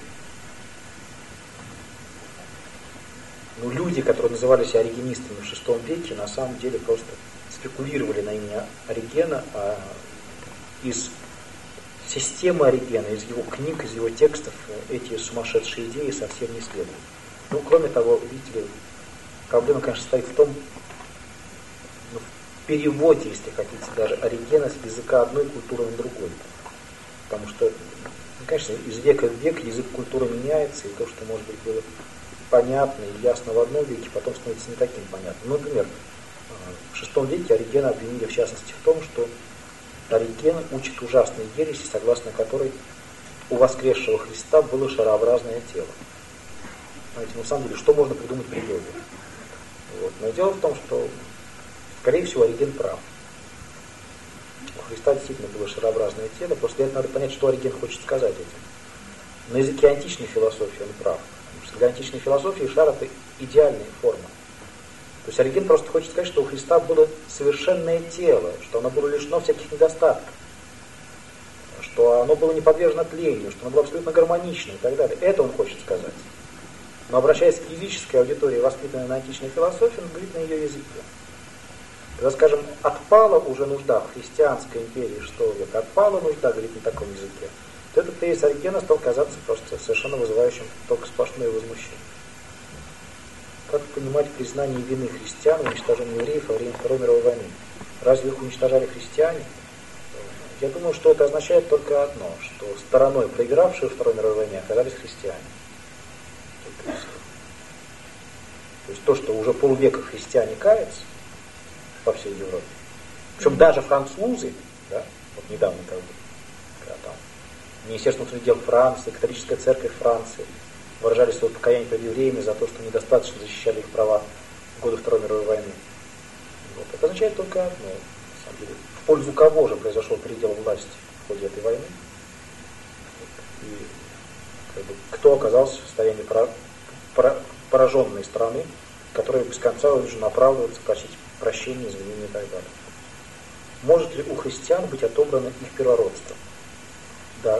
люди, которые назывались оригенистами в VI веке, на самом деле просто спекулировали на имя Оригена, а из системы Оригена, из его книг, из его текстов эти сумасшедшие идеи совсем не следуют. Ну, кроме того, видите ли, проблема, конечно, стоит в том, в переводе, если хотите, даже Оригена с языка одной культуры на другой. Потому что, конечно, из века в век язык культуры меняется, и то, что, может быть, было понятно и ясно в одном веке, потом становится не таким понятным. Ну, например, в VI веке Оригена обвинили, в частности, в том, что Ориген учит ужасные ереси, согласно которой у воскресшего Христа было шарообразное тело. Знаете, на самом деле, что можно придумать при Йоге? Вот. Но дело в том, что, скорее всего, Ориген прав. У Христа действительно было шарообразное тело, просто это надо понять, что Ориген хочет сказать этим. На языке античной философии он прав. Потому что для античной философии шар – это идеальная форма. То есть Ориген просто хочет сказать, что у Христа было совершенное тело, что оно было лишено всяких недостатков, что оно было не подвержено тлению, что оно было абсолютно гармонично и так далее. Это он хочет сказать. Но обращаясь к языческой аудитории, воспитанной на античной философии, он говорит на ее языке. Когда, скажем, отпала уже нужда в христианской империи VI века, отпала нужда говорить на таком языке, то этот тезис Оригена стал казаться просто совершенно вызывающим только сплошное возмущение. Как понимать признание вины христиан в уничтожении евреев во время Второй мировой войны? Разве их уничтожали христиане? Я думаю, что это означает только одно, что стороной, проигравшей в Второй мировой войне, оказались христиане. То есть то, что уже полвека христиане каются по всей Европе, причем даже французы, да, вот недавно, когда там Министерство внутренних дел Франции, католическая церковь Франции выражали свое покаяние перед евреями за то, что недостаточно защищали их права в годы Второй мировой войны. Вот. Это означает только одно, на самом деле, в пользу кого же произошел передел власти в ходе этой войны. И как бы, кто оказался в состоянии пораженной страны, которая без конца вынуждена оправдываться, просить прощения, извинения и так далее. Может ли у христиан быть отобрано их первородство? Да.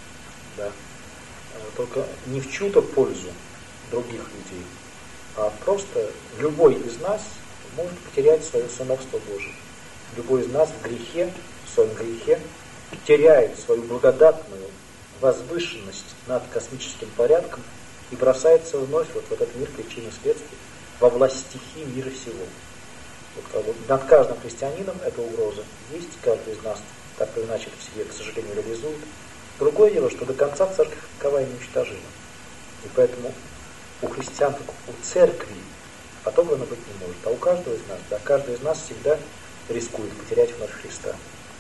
Только не в чью-то пользу других людей, а просто любой из нас может потерять свое сыновство Божие. Любой из нас в грехе, в своем грехе, теряет свою благодатную возвышенность над космическим порядком и бросается вновь вот в этот мир причин и следствий, во власть стихий мира всего. Вот, над каждым христианином эта угроза есть, каждый из нас так или иначе это в себе, к сожалению, реализует. Другое дело, что до конца церковь таковая неуничтожима. И поэтому у христиан, как у церкви, отобрано быть не может. А у каждого из нас, да, каждый из нас всегда рискует потерять вновь Христа.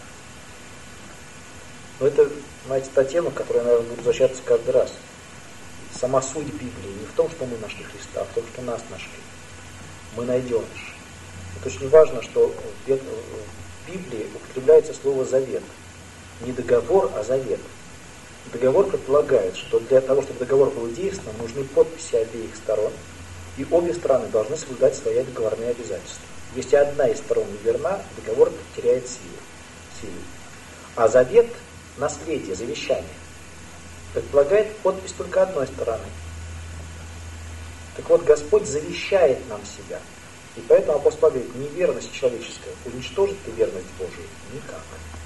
Но это, знаете, та тема, к которой я, наверное, буду возвращаться каждый раз. Сама суть Библии не в том, что мы нашли Христа, а в том, что нас нашли. Мы найденыш. Это очень важно, что в Библии употребляется слово «завет». Не договор, а завет. Договор предполагает, что для того, чтобы договор был действенным, нужны подписи обеих сторон, и обе стороны должны соблюдать свои договорные обязательства. Если одна из сторон не верна, договор теряет силу. А завет наследие, завещание, предполагает подпись только одной стороны. Так вот, Господь завещает нам себя. И поэтому апостол говорит, неверность человеческая уничтожит ли верность Божию? Никак.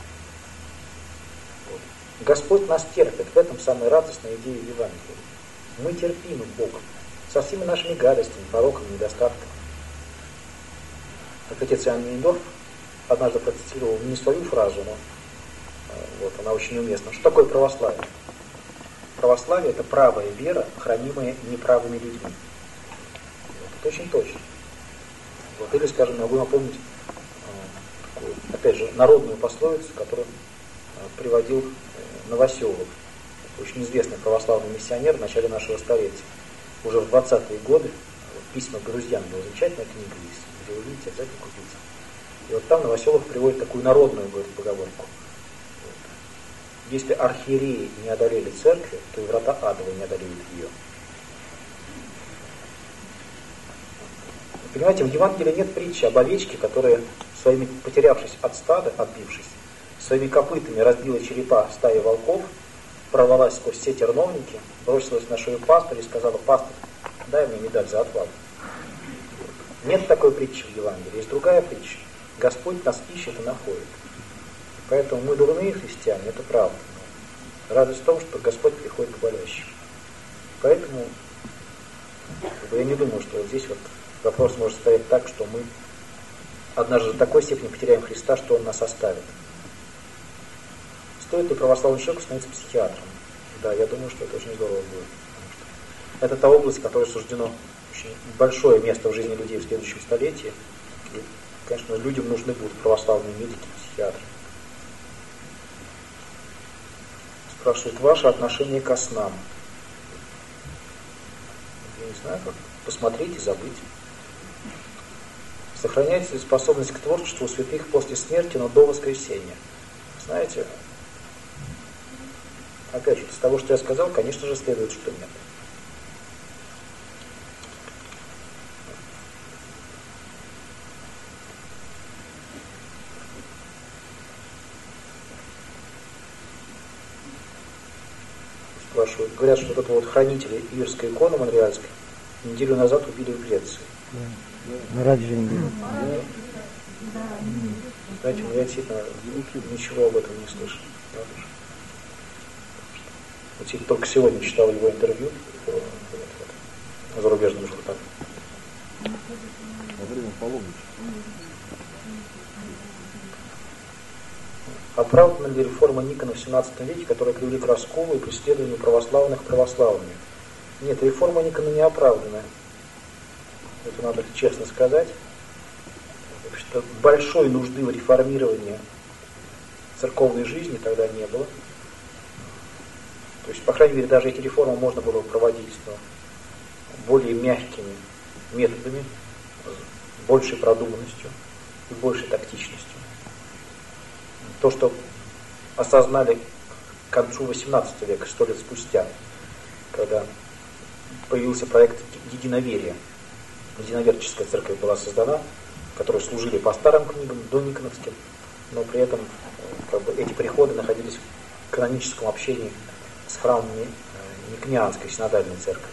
Вот. Господь нас терпит. В этом самая радостная идея Евангелия. Мы терпимы Богом. Со всеми нашими гадостями, пороками, недостатками. Так отец Иоанн Мейндорф однажды процитировал не свою фразу, но вот, она очень уместна. Что такое православие? Православие – это правая вера, хранимая неправыми людьми. Вот, это очень точно. Вот, или, скажем, могу напомнить такую, опять же, народную пословицу, которую приводил Новоселов. Очень известный православный миссионер в начале нашего столетия. Уже в 20-е годы письма к друзьям, его замечательная книга есть, где вы видите, обязательно купите. И вот там Новоселов приводит такую народную, говорит, поговорку. Вот. Если архиереи не одолели церкви, то и врата адовы не одолеют ее. Понимаете, в Евангелии нет притчи об овечке, которая, своими потерявшись от стада, отбившись, своими копытами разбила черепа стаи волков, прорвалась сквозь все терновники, бросилась на шею пастыря и сказала: пастырь, дай мне медаль за отвагу. Нет такой притчи в Евангелии. Есть другая притча. Господь нас ищет и находит. Поэтому мы дурные христиане, это правда. Радость в том, что Господь приходит к болящим. Поэтому я не думаю, что вот здесь вот вопрос может стоять так, что мы однажды до такой степени потеряем Христа, что Он нас оставит. Стоит ли православному человеку становиться психиатром? Да, я думаю, что это очень здорово будет. Потому что это та область, которой суждено очень большое место в жизни людей в следующем столетии. И, конечно, людям нужны будут православные медики, психиатры. Спрашивают, ваше отношение ко снам. Я не знаю, как посмотреть и забыть. Сохраняется ли способность к творчеству у святых после смерти, но до воскресения? Знаете, опять же, из того, что я сказал, конечно же, следует, что нет. Спрашивают, говорят, что вот этого вот хранителя Иверской иконы Монреальской неделю назад убили в Греции. На Раджинге. Знаете, я действительно ничего об этом не слышал. Вот только сегодня читал его интервью в зарубежном журнале. Оправдана ли реформа Никона в 17 веке, которая привели к расколу и преследованию православных православными? Нет, реформа Никона не оправдана. Это надо честно сказать. Потому что большой нужды в реформировании церковной жизни тогда не было. То есть, по крайней мере, даже эти реформы можно было проводить, но более мягкими методами, большей продуманностью и большей тактичностью. То, что осознали к концу XVIII века, 100 лет спустя, когда появился проект единоверия. Единоверческая церковь была создана, в которой служили по старым книгам, до Никоновским, но при этом эти приходы находились в каноническом общении с храмами Никонианской синодальной церкви.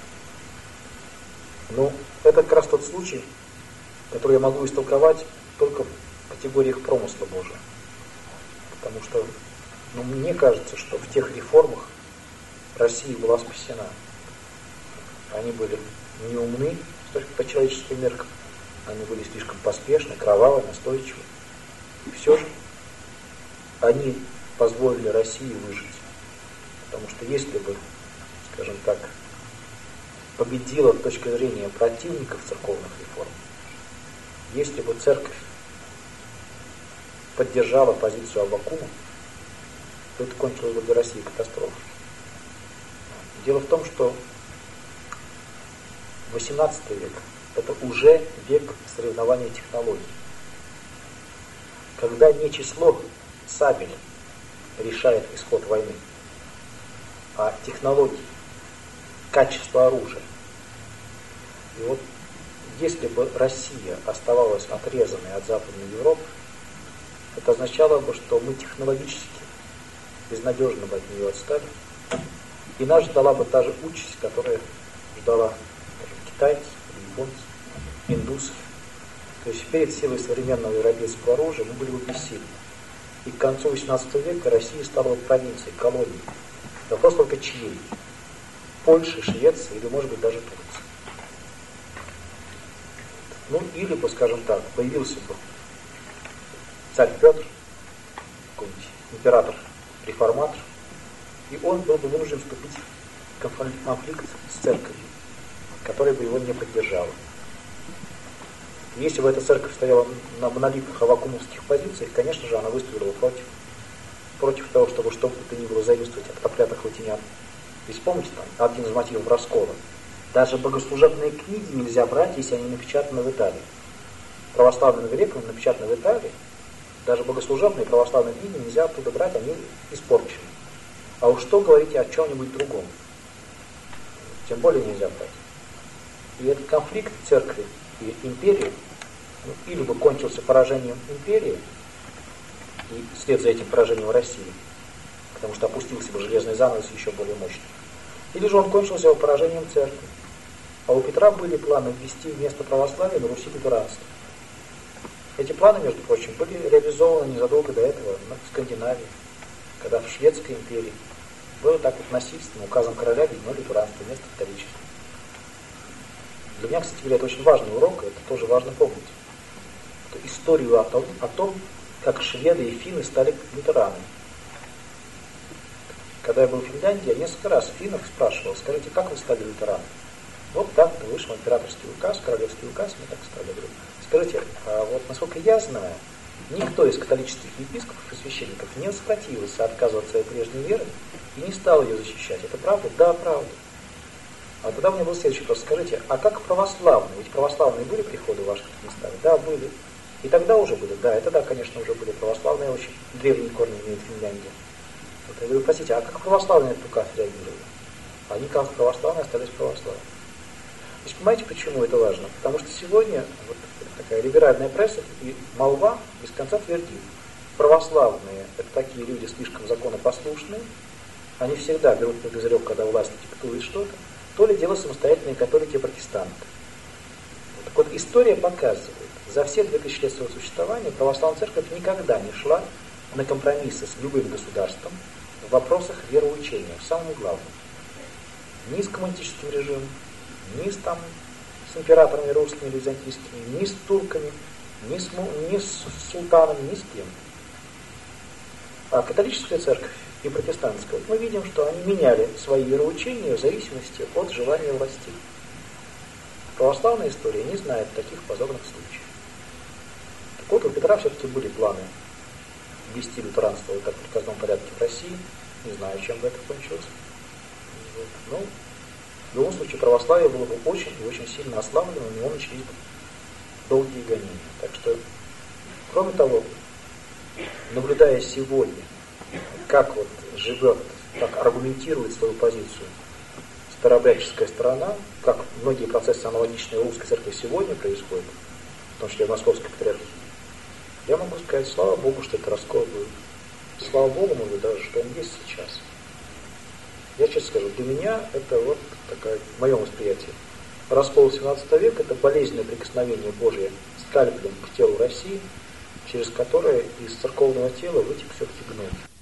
Но это как раз тот случай, который я могу истолковать только в категориях промысла Божия. Потому что мне кажется, что в тех реформах Россия была спасена. Они были неумны по человеческим меркам, они были слишком поспешны, кровавы, настойчивы. И все же они позволили России выжить. Потому что если бы, скажем так, победила с точки зрения противников церковных реформ, если бы церковь поддержала позицию Аввакума, то это кончилось бы для России катастрофой. Дело в том, что XVIII век – это уже век соревнования технологий. Когда не число сабель решает исход войны, а технологии, качество оружия. И вот если бы Россия оставалась отрезанной от Западной Европы, это означало бы, что мы технологически безнадежно от нее отстали. И нас ждала бы та же участь, которая ждала, скажем, китайцев, японцев, индусов. То есть перед силой современного европейского оружия мы были бы бессильны. И к концу XVIII века Россия стала провинцией, колонией. Вопрос только чьей? Польши, Швеции или, может быть, даже Турции. Ну, или бы, скажем так, появился бы царь Петр, какой-нибудь император-реформатор, и он был бы вынужден вступить в конфликт с церковью, которая бы его не поддержала. Если бы эта церковь стояла на монолитных аввакумовских позициях, конечно же, она выступила бы против того, чтобы что бы то ни было заимствовать от проклятых латинян. Ведь помните, там, один из мотивов раскола. Даже богослужебные книги нельзя брать, если они напечатаны в Италии. Православным грекам напечатаны в Италии. Даже богослужебные православные книги нельзя оттуда брать, они испорчены. А уж что говорить о чем-нибудь другом? Тем более нельзя брать. И этот конфликт церкви и империи, или бы кончился поражением империи, и вслед за этим поражением России, потому что опустился бы железный занавес еще более мощный, или же он кончился его поражением церкви. А у Петра были планы ввести вместо православия на Руси лютеранство. Эти планы, между прочим, были реализованы незадолго до этого в Скандинавии, когда в Шведской империи было так вот насильственно указом короля введено лютеранство вместо католичества. Для меня, кстати говоря, это очень важный урок, и это тоже важно помнить. Эту историю о том, как шведы и финны стали лютеранами. Когда я был в Финляндии, я несколько раз финнов спрашивал: скажите, как вы стали лютеранами? Вот так-то вышел императорский указ, королевский указ, мы так стали. Я говорю: скажите, а вот насколько я знаю, никто из католических епископов и священников не воспротивился отказываться от своей прежней веры и не стал ее защищать. Это правда? Да, правда. А тогда у меня был следующий вопрос. Скажите, а как православные? Ведь православные были приходы в ваших местах? Да, были. И тогда уже были? Да, это да, конечно, уже были православные, очень древние корни имеет Финляндия. Вот я говорю: простите, а как православные на этот указ реагировали? Они, как православные, остались православными. То есть, понимаете, почему это важно? Потому что сегодня вот такая либеральная пресса и молва без конца твердит: православные — это такие люди слишком законопослушные, они всегда берут на козырек, когда власть диктует что-то, то ли дело самостоятельные католики и протестанты. Так вот, история показывает, за все 2000 лет своего существования православная церковь никогда не шла на компромиссы с любым государством в вопросах вероучения, в самом главном. Ни с коммунистическим режимом, ни с императорами русскими или византийскими, ни с турками, ни с султанами, ни с кем. А католическая церковь и протестантская, мы видим, что они меняли свои вероучения в зависимости от желания властей. Православная история не знает таких позорных случаев. Так вот, у Петра все-таки были планы ввести лютеранство в приказном порядке в России. Не знаю, чем бы это кончилось. Но в любом случае православие было бы очень и очень сильно ослаблено, у него начались бы долгие гонения. Так что, кроме того, наблюдая сегодня, как вот живет, как аргументирует свою позицию старообрядческая сторона, как многие процессы аналогичные русской церкви сегодня происходят, в том числе в Московской патриархии, я могу сказать: слава Богу, что это раскол был. Слава Богу, может быть, даже, что он есть сейчас. Я честно скажу, для меня это вот такое, в моем восприятии, раскол 17 века — это болезненное прикосновение Божие скальпелем к телу России, через которое из церковного тела вытек все-таки гной.